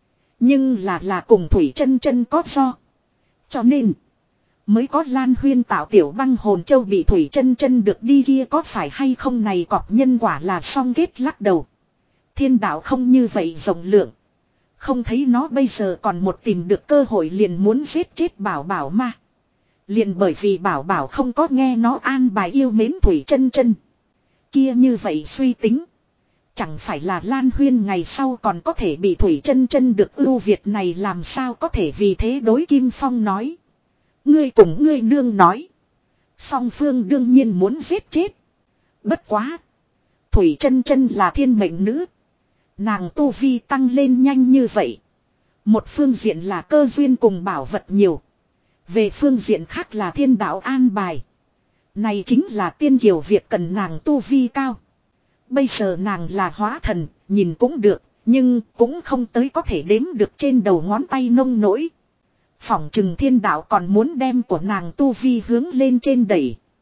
Nhưng là cùng Thủy chân chân có do. Cho nên mới có Lan Huyên tạo tiểu băng hồn châu bị Thủy chân chân được đi, kia có phải hay không này cọp nhân quả là song kết lắc đầu. Thiên đạo không như vậy rộng lượng. Không thấy nó bây giờ còn một tìm được cơ hội liền muốn giết chết Bảo Bảo mà. Liền bởi vì Bảo Bảo không có nghe nó an bài yêu mến Thủy chân chân. Kia như vậy suy tính. Chẳng phải là Lan Huyên ngày sau còn có thể bị Thủy chân chân được ưu việt này, làm sao có thể? Vì thế đối Kim Phong nói. Ngươi cùng ngươi nương nói. Song Phương đương nhiên muốn giết chết. Bất quá. Thủy chân chân là thiên mệnh nữ. Nàng tu vi tăng lên nhanh như vậy. Một phương diện là cơ duyên cùng bảo vật nhiều. Về phương diện khác là thiên đạo an bài. Này chính là tiên kiều việc cần nàng tu vi cao. Bây giờ nàng là hóa thần, nhìn cũng được, nhưng cũng không tới có thể đếm được trên đầu ngón tay nông nỗi. Phỏng chừng thiên đạo còn muốn đem của nàng tu vi hướng lên trên đẩy.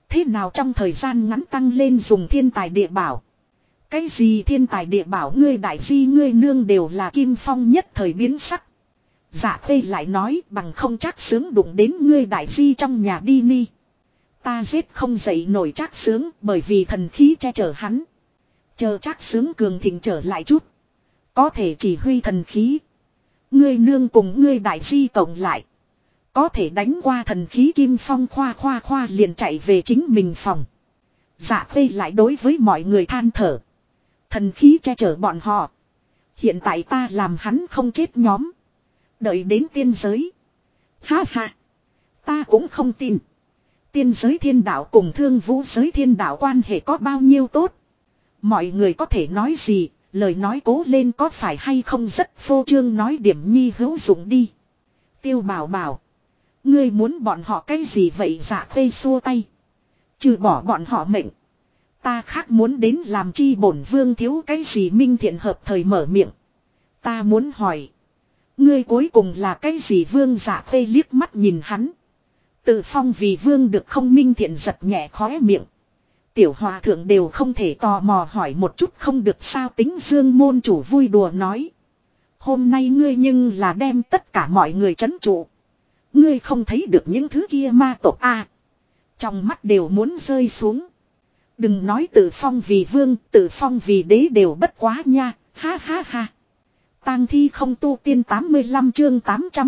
Thế nào trong thời gian ngắn tăng lên dùng thiên tài địa bảo. Cái gì thiên tài địa bảo ngươi đại di ngươi nương đều là Kim Phong nhất thời biến sắc. Dạ Khê lại nói bằng không chắc sướng đụng đến ngươi đại di trong nhà đi ni. Ta giết không dậy nổi chắc sướng bởi vì thần khí che chở hắn. Chờ chắc sướng cường thịnh trở lại chút. Có thể chỉ huy thần khí. Ngươi nương cùng ngươi đại di cộng lại. Có thể đánh qua thần khí Kim Phong khoa liền chạy về chính mình phòng. Dạ Khê lại đối với mọi người than thở. Thần khí che chở bọn họ. Hiện tại ta làm hắn không chết nhóm. Đợi đến tiên giới. Ha ha. Ta cũng không tin. Tiên giới thiên đạo cùng thương vũ giới thiên đạo quan hệ có bao nhiêu tốt. Mọi người có thể nói gì. Lời nói cố lên có phải hay không rất phô trương nói điểm nhi hữu dụng đi. Tiêu Bảo bảo. Ngươi muốn bọn họ cái gì vậy Dạ Khê xua tay. Trừ bỏ bọn họ mệnh. Ta khác muốn đến làm chi bổn vương thiếu cái gì Minh Thiện hợp thời mở miệng. Ta muốn hỏi. Ngươi cuối cùng là cái gì vương Dạ Khê liếc mắt nhìn hắn. Tự phong vì vương được không Minh Thiện giật nhẹ khóe miệng. Tiểu hòa thượng đều không thể tò mò hỏi một chút không được sao Tính Dương môn chủ vui đùa nói. Hôm nay ngươi nhưng là đem tất cả mọi người trấn trụ. Ngươi không thấy được những thứ kia ma tộc a trong mắt đều muốn rơi xuống. Đừng nói tự phong vì vương, tự phong vì đế đều bất quá nha, ha ha ha. Tang thi không tu tiên 85 chương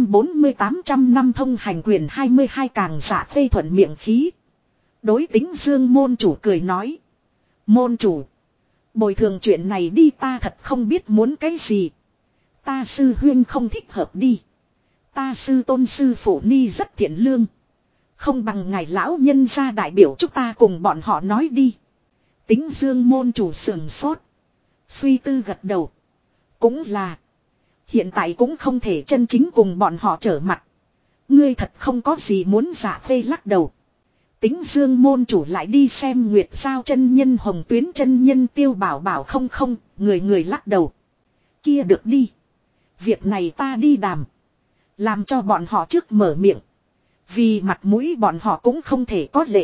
840-800 năm thông hành quyền 22 càng Dạ Khê thuận miệng khí. Đối Tính Dương môn chủ cười nói. Môn chủ. Bồi thường chuyện này đi ta thật không biết muốn cái gì. Ta sư huyên không thích hợp đi. Ta sư tôn sư phụ ni rất thiện lương. Không bằng ngài lão nhân gia đại biểu chúng ta cùng bọn họ nói đi. Tính Dương môn chủ sườn sốt. Suy tư gật đầu. Cũng là. Hiện tại cũng không thể chân chính cùng bọn họ trở mặt. Ngươi thật không có gì muốn Dạ Khê lắc đầu. Tính Dương môn chủ lại đi xem Nguyệt Giao chân nhân Hồng Tuyến chân nhân Tiêu Bảo bảo không, người lắc đầu. Kia được đi. Việc này ta đi đàm. Làm cho bọn họ trước mở miệng. Vì mặt mũi bọn họ cũng không thể có lệ.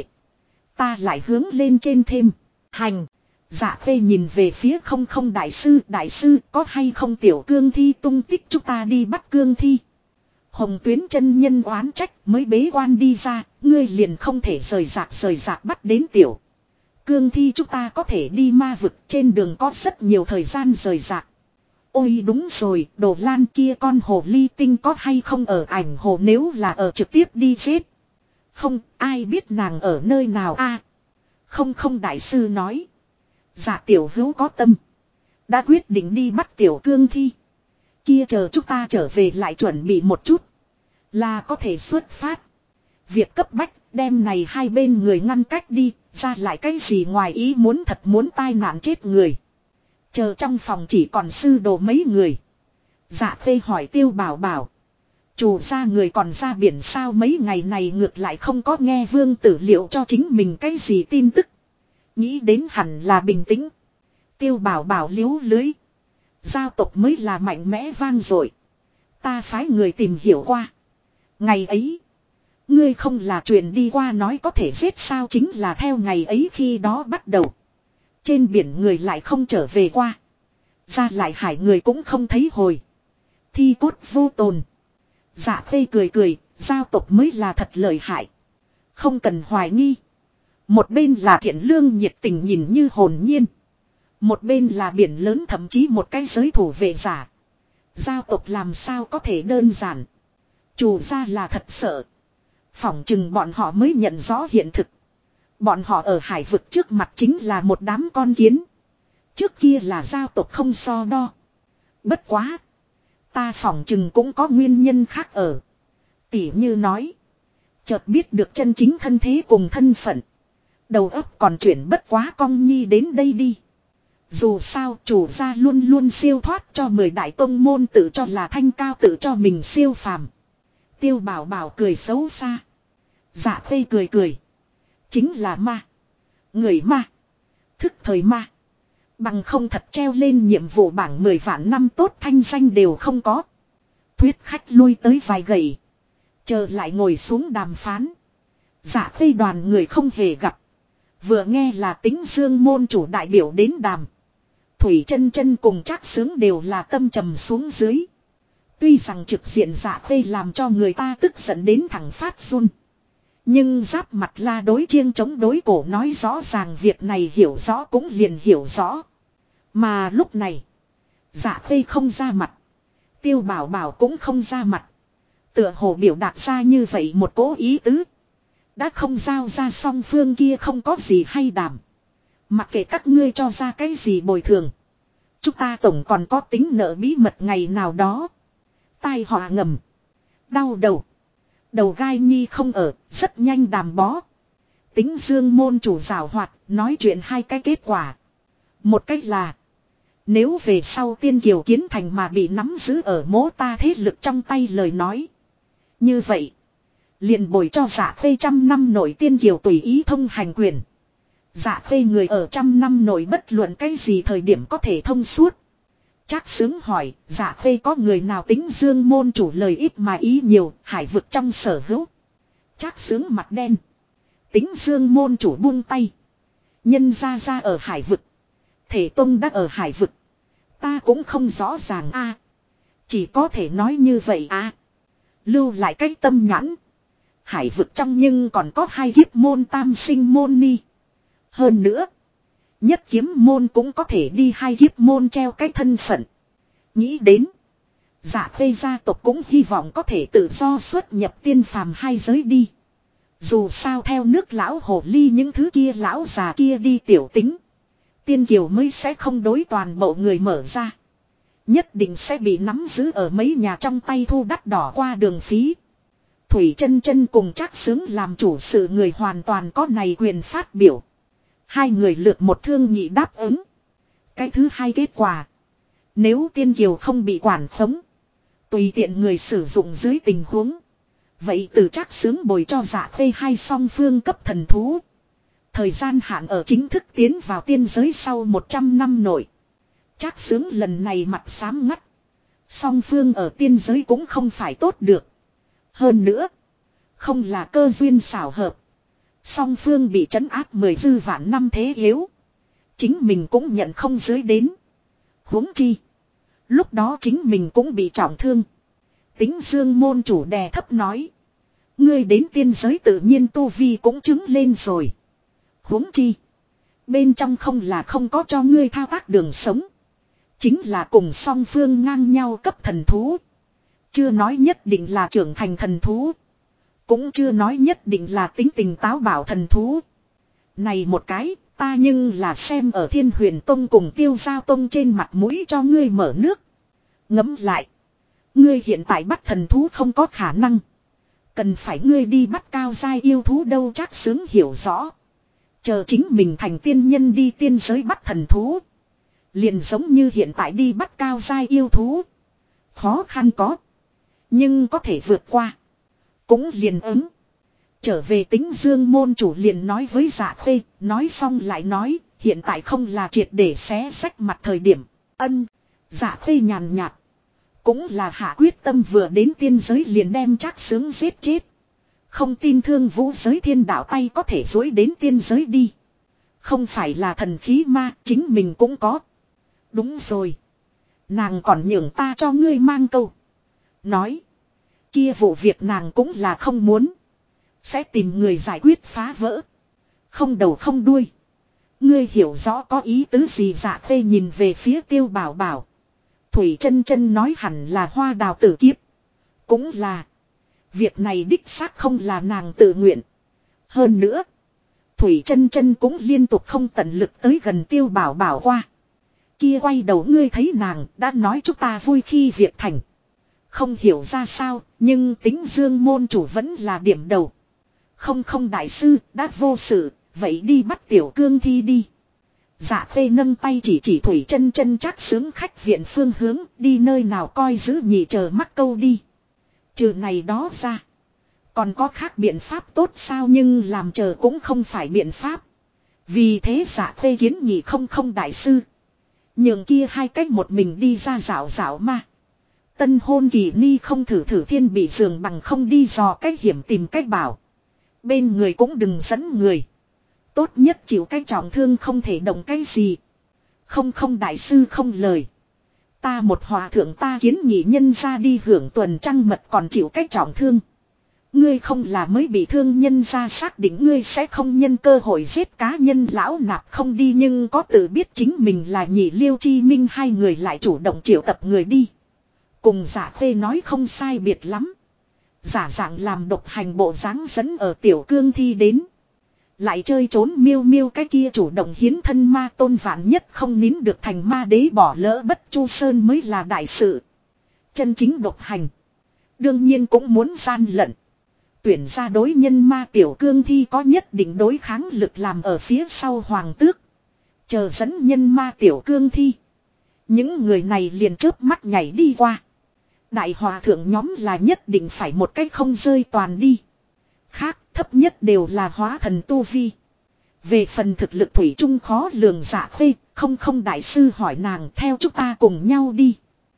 Ta lại hướng lên trên thêm. Hành. Dạ Khê nhìn về phía không đại sư có hay không tiểu cương thi tung tích chúng ta đi bắt cương thi. Hồng Tuyến chân nhân oán trách mới bế quan đi ra, ngươi liền không thể rời rạc bắt đến tiểu. Cương thi chúng ta có thể đi ma vực trên đường có rất nhiều thời gian rời rạc. Ôi đúng rồi, Đồ Lan kia con hồ ly tinh có hay không ở ảnh hồ nếu là ở trực tiếp đi chết. Không, ai biết nàng ở nơi nào a Không đại sư nói. Dạ tiểu hữu có tâm. Đã quyết định đi bắt tiểu cương thi. Kia chờ chúng ta trở về lại chuẩn bị một chút. Là có thể xuất phát. Việc cấp bách đem này hai bên người ngăn cách đi. Ra lại cái gì ngoài ý muốn thật muốn tai nạn chết người. Chờ trong phòng chỉ còn sư đồ mấy người. Dạ Khê hỏi Tiêu Bảo bảo. Chủ ra người còn ra biển sao mấy ngày này ngược lại không có nghe vương tử liệu cho chính mình cái gì tin tức. Nghĩ đến hẳn là bình tĩnh. Tiêu Bảo bảo liếu lưới. Giao tộc mới là mạnh mẽ vang dội. Ta phái người tìm hiểu qua. Ngày ấy. Ngươi không là truyền đi qua nói có thể giết sao chính là theo ngày ấy khi đó bắt đầu. Trên biển người lại không trở về qua. Ra lại hải người cũng không thấy hồi. Thi cốt vô tồn. Dạ Khê cười, giao tộc mới là thật lợi hại. Không cần hoài nghi. Một bên là thiện lương nhiệt tình nhìn như hồn nhiên. Một bên là biển lớn thậm chí một cái giới thủ vệ giả. Giao tộc làm sao có thể đơn giản. Chủ ra là thật sợ. Phỏng chừng bọn họ mới nhận rõ hiện thực. Bọn họ ở hải vực trước mặt chính là một đám con kiến. Trước kia là giao tộc không so đo. Bất quá. Ta phỏng chừng cũng có nguyên nhân khác ở. Tỉ như nói. Chợt biết được chân chính thân thế cùng thân phận. Đầu óc còn chuyển bất quá cong nhi đến đây đi. Dù sao chủ gia luôn luôn siêu thoát cho 10 đại tông môn tự cho là thanh cao tự cho mình siêu phàm. Tiêu Bảo bảo cười xấu xa. Dạ Khê cười. Chính là ma. Người ma. Thức thời ma. Bằng không thật treo lên nhiệm vụ bảng 10 vạn năm tốt thanh danh đều không có. Thuyết khách lui tới vài gậy. Chờ lại ngồi xuống đàm phán. Dạ Khê đoàn người không hề gặp. Vừa nghe là Tính Dương môn chủ đại biểu đến đàm. Thủy Chân Chân cùng Trác Sướng đều là tâm trầm xuống dưới. Tuy rằng trực diện Dạ Khê làm cho người ta tức giận đến thẳng phát run. Nhưng giáp mặt La đối chiêng chống đối cổ nói rõ ràng việc này hiểu rõ cũng liền hiểu rõ. Mà lúc này, Dạ Khê không ra mặt. Tiêu Bảo Bảo cũng không ra mặt. Tựa hồ biểu đạt ra như vậy một cố ý tứ. Đã không giao ra song phương kia không có gì hay đảm. Mặc kệ các ngươi cho ra cái gì bồi thường. Chúng ta tổng còn có tính nợ bí mật ngày nào đó. Tai họa ngầm. Đau đầu. Đầu gai nhi không ở, rất nhanh đàm bó. Tính Dương môn chủ giảo hoạt, nói chuyện hai cái kết quả. Một cách là, nếu về sau Tiên Kiều Kiến Thành mà bị nắm giữ ở mố ta thế lực trong tay lời nói. Như vậy, liền bồi cho Dạ Khê 100 năm nội Tiên Kiều tùy ý thông hành quyền. Dạ Khê người ở 100 năm nội bất luận cái gì thời điểm có thể thông suốt. Trác Sướng hỏi, Dạ Khê có người nào Tính Dương môn chủ lời ít mà ý nhiều, hải vực trong sở hữu. Trác Sướng mặt đen. Tính Dương môn chủ buông tay. Nhân ra ở hải vực. Thể Tông đã ở hải vực. Ta cũng không rõ ràng a. Chỉ có thể nói như vậy a. Lưu lại cái tâm nhãn. Hải vực trong nhưng còn có 2 kiếp môn tam sinh môn ni. Hơn nữa. Nhất kiếm môn cũng có thể đi 2 kiếp môn treo cái thân phận. Nghĩ đến. Dạ Khê gia tộc cũng hy vọng có thể tự do xuất nhập tiên phàm 2 giới đi. Dù sao theo nước lão hồ ly những thứ kia lão già kia đi tiểu tính. Tiên Kiều mới sẽ không đối toàn bộ người mở ra. Nhất định sẽ bị nắm giữ ở mấy nhà trong tay thu đắt đỏ qua đường phí. Thủy Chân Chân cùng Trác Sướng làm chủ sự người hoàn toàn có này quyền phát biểu. Hai người lượt một thương nghị đáp ứng. Cái thứ hai kết quả. Nếu Tiên Kiều không bị quản khống. Tùy tiện người sử dụng dưới tình huống. Vậy từ Trác Sướng bồi cho Dạ Khê 2 song phương cấp thần thú. Thời gian hạn ở chính thức tiến vào tiên giới sau 100 năm nội. Trác Sướng lần này mặt xám ngắt. Song phương ở tiên giới cũng không phải tốt được. Hơn nữa. Không là cơ duyên xảo hợp. Song phương bị trấn áp 10 dư vạn năm thế yếu. Chính mình cũng nhận không dưới đến. Huống chi. Lúc đó chính mình cũng bị trọng thương. Tính Dương môn chủ đè thấp nói. Ngươi đến tiên giới tự nhiên tu vi cũng chứng lên rồi. Huống chi. Bên trong không là không có cho ngươi thao tác đường sống. Chính là cùng song phương ngang nhau cấp thần thú. Chưa nói nhất định là trưởng thành thần thú. Cũng chưa nói nhất định là tính tình táo bảo thần thú. Này một cái, ta nhưng là xem ở Thiên Huyền Tông cùng Tiêu Giao Tông trên mặt mũi cho ngươi mở nước. Ngẫm lại. Ngươi hiện tại bắt thần thú không có khả năng. Cần phải ngươi đi bắt cao giai yêu thú đâu. Trác Sướng hiểu rõ. Chờ chính mình thành tiên nhân đi tiên giới bắt thần thú. Liền giống như hiện tại đi bắt cao giai yêu thú. Khó khăn có. Nhưng có thể vượt qua. Cũng liền ứng. Trở về Tính Dương môn chủ liền nói với Dạ Khê. Nói xong lại nói. Hiện tại không là triệt để xé xách mặt thời điểm. Ân. Dạ Khê nhàn nhạt. Cũng là hạ quyết tâm vừa đến tiên giới liền đem Trác Sướng giết chết. Không tin Thương Vũ giới thiên đạo tay có thể dối đến tiên giới đi. Không phải là thần khí ma, chính mình cũng có. Đúng rồi. Nàng còn nhường ta cho ngươi mang câu. Nói. Kia vụ việc nàng cũng là không muốn. Sẽ tìm người giải quyết phá vỡ. Không đầu không đuôi. Ngươi hiểu rõ có ý tứ gì. Dạ Khê nhìn về phía Tiêu Bảo Bảo. Thủy Chân Chân nói hẳn là Hoa Đào tử kiếp. Cũng là. Việc này đích xác không là nàng tự nguyện. Hơn nữa. Thủy Chân Chân cũng liên tục không tận lực tới gần Tiêu Bảo Bảo qua. Kia quay đầu ngươi thấy nàng đã nói chúng ta vui khi việc thành. Không hiểu ra sao, nhưng Tính Dương môn chủ vẫn là điểm đầu. Không đại sư, đã vô sự, vậy đi bắt Tiểu Cương Thi đi. Dạ Khê nâng tay chỉ Thủy Chân Chân Trác Sướng khách viện phương hướng, đi nơi nào coi giữ nhị chờ mắc câu đi. Trừ này đó ra. Còn có khác biện pháp tốt sao nhưng làm chờ cũng không phải biện pháp. Vì thế Dạ Khê kiến nghị không đại sư. Nhường kia 2 cách một mình đi ra dạo ma. Tân hôn kỳ ni không thử thiên bị giường bằng không đi dò cách hiểm tìm cách bảo. Bên người cũng đừng dẫn người. Tốt nhất chịu cái trọng thương không thể động cái gì. Không đại sư không lời. Ta một hòa thượng ta kiến nghị nhân ra đi hưởng tuần trăng mật còn chịu cái trọng thương. Ngươi không là mới bị thương nhân ra xác định ngươi sẽ không nhân cơ hội giết cá nhân lão nạp không đi nhưng có tự biết chính mình là Nhị Liêu Chi Minh hai người lại chủ động triệu tập người đi. Cùng Dạ Khê nói không sai biệt lắm. Giả dạng làm độc hành bộ dáng dẫn ở Tiểu Cương Thi đến. Lại chơi trốn miêu miêu cái kia chủ động hiến thân ma tôn vạn nhất không nín được thành ma đế bỏ lỡ bất chu sơn mới là đại sự. Chân chính độc hành. Đương nhiên cũng muốn gian lận. Tuyển ra đối nhân ma Tiểu Cương Thi có nhất định đối kháng lực làm ở phía sau hoàng tước. Chờ dẫn nhân ma Tiểu Cương Thi. Những người này liền chớp mắt nhảy đi qua. Đại hòa thượng nhóm là nhất định phải một cách không rơi toàn đi. Khác thấp nhất đều là hóa thần tu vi. Về phần thực lực thủy chung khó lường Dạ Khê, không đại sư hỏi nàng theo chúng ta cùng nhau đi.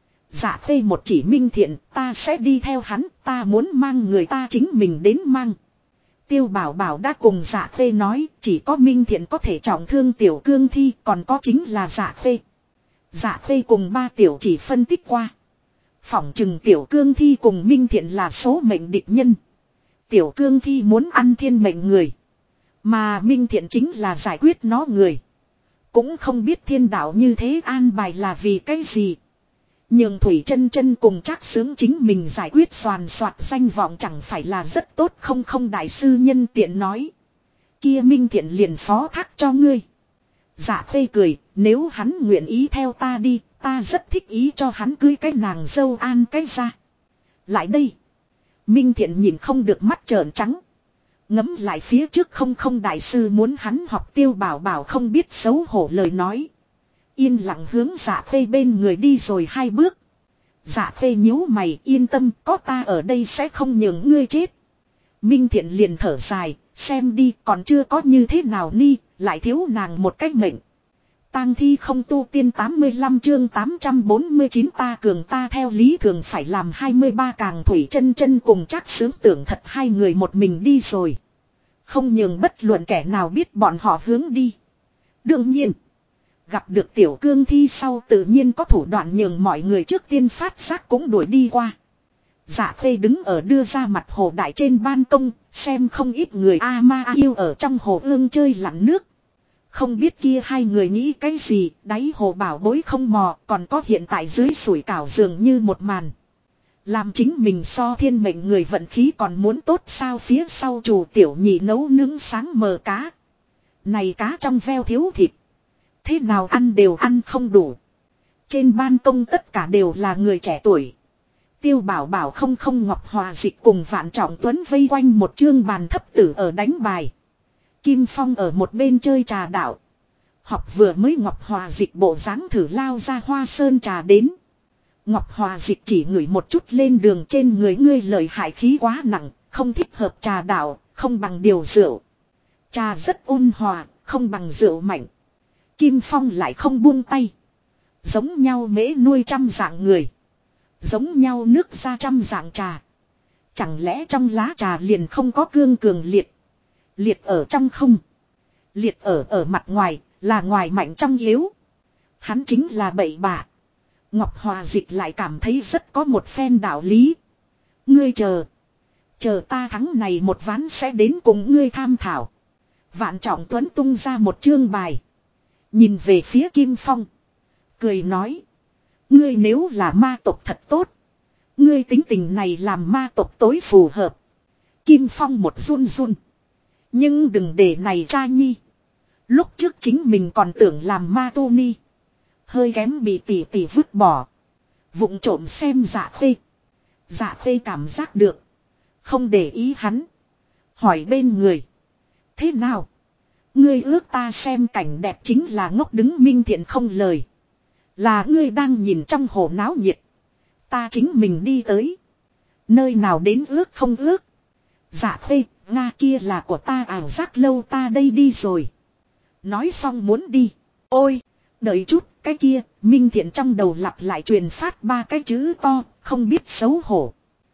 Dạ Khê một chỉ Minh Thiện, ta sẽ đi theo hắn, ta muốn mang người ta chính mình đến mang. Tiêu Bảo Bảo đã cùng Dạ Khê nói, chỉ có Minh Thiện có thể trọng thương Tiểu Cương Thi, còn có chính là Dạ Khê. Dạ Khê cùng ba tiểu chỉ phân tích qua. Phỏng chừng Tiểu Cương Thi cùng Minh Thiện là số mệnh địch nhân. Tiểu Cương Thi muốn ăn thiên mệnh người. Mà Minh Thiện chính là giải quyết nó người. Cũng không biết thiên đạo như thế an bài là vì cái gì. Nhường Thủy Chân Chân cùng Trác Sướng chính mình giải quyết soàn soạt danh vọng chẳng phải là rất tốt không đại sư nhân tiện nói. Kia Minh Thiện liền phó thác cho ngươi. Dạ Khê cười, nếu hắn nguyện ý theo ta đi, ta rất thích ý cho hắn cưới cái nàng dâu an cái ra. Lại đây. Minh Thiện nhìn không được mắt trợn trắng. Ngấm lại phía trước không đại sư muốn hắn học Tiêu Bảo Bảo không biết xấu hổ lời nói. Yên lặng hướng Dạ Khê bên người đi rồi hai bước. Dạ Khê nhíu mày yên tâm có ta ở đây sẽ không nhường ngươi chết. Minh Thiện liền thở dài, xem đi còn chưa có như thế nào ni, lại thiếu nàng một cách mệnh. Tang thi không tu tiên 85 chương 849 ta cường ta theo lý thường phải làm 23 càng Thủy Chân Chân cùng Trác Sướng tưởng thật hai người một mình đi rồi. Không nhường bất luận kẻ nào biết bọn họ hướng đi. Đương nhiên, gặp được Tiểu Cương Thi sau tự nhiên có thủ đoạn nhường mọi người trước tiên phát giác cũng đuổi đi qua. Dạ Khê đứng ở đưa ra mặt hồ đại trên ban công, xem không ít người a ma yêu ở trong hồ ương chơi lặn nước. Không biết kia hai người nghĩ cái gì, đáy hồ bảo bối không mò, còn có hiện tại dưới sủi cảo dường như một màn. Làm chính mình so thiên mệnh người vận khí còn muốn tốt sao phía sau chủ tiểu nhị nấu nướng sáng mờ cá. Này cá trong veo thiếu thịt. Thế nào ăn đều ăn không đủ. Trên ban công tất cả đều là người trẻ tuổi. Tiêu Bảo Bảo không Ngọc Hòa Dịch cùng Vạn Trọng Tuấn vây quanh một chương bàn thấp tử ở đánh bài. Kim Phong ở một bên chơi trà đạo. Học vừa mới Ngọc Hòa Dịch bộ dáng thử lao ra hoa sơn trà đến. Ngọc Hòa Dịch chỉ ngửi một chút lên đường trên người ngươi lời hại khí quá nặng, không thích hợp trà đạo, không bằng điều rượu. Trà rất ôn hòa, không bằng rượu mạnh. Kim Phong lại không buông tay. Giống nhau mễ nuôi trăm dạng người. Giống nhau nước ra trăm dạng trà. Chẳng lẽ trong lá trà liền không có cương cường liệt. Liệt ở trong không. Liệt ở mặt ngoài, là ngoài mạnh trong yếu. Hắn chính là bậy bạ. Ngọc Hòa Dịch lại cảm thấy rất có một phen đạo lý. Ngươi chờ. Chờ ta thắng này một ván sẽ đến cùng ngươi tham thảo. Vạn Trọng Tuấn tung ra một chương bài. Nhìn về phía Kim Phong. Cười nói. Ngươi nếu là ma tộc thật tốt. Ngươi tính tình này làm ma tộc tối phù hợp. Kim Phong một run run. Nhưng đừng để này cha nhi. Lúc trước chính mình còn tưởng làm ma tu ni. Hơi kém bị tỷ vứt bỏ. Vụng trộm xem Dạ Khê. Dạ Khê cảm giác được. Không để ý hắn. Hỏi bên người. Thế nào? Ngươi ước ta xem cảnh đẹp chính là ngốc đứng Minh Thiện không lời. Là ngươi đang nhìn trong hồ náo nhiệt. Ta chính mình đi tới. Nơi nào đến ước không ước. Dạ Khê, Nga kia là của ta ảo giác lâu ta đây đi rồi. Nói xong muốn đi. Ôi, đợi chút, cái kia, Minh Thiện trong đầu lặp lại truyền phát ba cái chữ to, không biết xấu hổ.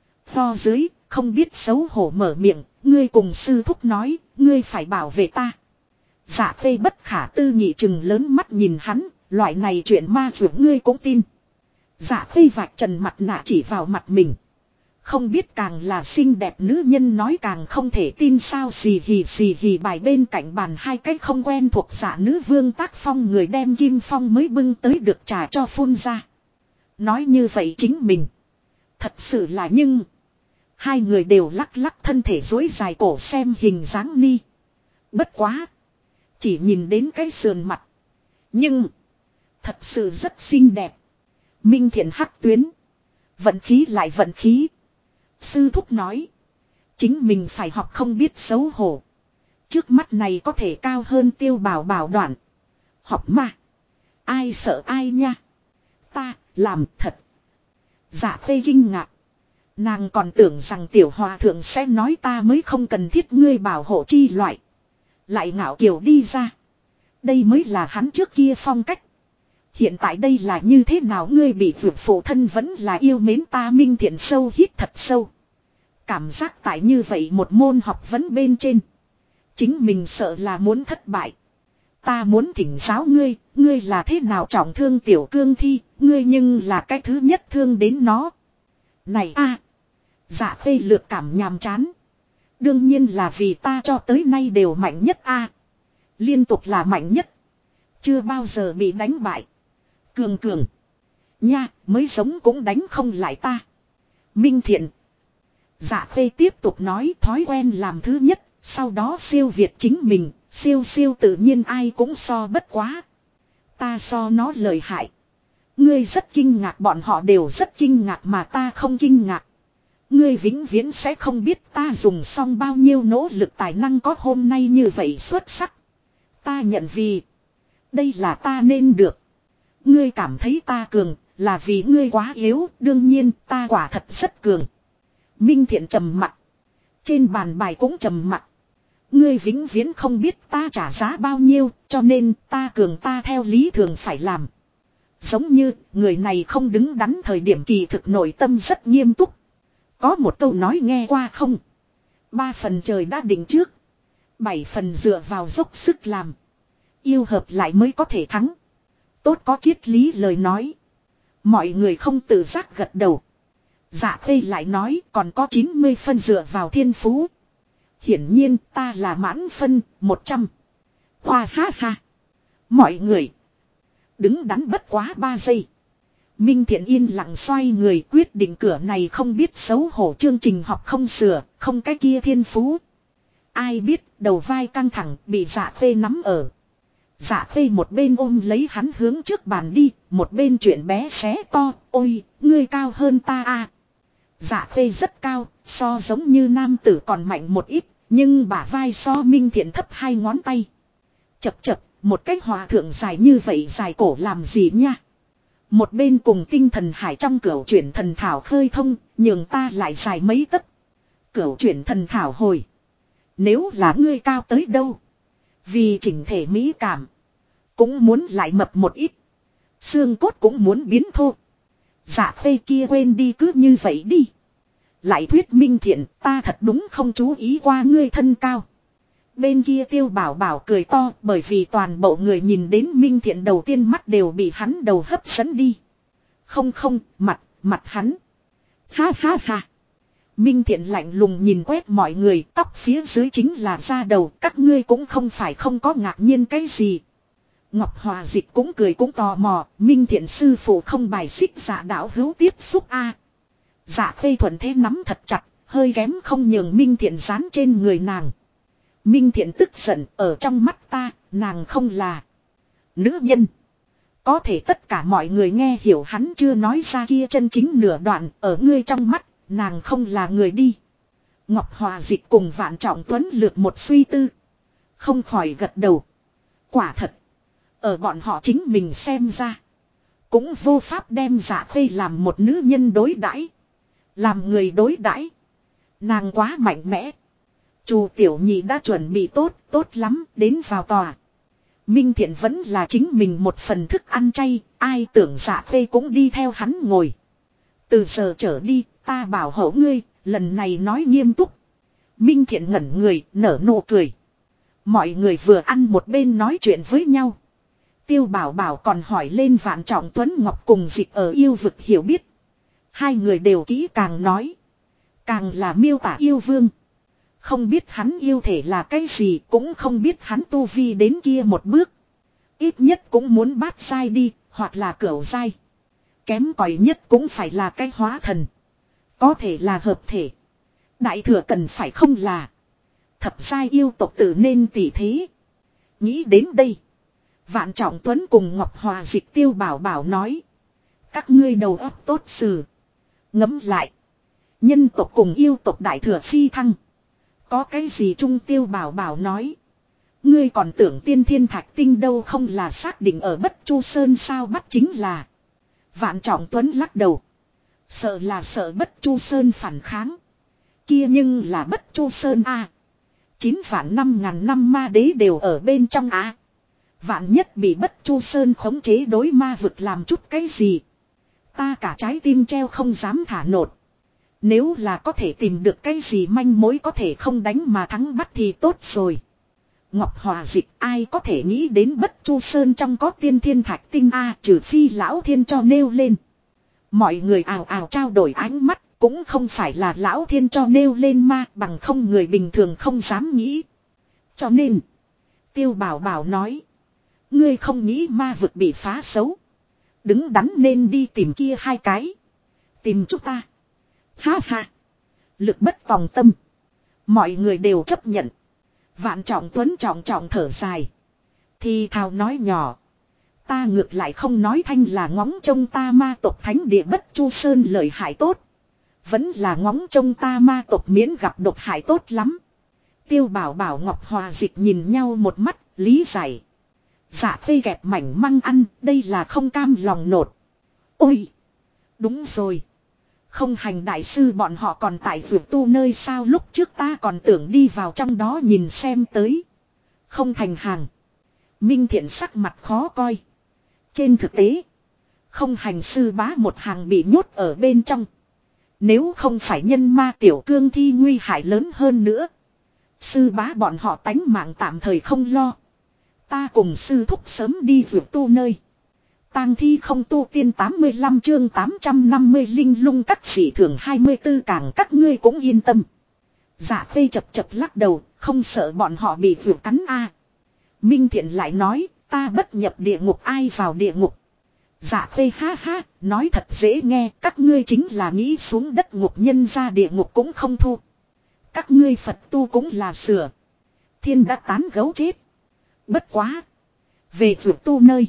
To dưới, không biết xấu hổ mở miệng, ngươi cùng sư thúc nói, ngươi phải bảo vệ ta. Dạ Khê bất khả tư nghị chừng lớn mắt nhìn hắn, loại này chuyện ma dược ngươi cũng tin. Dạ Khê vạch trần mặt nạ chỉ vào mặt mình. Không biết càng là xinh đẹp nữ nhân nói càng không thể tin sao. Xì hì bài bên cạnh bàn hai cái không quen thuộc dạ nữ vương Tác Phong người đem Kim Phong mới bưng tới được trà cho phun ra. Nói như vậy chính mình. Thật sự là nhưng. Hai người đều lắc lắc thân thể dối dài cổ xem hình dáng ni. Bất quá. Chỉ nhìn đến cái sườn mặt. Nhưng. Thật sự rất xinh đẹp. Minh Thiện hắc tuyến. Vận khí lại vận khí. Sư thúc nói. Chính mình phải học không biết xấu hổ. Trước mắt này có thể cao hơn Tiêu Bảo Bảo đoạn. Học mà. Ai sợ ai nha. Ta làm thật. Dạ Khê kinh ngạc. Nàng còn tưởng rằng tiểu hòa thượng sẽ nói ta mới không cần thiết ngươi bảo hộ chi loại. Lại ngạo kiều đi ra. Đây mới là hắn trước kia phong cách. Hiện tại đây là như thế nào ngươi bị vượt phụ thân vẫn là yêu mến ta. Minh Thiện sâu hít thật sâu. Cảm giác tại như vậy một môn học vấn bên trên. Chính mình sợ là muốn thất bại. Ta muốn thỉnh giáo ngươi, ngươi là thế nào trọng thương tiểu cương thi, ngươi nhưng là cái thứ nhất thương đến nó. Này a, Dạ Khê lược cảm nhàm chán. Đương nhiên là vì ta cho tới nay đều mạnh nhất a. Liên tục là mạnh nhất. Chưa bao giờ bị đánh bại. Cường cường. Nha, mới sống cũng đánh không lại ta. Minh Thiện. Dạ Khê tiếp tục nói thói quen làm thứ nhất, sau đó siêu việt chính mình, siêu tự nhiên ai cũng so bất quá. Ta so nó lợi hại. Ngươi rất kinh ngạc, bọn họ đều rất kinh ngạc mà ta không kinh ngạc. Ngươi vĩnh viễn sẽ không biết ta dùng xong bao nhiêu nỗ lực tài năng có hôm nay như vậy xuất sắc. Ta nhận vì đây là ta nên được. Ngươi cảm thấy ta cường là vì ngươi quá yếu, đương nhiên ta quả thật rất cường. Minh Thiện trầm mặc. Trên bàn bài cũng trầm mặc. Ngươi vĩnh viễn không biết ta trả giá bao nhiêu, cho nên ta cường ta theo lý thường phải làm. Giống như người này không đứng đắn thời điểm kỳ thực nội tâm rất nghiêm túc. Có một câu nói nghe qua không? 3 phần trời đã định trước. 7 phần dựa vào dốc sức làm. Yêu hợp lại mới có thể thắng. Tốt có triết lý lời nói. Mọi người không tự giác gật đầu. Dạ Khê lại nói còn có 90 phân dựa vào thiên phú. Hiển nhiên ta là mãn phân 100. Hoa ha ha. Mọi người. Đứng đắn bất quá 3 giây. Minh Thiện yên lặng xoay người quyết định cửa này không biết xấu hổ chương trình học không sửa, không cái kia thiên phú. Ai biết đầu vai căng thẳng bị Dạ Khê nắm ở. Dạ Khê một bên ôm lấy hắn hướng trước bàn đi, một bên chuyện bé xé to, ôi, ngươi cao hơn ta à. Dạ Khê rất cao, so giống như nam tử còn mạnh một ít, nhưng bả vai so Minh Thiện thấp 2 ngón tay. Chập chập, một cách hòa thượng dài như vậy dài cổ làm gì nha. Một bên cùng tinh thần hải trong cửu chuyển thần thảo khơi thông, nhường ta lại dài mấy tấc. Cửu chuyển thần thảo hồi. Nếu là ngươi cao tới đâu. Vì chỉnh thể mỹ cảm. Cũng muốn lại mập một ít. Xương cốt cũng muốn biến thô. Dạ Khê kia quên đi cứ như vậy đi. Lại thuyết Minh Thiện ta thật đúng không chú ý qua ngươi thân cao. Bên kia Tiêu Bảo Bảo cười to bởi vì toàn bộ người nhìn đến Minh Thiện đầu tiên mắt đều bị hắn đầu hấp dẫn đi. Không, mặt hắn. Ha ha ha. Minh Thiện lạnh lùng nhìn quét mọi người, tóc phía dưới chính là da đầu, các ngươi cũng không phải không có ngạc nhiên cái gì. Ngọc Hòa Dịch cũng cười cũng tò mò, Minh Thiện sư phụ không bài xích Dạ đạo hữu tiếp xúc a. Dạ Khê thuận thế nắm thật chặt, hơi kém không nhường Minh Thiện dán trên người nàng. Minh Thiện tức giận, ở trong mắt ta, nàng không là nữ nhân. Có thể tất cả mọi người nghe hiểu hắn chưa nói ra kia chân chính nửa đoạn, ở ngươi trong mắt, nàng không là người đi. Ngọc Hòa Dịch cùng Vạn Trọng Tuấn lược một suy tư. Không khỏi gật đầu. Quả thật. Ở bọn họ chính mình xem ra. Cũng vô pháp đem Dạ Khê làm một nữ nhân đối đãi, làm người đối đãi. Nàng quá mạnh mẽ. Chu tiểu nhị đã chuẩn bị tốt lắm, đến vào tòa. Minh Thiện vẫn là chính mình một phần thức ăn chay, ai tưởng Dạ Khê cũng đi theo hắn ngồi. Từ giờ trở đi, ta bảo hộ ngươi, lần này nói nghiêm túc. Minh Thiện ngẩn người, nở nụ cười. Mọi người vừa ăn một bên nói chuyện với nhau. Tiêu Bảo Bảo còn hỏi lên Vạn Trọng Tuấn Ngọc cùng Dịch ở yêu vực hiểu biết. Hai người đều kỹ càng nói. Càng là miêu tả yêu vương. Không biết hắn yêu thể là cái gì, cũng không biết hắn tu vi đến kia một bước. Ít nhất cũng muốn bát giai đi, hoặc là cửu giai. Kém cỏi nhất cũng phải là cái hóa thần. Có thể là hợp thể. Đại thừa cần phải không là. Thập giai yêu tộc tự nên tỷ thế. Nghĩ đến đây. Vạn Trọng Tuấn cùng Ngọc Hòa Dịch Tiêu Bảo Bảo nói. Các ngươi đầu óc tốt xử. Ngẫm lại. Nhân tộc cùng yêu tộc đại thừa phi thăng. Có cái gì Trung Tiêu Bảo Bảo nói. Ngươi còn tưởng tiên thiên thạch tinh đâu không là xác định ở Bất Chu Sơn sao bắt chính là. Vạn Trọng Tuấn lắc đầu. Sợ là sợ Bất Chu Sơn phản kháng. Kia nhưng là Bất Chu Sơn a. 9 vạn 5.000 năm ma đế đều ở bên trong a. Vạn nhất bị Bất Chu Sơn khống chế đối ma vực làm chút cái gì. Ta cả trái tim treo không dám thả nột. Nếu là có thể tìm được cái gì manh mối có thể không đánh mà thắng bắt thì tốt rồi. Ngọc Hòa Dịch ai có thể nghĩ đến Bất Chu Sơn trong có tiên thiên thạch tinh a, trừ phi lão thiên cho nêu lên. Mọi người ào ào trao đổi ánh mắt, cũng không phải là lão thiên cho nêu lên ma, bằng không người bình thường không dám nghĩ. Cho nên, Tiêu Bảo Bảo nói, ngươi không nghĩ ma vực bị phá xấu. Đứng đắn nên đi tìm kia hai cái. Tìm chúng ta. Ha ha. Lực bất tòng tâm. Mọi người đều chấp nhận. Vạn Trọng Tuấn trọng trọng thở dài. Thì thào nói nhỏ. Ta ngược lại không nói thanh là ngóng trông ta ma tộc thánh địa Bất Chu Sơn lợi hại tốt. Vẫn là ngóng trông ta ma tộc miễn gặp độc hại tốt lắm. Tiêu Bảo Bảo Ngọc Hòa Dịch nhìn nhau một mắt, lý giải. Dạ phê kẹp mảnh măng ăn, đây là không cam lòng nột. Ôi! Đúng rồi. Không hành đại sư bọn họ còn tại vượt tu nơi sao lúc trước ta còn tưởng đi vào trong đó nhìn xem tới. Không thành hàng. Minh Thiện sắc mặt khó coi. Trên thực tế, không hành sư bá một hàng bị nhốt ở bên trong. Nếu không phải nhân ma tiểu cương thi nguy hại lớn hơn nữa. Sư bá bọn họ tánh mạng tạm thời không lo. Ta cùng sư thúc sớm đi vượt tu nơi. Tang thi không tu tiên 85 chương 850 linh lung các sĩ thường 24 càng các ngươi cũng yên tâm. Dạ phê chập chập lắc đầu, không sợ bọn họ bị vượt cắn a. Minh Thiện lại nói, ta bất nhập địa ngục ai vào địa ngục. Dạ phê ha ha, nói thật dễ nghe, các ngươi chính là nghĩ xuống đất ngục nhân ra địa ngục cũng không thu. Các ngươi Phật tu cũng là sửa. Thiên đã tán gấu chết. Bất quá. Về vượt tu nơi.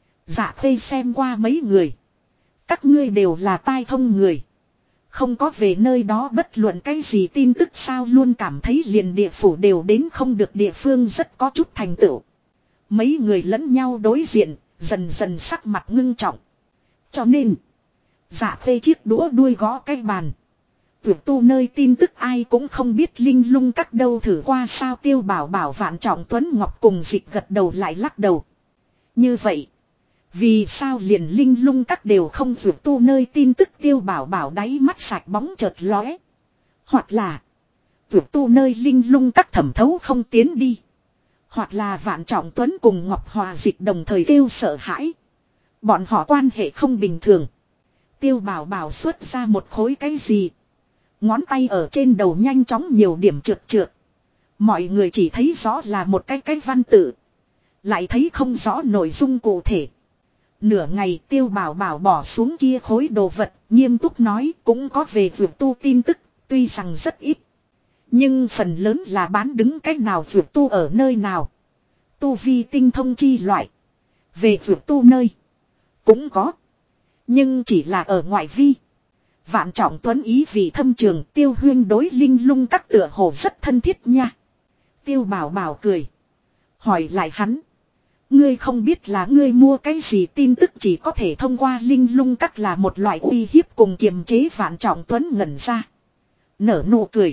Dạ phê xem qua mấy người. Các ngươi đều là tai thông người. Không có về nơi đó bất luận cái gì tin tức sao luôn cảm thấy liền địa phủ đều đến không được địa phương rất có chút thành tựu. Mấy người lẫn nhau đối diện, dần dần sắc mặt ngưng trọng. Cho nên, dạ phê chiếc đũa đuôi gõ cái bàn. Vượt tu nơi tin tức ai cũng không biết linh lung các đâu thử qua sao Tiêu Bảo Bảo Vạn Trọng Tuấn Ngọc cùng Dịch gật đầu lại lắc đầu. Như vậy, vì sao liền linh lung các đều không vượt tu nơi tin tức Tiêu Bảo Bảo đáy mắt sạch bóng chợt lóe. Hoặc là, vượt tu nơi linh lung các thẩm thấu không tiến đi. Hoặc là Vạn Trọng Tuấn cùng Ngọc Hòa Dịch đồng thời kêu sợ hãi. Bọn họ quan hệ không bình thường. Tiêu Bảo Bảo xuất ra một khối cái gì. Ngón tay ở trên đầu nhanh chóng nhiều điểm trượt trượt. Mọi người chỉ thấy rõ là một cái văn tự. Lại thấy không rõ nội dung cụ thể. Nửa ngày Tiêu Bảo Bảo bỏ xuống kia khối đồ vật. Nghiêm túc nói cũng có về vượt tu tin tức. Tuy rằng rất ít. Nhưng phần lớn là bán đứng cách nào vượt tu ở nơi nào. Tu vi tinh thông chi loại. Về vượt tu nơi. Cũng có. Nhưng chỉ là ở ngoại vi. Vạn Trọng Tuấn ý vì thâm trường Tiêu Huyên đối linh lung các tựa hồ rất thân thiết nha. Tiêu Bảo Bảo cười. Hỏi lại hắn. Ngươi không biết là ngươi mua cái gì tin tức chỉ có thể thông qua linh lung các là một loại uy hiếp cùng kiềm chế Vạn Trọng Tuấn ngẩn ra. Nở nụ cười.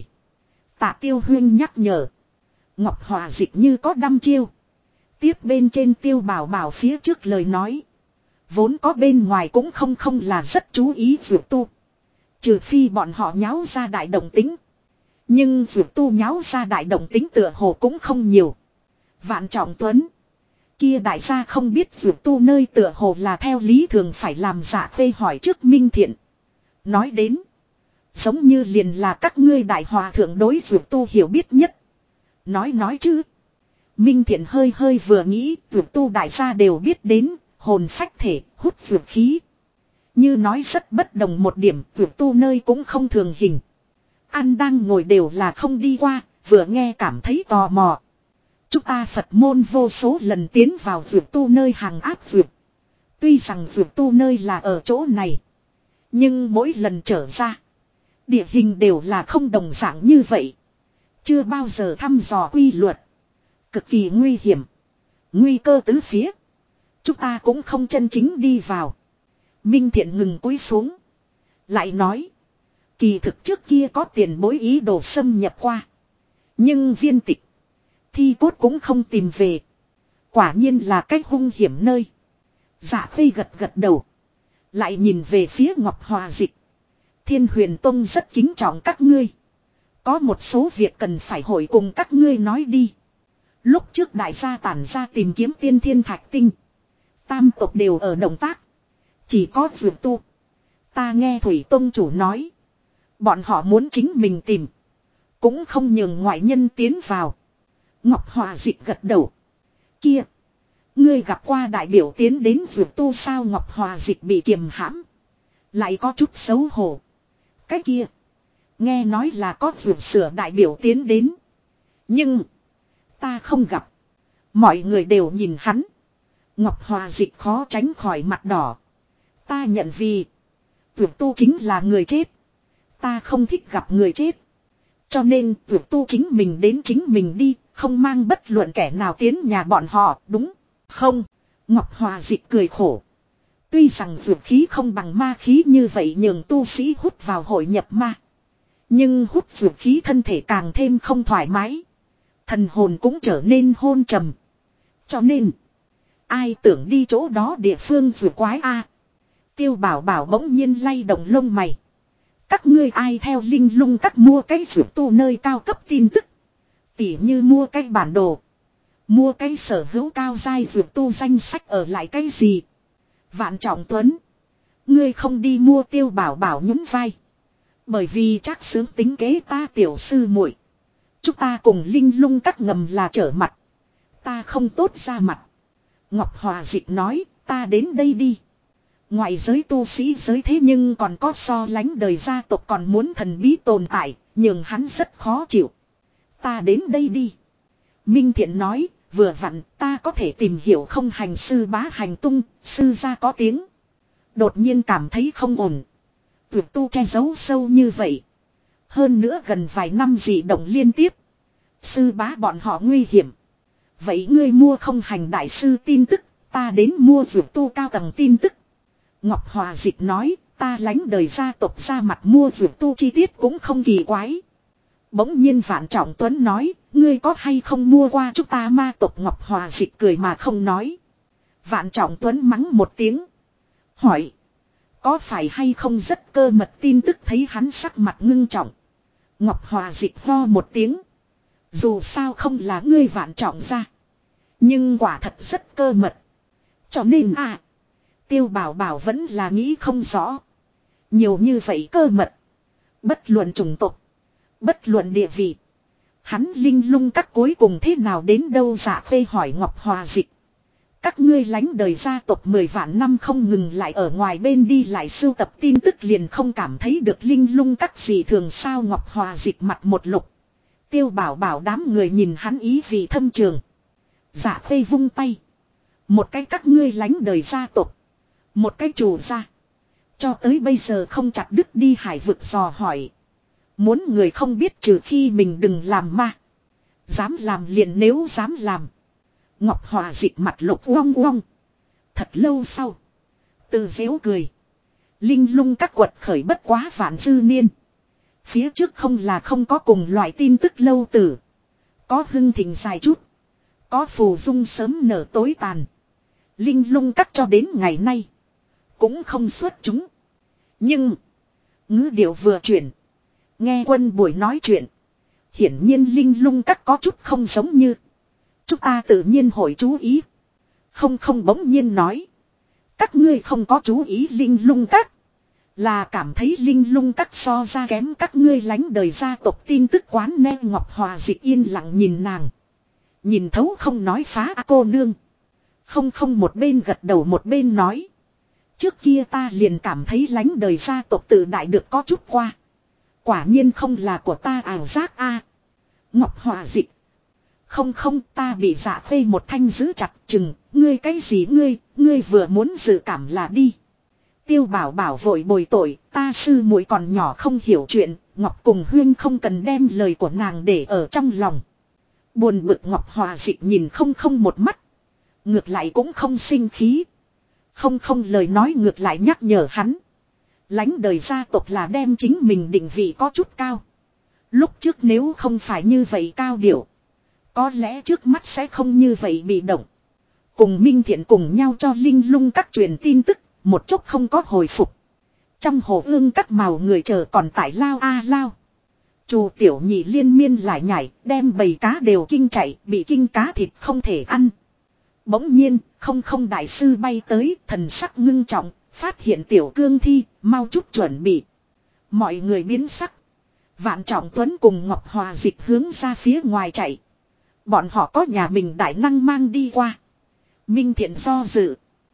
Tạ Tiêu Huyên nhắc nhở. Ngọc Hòa Dịch như có đăm chiêu. Tiếp bên trên Tiêu Bảo Bảo phía trước lời nói. Vốn có bên ngoài cũng không là rất chú ý vượt tu. Trừ phi bọn họ nháo ra đại động tính. Nhưng vượt tu nháo ra đại động tính tựa hồ cũng không nhiều. Vạn Trọng Tuấn. Kia đại gia không biết dược tu nơi tựa hồ là theo lý thường phải làm Dạ Khê hỏi trước Minh Thiện. Nói đến. Giống như liền là các ngươi đại hòa thượng đối dược tu hiểu biết nhất. Nói chứ. Minh Thiện hơi hơi vừa nghĩ dược tu đại gia đều biết đến. Hồn phách thể hút dược khí. Như nói rất bất đồng một điểm dược tu nơi cũng không thường hình. An đang ngồi đều là không đi qua. Vừa nghe cảm thấy tò mò. Chúng ta Phật môn vô số lần tiến vào dược tu nơi hàng áp dược. Tuy rằng dược tu nơi là ở chỗ này. Nhưng mỗi lần trở ra. Địa hình đều là không đồng dạng như vậy. Chưa bao giờ thăm dò quy luật. Cực kỳ nguy hiểm. Nguy cơ tứ phía. Chúng ta cũng không chân chính đi vào. Minh Thiện ngừng cúi xuống. Lại nói. Kỳ thực trước kia có tiền bối ý đồ xâm nhập qua. Nhưng viên tịch. Thi cốt cũng không tìm về. Quả nhiên là cách hung hiểm nơi. Dạ Khê gật đầu. Lại nhìn về phía Ngọc Hòa Dịch. Thiên Huyền Tông rất kính trọng các ngươi. Có một số việc cần phải hội cùng các ngươi nói đi. Lúc trước đại gia tản ra tìm kiếm tiên thiên thạch tinh. Tam tộc đều ở động tác. Chỉ có dược tu. Ta nghe Thủy Tông chủ nói. Bọn họ muốn chính mình tìm. Cũng không nhường ngoại nhân tiến vào. Ngọc Hòa Dịch gật đầu. Kia. Ngươi gặp qua đại biểu tiến đến dược tu sao Ngọc Hòa Dịch bị kiềm hãm. Lại có chút xấu hổ. Cái kia. Nghe nói là có dược sửa đại biểu tiến đến. Nhưng. Ta không gặp. Mọi người đều nhìn hắn. Ngọc Hòa Dịch khó tránh khỏi mặt đỏ. Ta nhận vì. Dược tu chính là người chết. Ta không thích gặp người chết. Cho nên dược tu chính mình đến chính mình đi. Không mang bất luận kẻ nào tiến nhà bọn họ. Đúng không? Ngọc Hòa Dịch cười khổ. Tuy rằng dược khí không bằng ma khí như vậy nhường tu sĩ hút vào hội nhập ma. Nhưng hút dược khí thân thể càng thêm không thoải mái. Thần hồn cũng trở nên hôn trầm. Cho nên. Ai tưởng đi chỗ đó địa phương dược quái a? Tiêu Bảo Bảo bỗng nhiên lay động lông mày. Các ngươi ai theo linh lung các mua cái dược tu nơi cao cấp tin tức. Tỉ như mua cái bản đồ. Mua cái sở hữu cao giai dược tu danh sách ở lại cái gì. Vạn Trọng Tuấn. Ngươi không đi mua Tiêu Bảo Bảo nhún vai. Bởi vì chắc sướng tính kế ta tiểu sư muội. Chúng ta cùng linh lung các ngầm là trở mặt. Ta không tốt ra mặt. Ngọc Hòa Dịch nói ta đến đây đi. Ngoại giới tu sĩ giới thế nhưng còn có so lánh đời gia tộc còn muốn thần bí tồn tại. Nhưng hắn rất khó chịu. Ta đến đây đi. Minh Thiện nói vừa vặn ta có thể tìm hiểu không hành sư bá hành tung. Sư gia có tiếng. Đột nhiên cảm thấy không ổn. Tuyệt tu che giấu sâu như vậy. Hơn nữa gần vài năm dị động liên tiếp. Sư bá bọn họ nguy hiểm. Vậy ngươi mua không hành đại sư tin tức. Ta đến mua dược tu cao tầng tin tức. Ngọc Hòa Dịch nói. Ta lánh đời gia tộc ra mặt mua dược tu chi tiết cũng không kỳ quái. Bỗng nhiên Vạn Trọng Tuấn nói. Ngươi có hay không mua qua chúng ta ma tộc Ngọc Hòa Dịch cười mà không nói. Vạn Trọng Tuấn mắng một tiếng. Hỏi. Có phải hay không rất cơ mật tin tức thấy hắn sắc mặt ngưng trọng. Ngọc Hòa Dịch ho một tiếng. Dù sao không là ngươi Vạn Trọng ra. Nhưng quả thật rất cơ mật. Cho nên Tiêu Bảo Bảo vẫn là nghĩ không rõ. Nhiều như vậy cơ mật. Bất luận chủng tộc. Bất luận địa vị. Hắn linh lung các cuối cùng thế nào đến đâu Dạ Khê hỏi Ngọc Hòa Dịch. Các ngươi lánh đời gia tộc 10 vạn năm không ngừng lại ở ngoài bên đi lại sưu tập tin tức liền không cảm thấy được linh lung các gì thường sao Ngọc Hòa Dịch mặt một lục. Tiêu Bảo Bảo đám người nhìn hắn ý vị thâm trường. Dạ Khê vung tay. Một cái các ngươi lánh đời gia tộc. Một cái chủ gia. Cho tới bây giờ không chặt đứt đi hải vực dò hỏi. Muốn người không biết trừ khi mình đừng làm ma. Dám làm liền nếu dám làm. Ngọc Hòa Dịch mặt lục uong uong. Thật lâu sau. Từ dễu cười. Linh lung các quật khởi bất quá vạn dư niên. Phía trước không là không có cùng loại tin tức lâu tử. Có hưng thịnh dài chút. Có phù dung sớm nở tối tàn. Linh lung các cho đến ngày nay. Cũng không xuất chúng. Nhưng. Ngữ điệu vừa chuyển. Nghe quân buổi nói chuyện. Hiển nhiên linh lung các có chút không giống như. Chúng ta tự nhiên hội chú ý. Không không bỗng nhiên nói. Các ngươi không có chú ý linh lung các. Là cảm thấy linh lung các so ra kém các ngươi lánh đời gia tộc tin tức quán ne Ngọc Hòa Dịch yên lặng nhìn nàng. Nhìn thấu không nói phá cô nương. Không không một bên gật đầu một bên nói. Trước kia ta liền cảm thấy lánh đời gia tộc tự đại được có chút qua. Quả nhiên không là của ta ảo giác a. Ngọc Hòa Dịch. Không không ta bị Dạ Khê một thanh giữ chặt chừng. Ngươi cái gì ngươi vừa muốn dự cảm là đi. Tiêu Bảo Bảo vội bồi tội, ta sư muội còn nhỏ không hiểu chuyện, Ngọc cùng Huyên không cần đem lời của nàng để ở trong lòng. Buồn bực Ngọc Hòa Dịch nhìn không không một mắt. Ngược lại cũng không sinh khí. Không không lời nói ngược lại nhắc nhở hắn. Lánh đời gia tộc là đem chính mình định vị có chút cao. Lúc trước nếu không phải như vậy cao điệu. Có lẽ trước mắt sẽ không như vậy bị động. Cùng Minh Thiện cùng nhau cho Linh Lung các truyền tin tức. Một chốc không có hồi phục. Trong hồ ương các màu người chờ còn tại lao a lao. Chù tiểu nhị liên miên lại nhảy, đem bầy cá đều kinh chạy, bị kinh cá thịt không thể ăn. Bỗng nhiên, không không đại sư bay tới, thần sắc ngưng trọng, phát hiện tiểu cương thi, mau chút chuẩn bị. Mọi người biến sắc. Vạn Trọng Tuấn cùng Ngọc Hòa Dịch hướng ra phía ngoài chạy. Bọn họ có nhà mình đại năng mang đi qua. Minh Thiện do dự.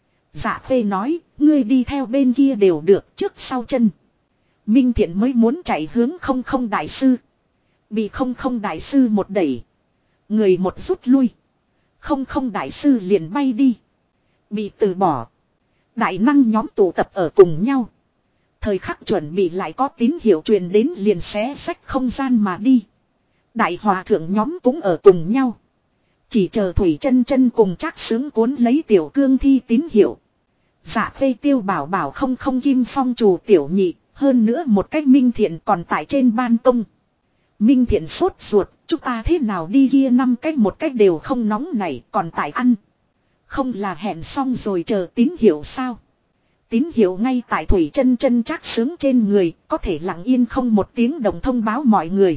Dạ Khê nói, ngươi đi theo bên kia đều được trước sau chân. Minh Thiện mới muốn chạy hướng không không đại sư. Bị không không đại sư một đẩy. Người một rút lui. Không không đại sư liền bay đi. Bị từ bỏ. Đại năng nhóm tụ tập ở cùng nhau. Thời khắc chuẩn bị lại có tín hiệu truyền đến liền xé xách không gian mà đi. Đại hòa thượng nhóm cũng ở cùng nhau. Chỉ chờ Thủy Chân Chân cùng Trác Sướng cuốn lấy tiểu cương thi tín hiệu. Dạ Khê Tiêu Bảo Bảo không không Kim Phong Trù tiểu nhị, hơn nữa một cách Minh Thiện còn tại trên ban công. Minh Thiện sốt ruột, chúng ta thế nào đi kia năm cách một cách đều không nóng này còn tại ăn. Không là hẹn xong rồi chờ tín hiệu sao? Tín hiệu ngay tại Thủy Chân Chân Trác Sướng trên người, có thể lặng yên không một tiếng đồng thông báo mọi người.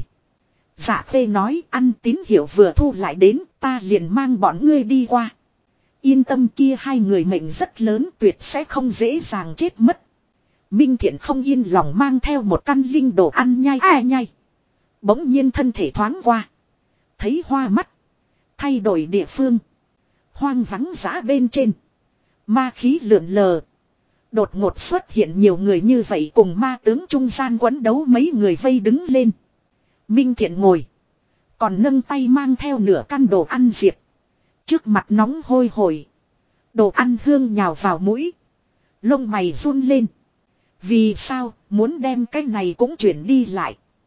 Dạ Khê nói ăn tín hiệu vừa thu lại đến, ta liền mang bọn ngươi đi qua. Yên tâm kia hai người mệnh rất lớn tuyệt sẽ không dễ dàng chết mất. Minh Thiện không yên lòng mang theo một căn linh đồ ăn nhai nhai. Bỗng nhiên thân thể thoáng qua. Thấy hoa mắt. Thay đổi địa phương. Hoang vắng dã bên trên. Ma khí lượn lờ. Đột ngột xuất hiện nhiều người như vậy cùng ma tướng trung gian quấn đấu mấy người vây đứng lên. Minh Thiện ngồi. Còn nâng tay mang theo nửa căn đồ ăn diệp. Trước mặt nóng hôi hổi. Đồ ăn hương nhào vào mũi. Lông mày run lên. Vì sao muốn đem cái này cũng chuyển đi lại.